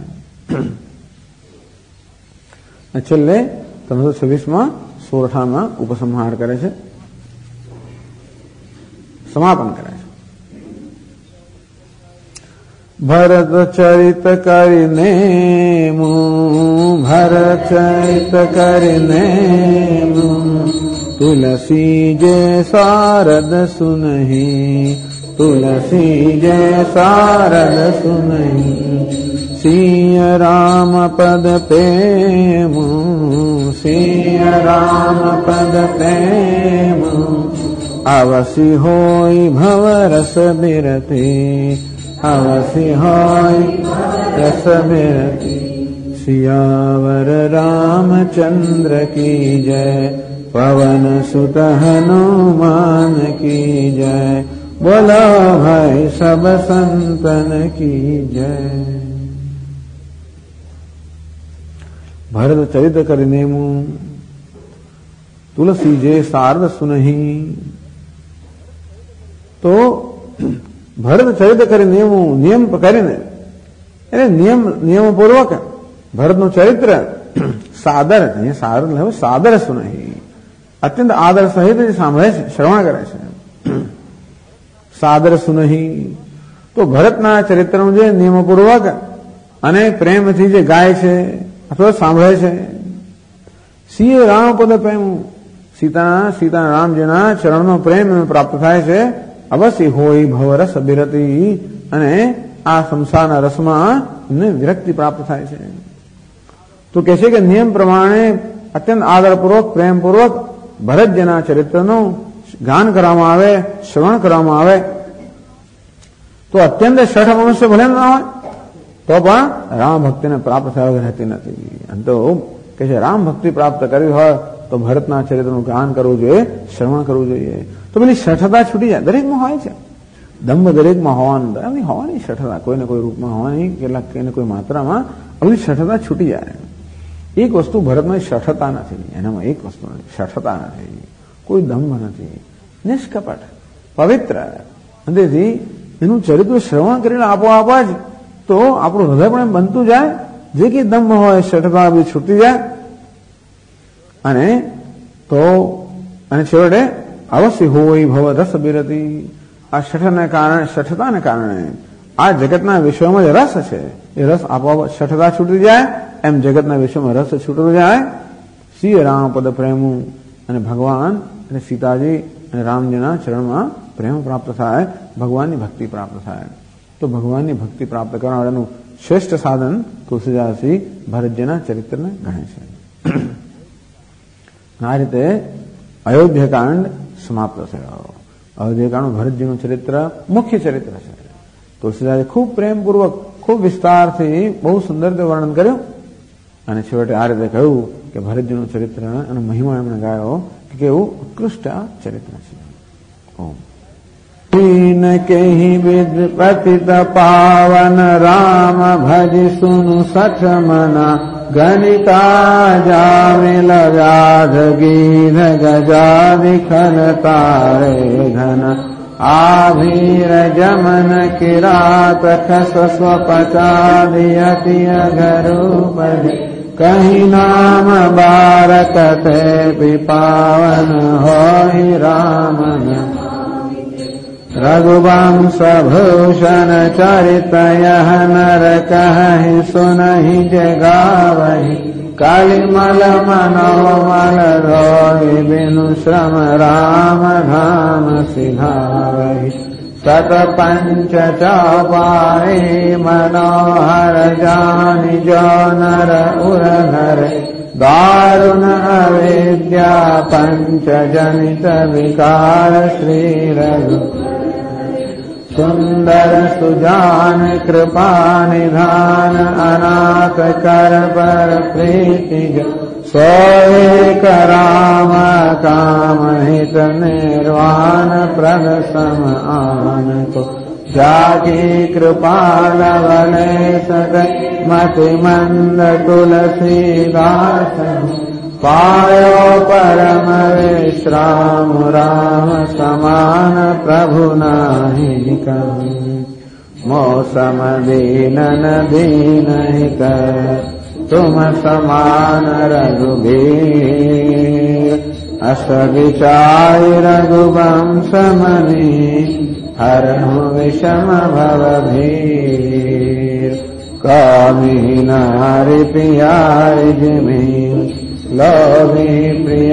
છેલ્લે 326માં સોરઠામાં ઉપસંહાર કરે છે, સમાપન કરે છે. ભરત ચરિત કરીને ભરત ચરિત કરીને તુલસી જે શારદ સુનહી, તુલસી જે શારદ સુનહી. સિય રામ પદ પ્રેમ, સિય રામ પદ પ્રેમ. અવસી હોય ભવ રસ બિરતી, અવસી હોય રસ બિરતી. સિયાવર રામચંદ્ર કી જય, પવન સુત હનુમાન કી જય. બોલો ભાઈ સબ સંતન કી જય. ભરત ચરિત કરીને તુલસી જે શારદ સુનહી. તો ભરત ચરિત કરીને નિયમ કરીને એટલે નિયમપૂર્વક ભરતનું ચરિત્ર સાદર, અહીંયા સાદર લેવું, સાદર સુનહી, અત્યંત આદર સહિત સાંભળે છે, શ્રવણ કરે છે. સાદર સુનહી તો ભરતના ચરિત્રનું જે નિયમપૂર્વક અને પ્રેમથી જે ગાય છે અથવા સાંભળે છે. સિંહ રામપદ પ્રેમ, સીતા રામજીના ચરણનો પ્રેમ પ્રાપ્ત થાય છે. અવશ્ય હોય ભવરસ બિરતી, અને આ સંસારના રસમાં એમને વિરક્તિ પ્રાપ્ત થાય છે. તો કહે છે કે નિયમ પ્રમાણે અત્યંત આદરપૂર્વક, પ્રેમપૂર્વક ભરતજીના ચરિત્રનું ગાન કરવામાં આવે, શ્રવણ કરવામાં આવે તો અત્યંત શઠ મનુષ્ય ભલે ના હોય તો પણ રામ ભક્તિને પ્રાપ્ત થયા રહેતી નથી. અને તો કે છે રામ ભક્તિ પ્રાપ્ત કરવી હોય તો ભરતના ચરિત્રનું ગાન કરવું જોઈએ, શ્રવણ કરવું જોઈએ. તો પેલી શઠતા છૂટી જાય. દરેકમાં હોય છે દંભ, દરેકમાં હોવાની શઠતા કોઈને કોઈ રૂપમાં હોવાની, કેટલાક કોઈને કોઈ માત્રામાં બધી શઠતા છૂટી જાય. એક વસ્તુ ભરતમાં શઠતા નથી, એનામાં એક વસ્તુ નથી, શઠતા નથી, કોઈ દંભ નથી, નિષ્કપટ પવિત્ર. તેથી એનું ચરિત્ર શ્રવણ કરીને આપોઆપ જ તો આપણું હૃદય પણ એમ બનતું જાય, જે કે દંભ હોય શઠતા બી છૂટી જાય, અને તો અને છેવટે અવશ્ય હોય ભવ રસ બિરતી. આ શઠતાને કારણે આ જગતના વિશ્વમાં જે રસ છે એ રસ આપોઆપ શઠતા છૂટી જાય, એમ જગતના વિશ્વમાં રસ છૂટતો જાય. શ્રી રામ પદ પ્રેમું અને ભગવાન અને સીતાજી અને રામજીના ચરણમાં પ્રેમ પ્રાપ્ત થાય, ભગવાનની ભક્તિ પ્રાપ્ત થાય. તો ભગવાનની ભક્તિ પ્રાપ્ત કરવા માટેનું શ્રેષ્ઠ સાધન તુલસીદાસજી ભરતજીના ચરિત્રને ગણે છે. આ રીતે અયોધ્યાકાંડ સમાપ્ત થયો. અયોધ્યાકાંડ ભરતજીનું ચરિત્ર મુખ્ય ચરિત્ર છે. તુલસીદાસે ખૂબ પ્રેમપૂર્વક ખૂબ વિસ્તારથી બહુ સુંદર રીતે વર્ણન કર્યું, અને છેવટે આ રીતે કહ્યું કે ભરતજીનું ચરિત્ર અને મહિમા એમણે ગાયો કે કેવું ઉત્કૃષ્ટ આ ચરિત્ર છે. ઓમ કહી વિદ પતિત પાવન રામ ભજ સુनु સઠ મના ગણિતા જામિલ વ્યાધ ગીધ ગજાદિ ખન તારે ઘન આભીર જમન કિરાત ખસ સ્વપચાદિયતિ અઘરૂપધિ કહી નામ બારક તે પાવન હોય રામન रघुवंश भूषण चरित यह नर कहि सुनहि जगावहि कलिमल मनोमल रोहि बिनु श्रम राम धाम सिधावहि सत पंच चौपाई मनोहर जानि जो नर उरधर दारुण अविद्या पंच जनित विकार श्री रघु सुंदर सुजान कृपा निधान अनाथ कर पर प्रीति सोए राम काम हित निर्वाण प्रद सम आन को जाकी कृपा लवले सदै मति मंद तुलसीदास पायो परम विश्राम राम समान प्रभु नाहि कहि मौसम दीनन दीन हित तुम समान रघुबीर अस विचार रघुवंश मनि हरहु विषम भव भीर कामी नारि प्यारि जिमि लोभी प्रिय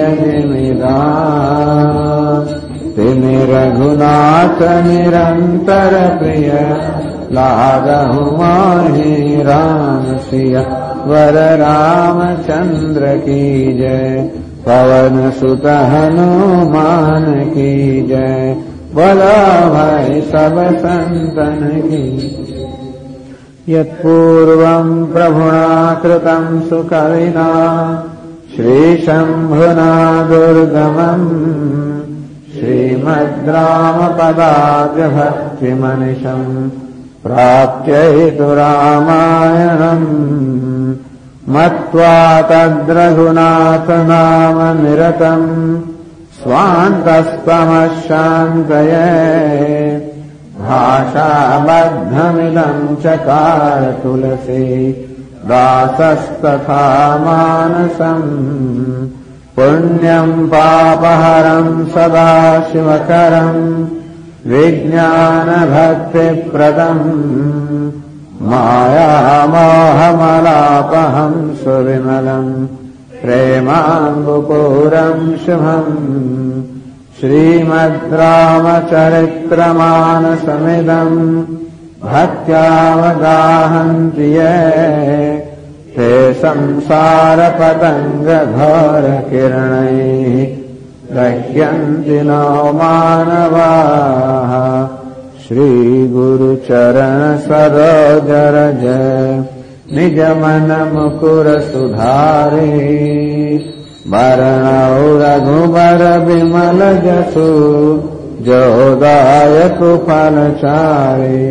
जिमिदास तिनि रघुनाथ निरंतर प्रिय लागहु माहि राम सिया वर रामचंद्र की जय पवन सुत हनुमान की जय बोलो भाई सब संतन की यत्पूर्वं प्रभुना कृतं सुकविना श्रीशम्भुना दुर्गमम् श्रीमद्रामपदाब्जभक्तिमनिशम् प्राप्त्यैतु रामायणम् मत्वा तद्रघुनाथनाम निरतम् स्वान्तस्तमशान्तये भाषाबद्धमिदम् चकार तुलसी दासस्तथा मानसम् पुण्यम् पापहरम् सदा शिवकरम् विज्ञानभक्तिप्रदम् मायामोहमलापहम् सुविमलम् प्रेमाम्बुपूरम् शुभम् श्रीमद्रामचरित्रमानसमिदम् भक्त्यावगाहन्ति ये ते संसारपतङ्गघोरकिरणैः दह्यन्ति नो मानवाः श्रीगुरुचरणसरोजरज निजमनमुकुर सुधारे वरणौ रघुबर विमल जसु जोदायक फलचारे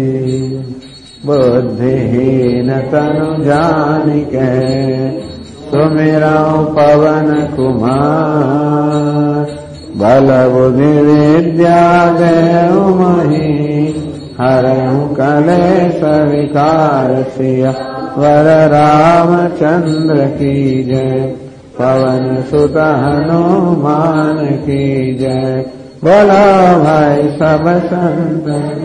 बुद्धिहीन तनु जानिके सुमिरौ पवन कुमार बल बुद्धि विद्या देहु मही हरहु कलेश विकार सिया वर रामचंद्र की जय। पवन सुत हनुमान की जय। बोलो भाई सब संतन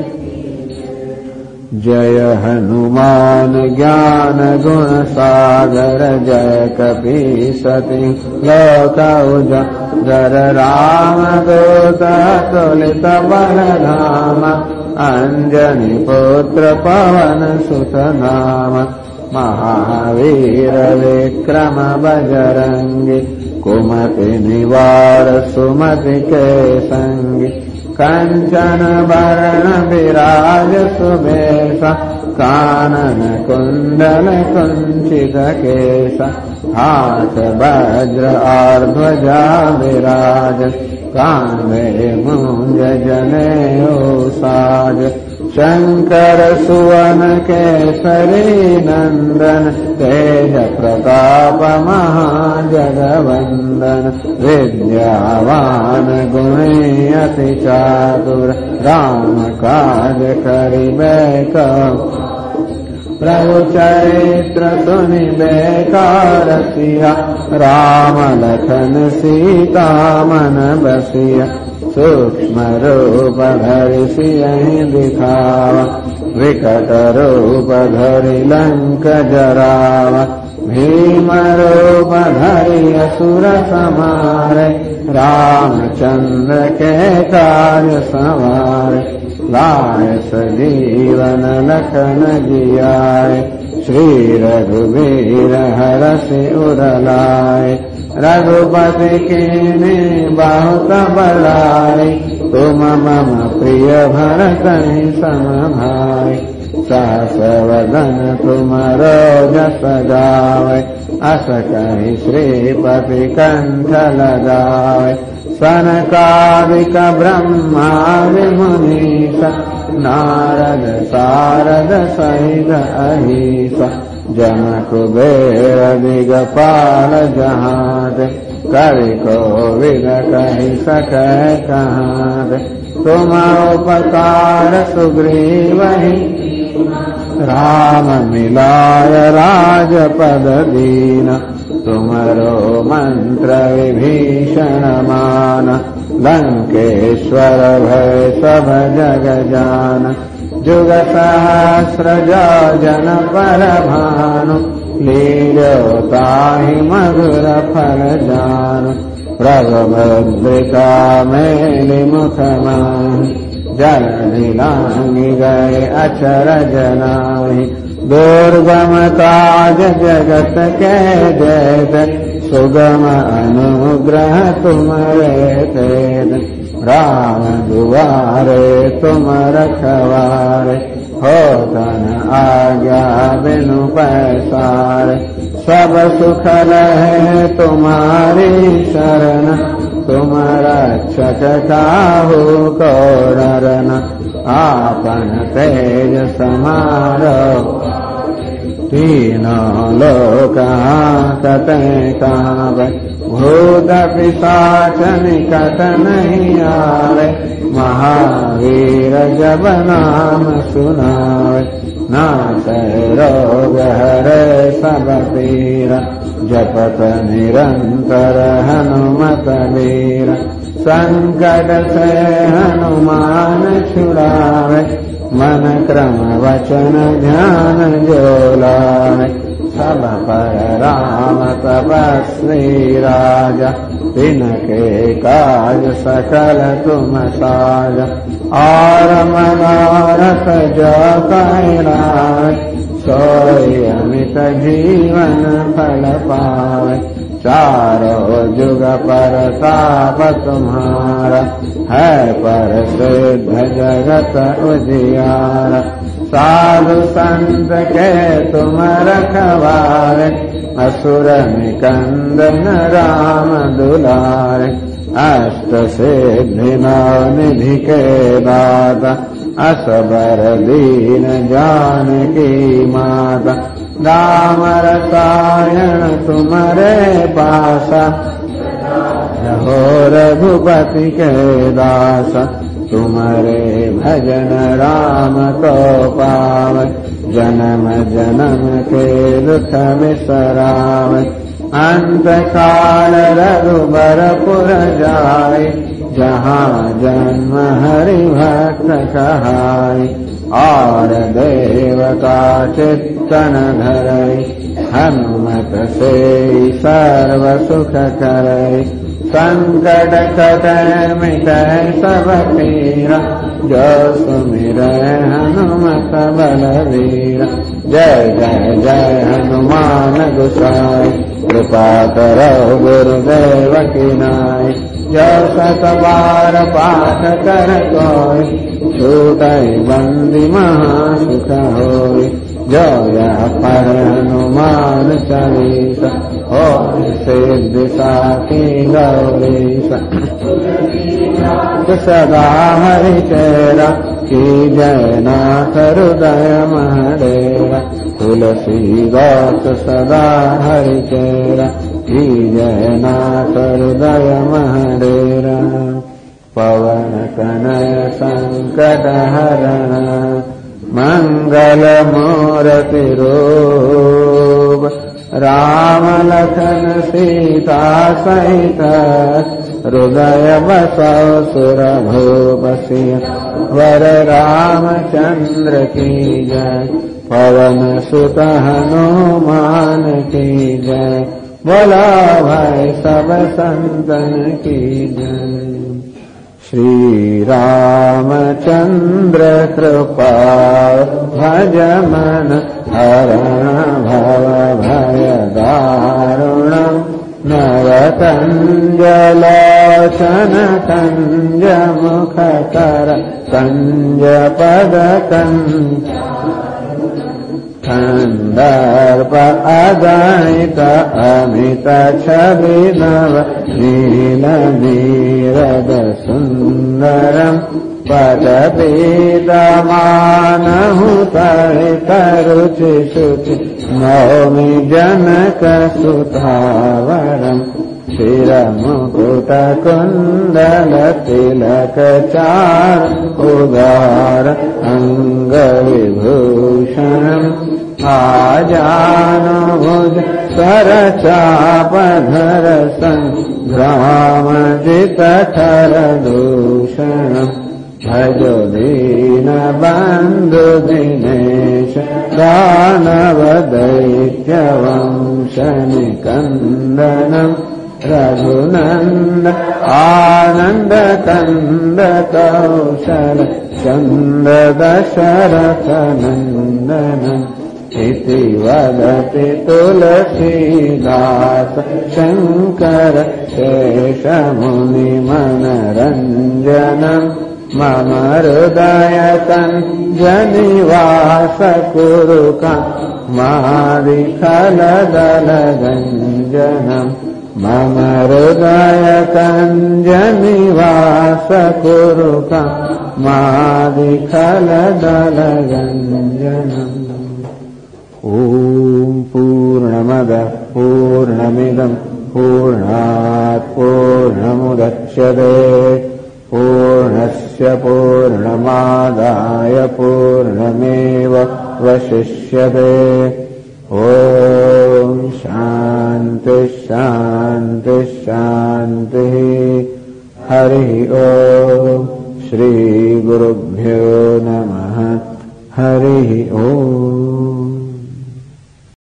जय हनुमान ज्ञान गुण सागर जय कपीसति लोक उजागर राम दूत तुलित बल धाम अंजनी पुत्र पवन सुत नाम महावीर विक्रम बजरंगी कुमति निवार सुमति के संगी कंचन वरण विराज सुबेसा कानन कुंडल कुंचित केसा हाथ वज्र और ध्वजा विराज कांधे मूंज जनेऊ साज शंकर सुवन केसरी नंदन तेज प्रताप महाजगवंदन विद्यावान गुणी अति चातुर राम काज करिबे कबु प्रभु चरित्र सुनिबे कारसिया राम लखन सीता मन बसिया सूक्ष्म रूप धरि सियहि दिखावा विकट रूप धरि लंक जरावा भीम रूप धरि असुर संहारे रामचंद्र के कार्य संवारे लाए सजीवन लखन जियाए श्री रघुवीर हरषि उर लाए रघुपति कीन्ही बहुत बड़ाई तुम मम प्रिय भरतहि सम भाई सहस वदन तुमरो जस गावे अस कहि श्रीपति कंठ लगावे सनकादिक ब्रह्मादि मुनीश नारद सारद सहित अहीश जम कुबेर दिगपाल जहाद कवि कोविद कहि सकै कहाद तुम उपकार सुग्रीवहि राम मिलाय राजपद दीन तुमरो मंत्र विभीषण मान लंकेश्वर भय सब जग जान जुग सहस्र जन पर भानु लील्यो ताहि मधुर फल जान प्रभुमुद्रिका मेलि मुख माहि जलधि लांघि गए अचरज नाहि दुर्गम काज जगत के जैत सुगम अनुग्रह तुम्हारे तेज राम दुआरे तुम रखवारे हो तन आज्ञा बिनु पैसारे सब सुख लहे तुम्हारी शरण तुम रक्षक काहू को डरना आपन तेज समारो तीनों लोक हांकते कांपे भूत पिशाच निकट नहीं आवे महावीर जब नाम सुनावे नाशे रोग हरे सब पीरा जपत निरंतर हनुमत वीर संकट से हनुमान छुड़ावे मन क्रम वचन ध्यान जो लावे सब पर राम तपस्वी राजा तिनके काज सकल तुम साजा और मनोरथ जो कैलावे सोई अमित जीवन फल पावे चारों जुग पर ताप तुम्हारा है पर सिद्ध जगत उजियारा साधु संत के तुम रखवारे असुर निकंदन राम दुलारे अष्ट सिद्धि निधि के दाता असबर दीन जानकी माता दाम रसायन तुम्हारे पासा हो रघुपति के दास तुम्हारे भजन राम को पावे जन्म जन्म के दुख बिसरावे अंत काल रघुबरपुर जाए जहाँ जन्म हरि भक्त कहाय और देवता चित्तन धरई हनुमत से सर्व सुख करई संकट कटै मिटै सब पीरा जो सुमिरै हनुमत बलवीरा जय जय जय हनुमान गोसाई कृपा करो गुरुदेव की नाई जो सत बार पाठ कर कोई छूटै बंदी महासुख होई जो यह पर हनुमान चालीसा हो सिद्धि साखी गौरीसा सदा हरि चेरा की जय नाथ हृदय महडेरा तुलसीदास सदा हरि चेरा की जय नाथ हृदय महडेरा पवन तनय संकट हरण मंगल मूर्ति रूप राम लखन सीता सहित हृदय बसौ सुर भूप सिंह वर रामचंद्र की जय पवन सुत हनुमान की जय बोला भाई सब संतन की जय श्री रामचंद्र कृपा भज मन हरण भव भय दारुणम् नवकञ्जलोचन कञ्ज मुखकर कञ्ज पदकञ्ज कन्दर्प अगणित अमित छवि नव नील नीरद सुन्दरम् पदपीतमानहु तरित रुचि शुचि नौमि जनक सुतावरम् शिरमुकुट कुण्डल तिलक चार उदार अंग विभूषणम् आजानुभुज सरचापधर संघ्रामजित ठर दूषणम् भजो दीन बन्धु दिनेश दानव दैत्य वंश निकन्दनम् रघुनन्द आनन्द कन्द कौशल चन्द दशरथ नन्दनम् इति वदति तुलसीदास शङ्कर शेषमुनिमनरञ्जनम् मम हृदय कञ्जनिवास कुरु मादिखलदलगञ्जनम् मम हृदय कञ्जनिवास कुरु मादिखलदलगञ्जनम् ॐ पूर्णमदः पूर्णमिदं पूर्णात् पूर्णमुदच्यते पूर्णस्य पूर्णमादाय पूर्णमेवावशिष्यते ॐ शान्ति शान्ति शान्तिः हरिः ॐ श्रीगुरुभ्यो नमः हरिः ॐ